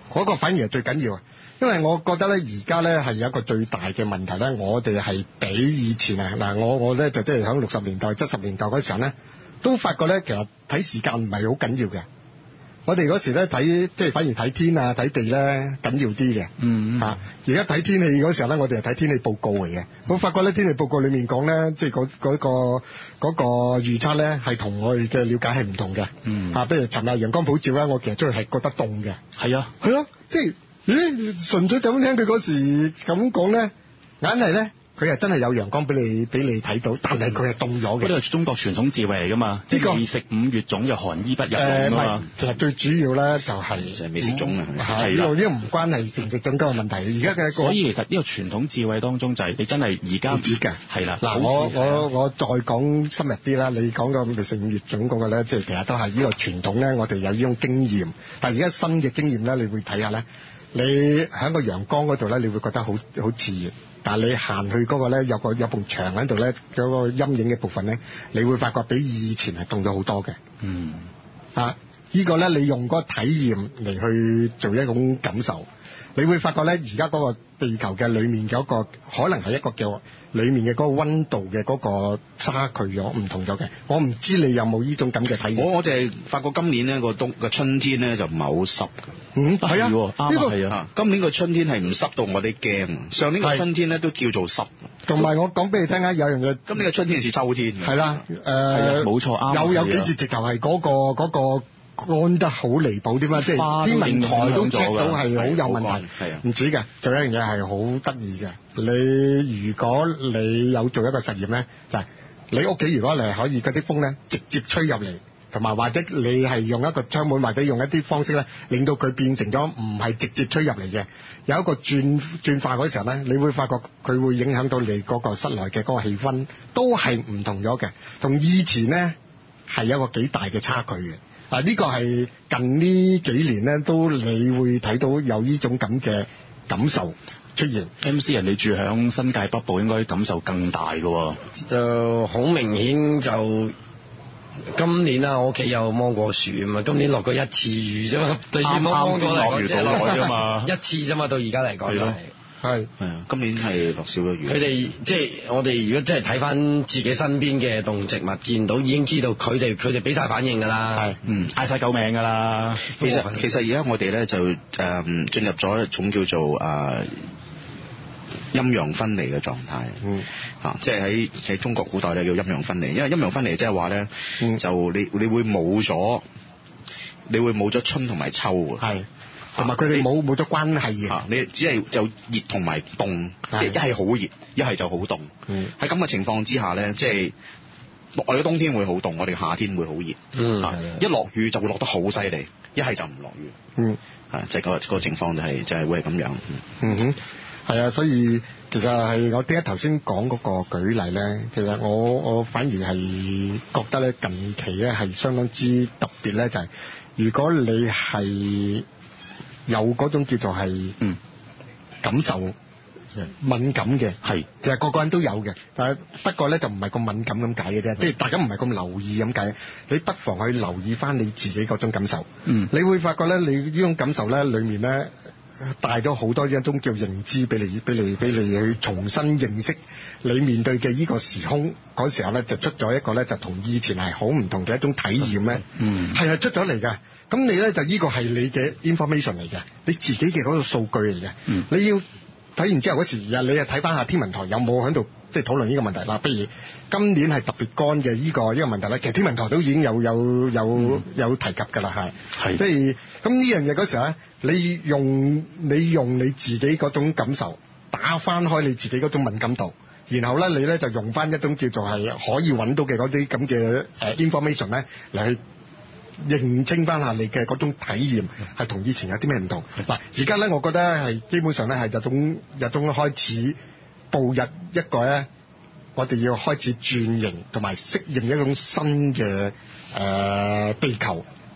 嗰個反而係最緊要啊！因為我覺得咧，而家咧係有一個最大嘅問題咧，我哋係比以前啊嗱，我我咧就即係喺六十年代、七十年代嗰時候咧，都發覺咧，其實睇時間唔係好緊要嘅。我哋嗰時咧睇，即係反而睇天啊、睇地咧緊要啲嘅。嗯嚇，而家睇天氣嗰時候咧，我哋係睇天氣報告嚟嘅。我發覺咧，天氣報告裡面講咧，即係嗰嗰個嗰個預測咧，係同我哋嘅了解係唔同嘅。嗯嚇，譬如尋日陽光普照咧，我其實真係係覺得凍嘅。係啊，係咯，即係咦，純粹就咁聽佢嗰時咁講咧，硬係咧。佢係真係有陽光俾你俾你睇到，但係佢係凍咗嘅。嗰啲係中國傳統智慧嚟㗎嘛，即係未食五月粽就寒衣不入籠啊嘛。其實最主要咧就係就係未食粽啊，係呢個呢個唔關係食唔食粽嗰個問題。而家嘅所以其實呢個傳統智慧當中就係你真係而家唔知㗎，係啦。嗱我我我再講深入啲啦，你講個未食五月粽嗰個咧，即係其實都係呢個傳統咧，我哋有呢種經驗。但係而家新嘅經驗咧，你會睇下咧，你喺個陽光嗰度咧，你會覺得好好熾熱。但係你行去嗰個咧，有個有埲牆喺度咧，嗰個陰影嘅部分咧，你會發覺比以前係凍咗好多嘅。嗯。啊，呢個咧你用嗰個體驗嚟去做一種感受，你會發覺咧，而家嗰個地球嘅裡面嘅一個可能係一個叫裡面嘅嗰個溫度嘅嗰個差距咗唔同咗嘅。我唔知你有冇呢種咁嘅體驗？我我就係發覺今年咧個冬個春天咧就唔係好濕嘅。嗯，係啊，呢個係啊。今年個春天係唔濕到我哋驚。上年個春天咧都叫做濕。同埋我講俾你聽啊，有樣嘢。今年嘅春天似秋天。係啦，誒，冇錯啱。有有幾節直頭係嗰個嗰個乾得好離譜啲嘛，即係天文台都 check 到係好有問題。係啊，唔止㗎，仲有一樣嘢係好得意嘅。你如果你有做一個實驗咧，就係你屋企如果你係可以嗰啲風咧直接吹入嚟。同埋或者你係用一個窗門或者用一啲方式咧，令到佢變成咗唔係直接吹入嚟嘅，有一個轉轉化嗰時候咧，你會發覺佢會影響到你嗰個室內嘅嗰個氣氛，都係唔同咗嘅，同以前咧係有一個幾大嘅差距嘅。啊，呢個係近呢幾年咧都你會睇到有呢種咁嘅感受出現。M C 人哋住響新界北部應該感受更大嘅喎，就好明顯就。今年啊，我屋企有芒果樹啊嘛，今年落過一次雨啫嘛，對於芒果嚟講即係落啫嘛，一次啫嘛，到而家嚟講係係係啊，今年係落少咗雨。佢哋即係我哋如果真係睇翻自己身邊嘅動植物，見到已經知道佢哋佢哋俾晒反應㗎啦，係嗯嗌晒救命㗎啦。其實其實而家我哋咧就誒、嗯、進入咗一種叫做誒。呃陰陽分離嘅狀態，嗯，嚇、啊，即係喺喺中國古代咧叫陰陽分離，因為陰陽分離即係話咧，嗯、就你你會冇咗，你會冇咗春同埋秋嘅，係，同埋佢哋冇冇咗關係嘅、啊，你只係有熱同埋凍，即係一係好熱，一係就好凍，喺咁嘅情況之下咧，即係我哋冬天會好凍，我哋夏天會好熱，嗯，啊、一落雨就會落得好犀利，一係就唔落雨，嗯，係即係嗰個嗰個情況就係、是、就係、是、會係咁樣，嗯哼。係啊，所以其實係我點解頭先講嗰個舉例咧，其實我我反而係覺得咧近期咧係相當之特別咧，就係、是、如果你係有嗰種叫做係嗯感受敏感嘅，係其實個個人都有嘅，但係不過咧就唔係咁敏感咁解嘅啫，即係大家唔係咁留意咁解，你不妨去留意翻你自己嗰種感受，嗯，你會發覺咧你呢種感受咧裡面咧。帶咗好多一種叫認知俾你，俾你，俾你去重新認識你面對嘅呢個時空嗰時候咧，就出咗一個咧，就同以前係好唔同嘅一種體驗咧。嗯，係係出咗嚟嘅。咁你咧就呢個係你嘅 information 嚟嘅，你自己嘅嗰個數據嚟嘅。嗯，你要睇完之後嗰時，你又睇翻下天文台有冇喺度即係討論呢個問題啦。譬如今年係特別乾嘅呢個呢個問題咧，其實天文台都已經有有有、嗯、有提及㗎啦，係係即係咁呢樣嘢嗰時候咧。你用你用你自己嗰種感受打翻開你自己嗰種敏感度，然後咧你咧就用翻一種叫做係可以揾到嘅嗰啲咁嘅誒 information 咧嚟去認清翻下你嘅嗰種體驗係同以前有啲咩唔同。嗱，而家咧我覺得係基本上咧係有種有種開始步入一個咧，我哋要開始轉型同埋適應一種新嘅誒地球。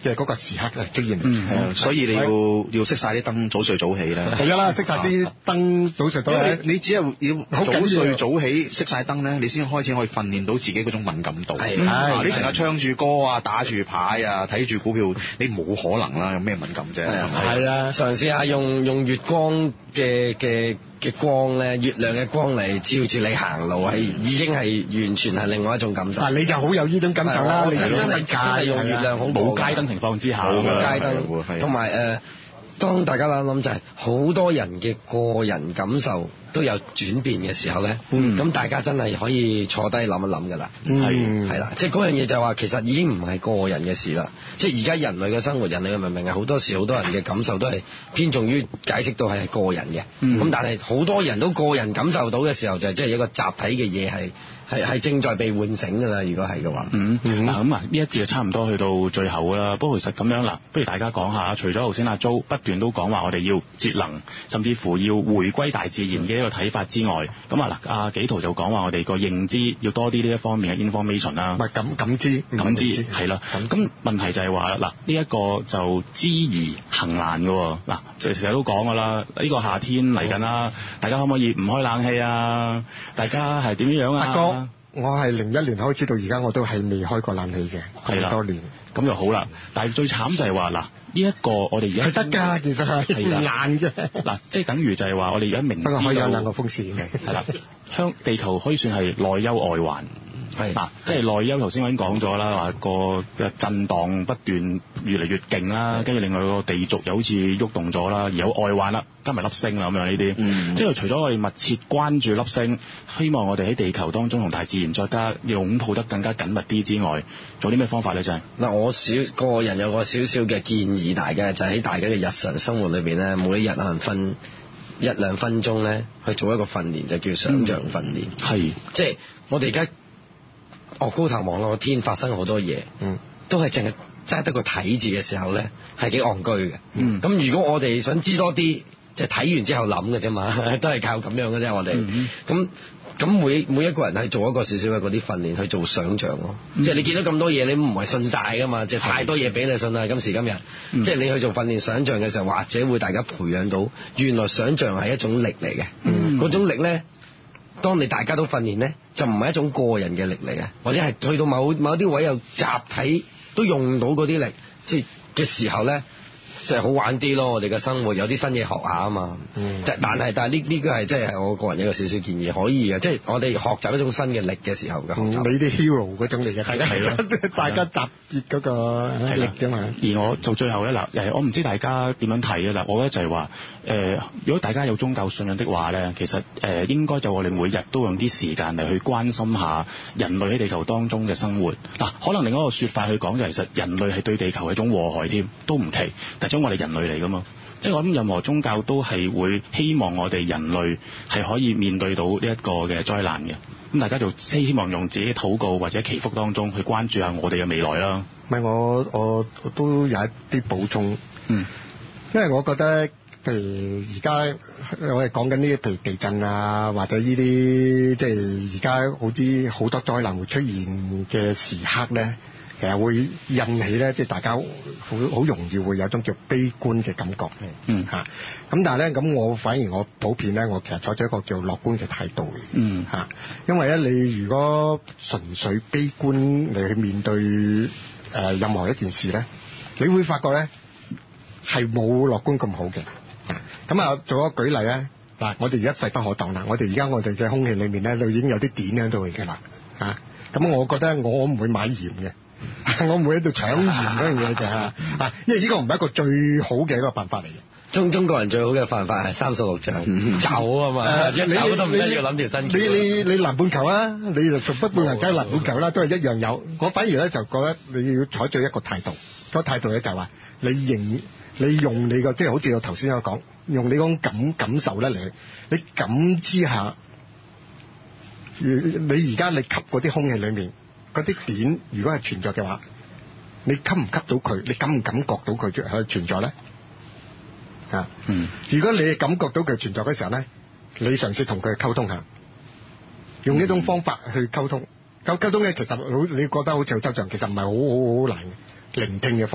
嘅嗰個時刻嚟出現。 嗯，係啊，所以你要要熄晒啲燈，早睡早起啦。 第一啦，熄晒啲燈，早睡早起。 你只係要早睡早起，熄晒燈咧，你先開始可以訓練到自己嗰種敏感度。係，你成日唱住歌啊，打住牌啊，睇住股票，你冇可能啦，有咩敏感啫？ 係啊，嘗試下用用月光嘅嘅嘅光咧，月亮嘅光嚟照住你行路，係已經係完全係另外一種感受。 嗱，你就好有呢種感受啦。你真係真係用月亮好冇街燈情況之下， 冇街燈，同埋誒，當大家諗諗就係好多人嘅個人感受都有轉變嘅時候咧，咁、嗯、大家真係可以坐低諗一諗㗎啦。係係啦，即係嗰樣嘢就係話其實已經唔係個人嘅事啦。即係而家人類嘅生活、人類嘅文明係好多時好多人嘅感受都係偏重於解釋到係個人嘅。咁、嗯、但係好多人都個人感受到嘅時候，就係即係一個集體嘅嘢係。係係正在被喚醒㗎啦，如果係嘅話。嗯嗯。嗱咁啊，呢一節就差唔多去到最後啦。不過其實咁樣嗱，不如大家講下，除咗頭先阿 Jo 不斷都講話我哋要節能，甚至乎要回歸大自然嘅一個睇法之外，咁啊嗱，阿紀陶就講話我哋個認知要多啲呢一方面嘅 information 啦。唔係感感知，感知係啦。咁問題就係話嗱，呢一個就知易行難㗎喎。嗱，就成日都講㗎啦，呢個夏天嚟緊啦，大家可唔可以唔開冷氣啊？大家係點樣啊？阿哥。我係零一年開始到而家，我都係未開過冷氣嘅，咁多年。咁就好啦，但係最慘就係話嗱，呢一個我哋而家係得㗎，其實係硬嘅。嗱，即係等於就係話我哋而家明知道，不過可以有兩個風扇嘅。係啦，香地球可以算係內憂外患。係嗱，即係內憂頭先我已經講咗啦，話個嘅震盪不斷越嚟越勁啦，跟住另外個地軸又好似喐動咗啦，而有外患啦，加埋粒星啦咁樣呢啲。嗯。即係除咗我哋密切關注粒星，希望我哋喺地球當中同大自然再加擁抱得更加緊密啲之外，做啲咩方法咧？就係嗱，我少個人有個少少嘅建議大家，就喺、是、大家嘅日常生活裏邊咧，每一日可能分一兩分鐘咧去做一個訓練，就叫想像訓練。係、嗯，即係我哋而家。我高頭望落個天發生好多嘢，嗯，都係淨係齋得個睇字嘅時候咧，係幾戇居嘅。嗯，咁如果我哋想知多啲，即係睇完之後諗嘅啫嘛，都係靠咁樣嘅啫。我哋，咁咁每每一個人係做一個少少嘅嗰啲訓練去做想像咯。嗯、即係你見到咁多嘢，你唔係信晒噶嘛，即係太多嘢俾你信啦。今時今日，嗯、即係你去做訓練想像嘅時候，或者會大家培養到原來想像係一種力嚟嘅。嗯，嗰種力咧。當你大家都訓練咧，就唔係一種個人嘅力嚟嘅，或者係去到某某啲位有集體都用到嗰啲力，即係嘅時候咧，就係好玩啲咯。我哋嘅生活有啲新嘢學下啊嘛。嗯。但係但係呢呢個係即係我個人一個少少建議，可以嘅，即係我哋學習一種新嘅力嘅時候嘅學習。你啲 hero 嗰種嚟嘅，係啦係啦，大家集結嗰個力㗎嘛。而我做最後咧嗱，誒我唔知大家點樣睇啊嗱，我覺得就係話誒，如果大家有宗教信仰的話咧，其實誒、呃、應該就我哋每日都用啲時間嚟去關心下人類喺地球當中嘅生活嗱、啊。可能另一個説法去講就係其實人類係對地球係一種禍害添，都唔奇。但係因為我哋人類嚟㗎嘛，即係我諗任何宗教都係會希望我哋人類係可以面對到呢一個嘅災難嘅。咁大家就希望用自己禱告或者祈福當中去關注下我哋嘅未來啦。唔係我我我都有一啲補充，嗯，因為我覺得譬如而家我哋講緊呢啲譬如地震啊，或者呢啲即係而家好啲好多災難會出現嘅時刻咧。其實會引起咧，即係大家好好容易會有種叫悲觀嘅感覺。嗯嚇，咁但係咧，咁我反而我普遍咧，我其實採取一個叫樂觀嘅態度嘅。嗯嚇，因為咧，你如果純粹悲觀嚟去面對誒、呃、任何一件事咧，你會發覺咧係冇樂觀咁好嘅。咁啊，做一個舉例咧，嗱，我哋而家勢不可擋啦，我哋而家我哋嘅空氣裏面咧，都已經有啲碘喺度嘅啦。嚇，咁我覺得我唔會買鹽嘅。我唔會喺度搶鹽嗰樣嘢嘅嚇，因為呢個唔係一個最好嘅一個辦法嚟嘅。中中國人最好嘅辦法係三十六象走啊嘛，一走都唔需要諗條新橋。你你你南半球啊，你就從北半球走南半球啦，都係一樣有。我反而咧就覺得你要採取一個態度，個態度咧就係話你認你用你個即係好似我頭先所講，用你嗰種感感受咧嚟，你感知下，你而家你吸嗰啲空氣裡面。嗰啲碘如果係存在嘅話，你吸唔吸到佢？你感唔感覺到佢係存在咧？啊，嗯。如果你感覺到佢存在嘅時候咧，你嘗試同佢溝通下，用呢種方法去溝通。溝溝通嘅其實好，你覺得好似好抽象，其實唔係好好好難嘅。聆聽嘅方式，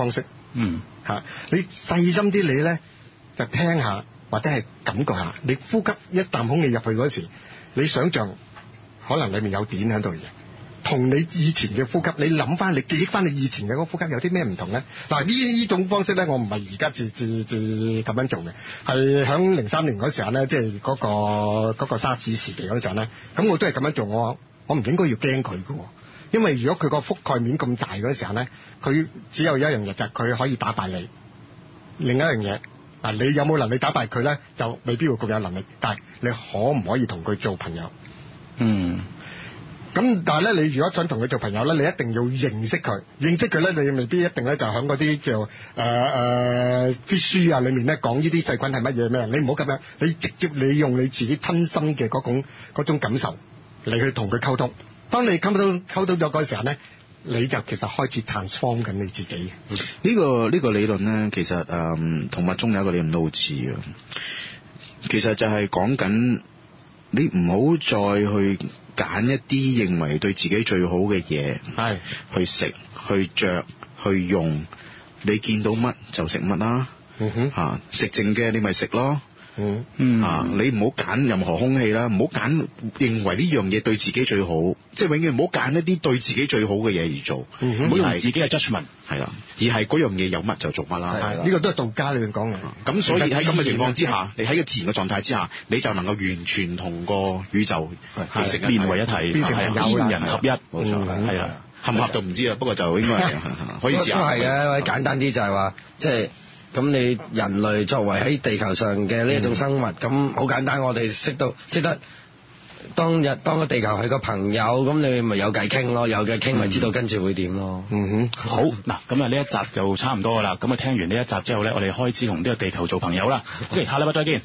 嗯嚇，你細心啲你咧就聽下或者係感覺下，你呼吸一啖空氣入去嗰時，你想像可能裡面有碘喺度嘅。同你以前嘅呼吸，你諗翻，你記憶翻你以前嘅嗰個呼吸有啲咩唔同咧？嗱，呢呢種方式咧，我唔係而家自自自咁樣做嘅，係響零三年嗰時候咧，即係嗰個嗰個沙士時期嗰時候咧，咁我都係咁樣做。我我唔應該要驚佢嘅，因為如果佢個覆蓋面咁大嗰時候咧，佢只有一樣嘢就係佢可以打敗你。另一樣嘢嗱，你有冇能力打敗佢咧？就未必會咁有能力，但係你可唔可以同佢做朋友？ 嗯。 咁但係咧，你如果想同佢做朋友咧，你一定要認識佢。認識佢咧，你未必一定咧就喺嗰啲叫誒誒啲書啊裏面咧講呢啲細菌係乜嘢咩？你唔好咁樣，你直接你用你自己親身嘅嗰種嗰種感受嚟去同佢溝通。當你溝通溝通咗嗰時候咧，你就其實開始 transform 緊你自己。呢、 嗯呢個呢、呢個理論咧，其實誒同物中有一個理論都好似嘅。其實就係講緊你唔好再去揀一啲認為對自己最好嘅嘢，係去食、去着、去用。你見到乜就食乜啦，嗯哼，嚇食剩嘅你咪食咯，嗯嗯，啊你唔好揀任何空氣啦，唔好揀認為呢樣嘢對自己最好，即係永遠唔好揀一啲對自己最好嘅嘢而做，唔好用自己嘅 judgment，係啦，而係嗰樣嘢有乜就做乜啦， 係呢個都係道家裏面講嘅。咁所以喺咁嘅情況之下，你喺個自然嘅狀態之下，你就能夠完全同個宇宙結成連為一體， 變成天人合一，冇錯，係啦。合唔合就唔知啦，不過就應該係可以試下。 都係嘅，或者簡單啲就係話，即係咁你人類作為喺地球上嘅呢一種生物，咁好、嗯、簡單，我哋識到識得當日當個地球係個朋友，咁你咪有偈傾咯，有偈傾咪知道跟住會點咯。嗯哼， 好嗱，咁啊呢一集就差唔多噶啦，咁啊聽完呢一集之後咧，我哋開始同呢個地球做朋友啦。OK，下禮拜再見。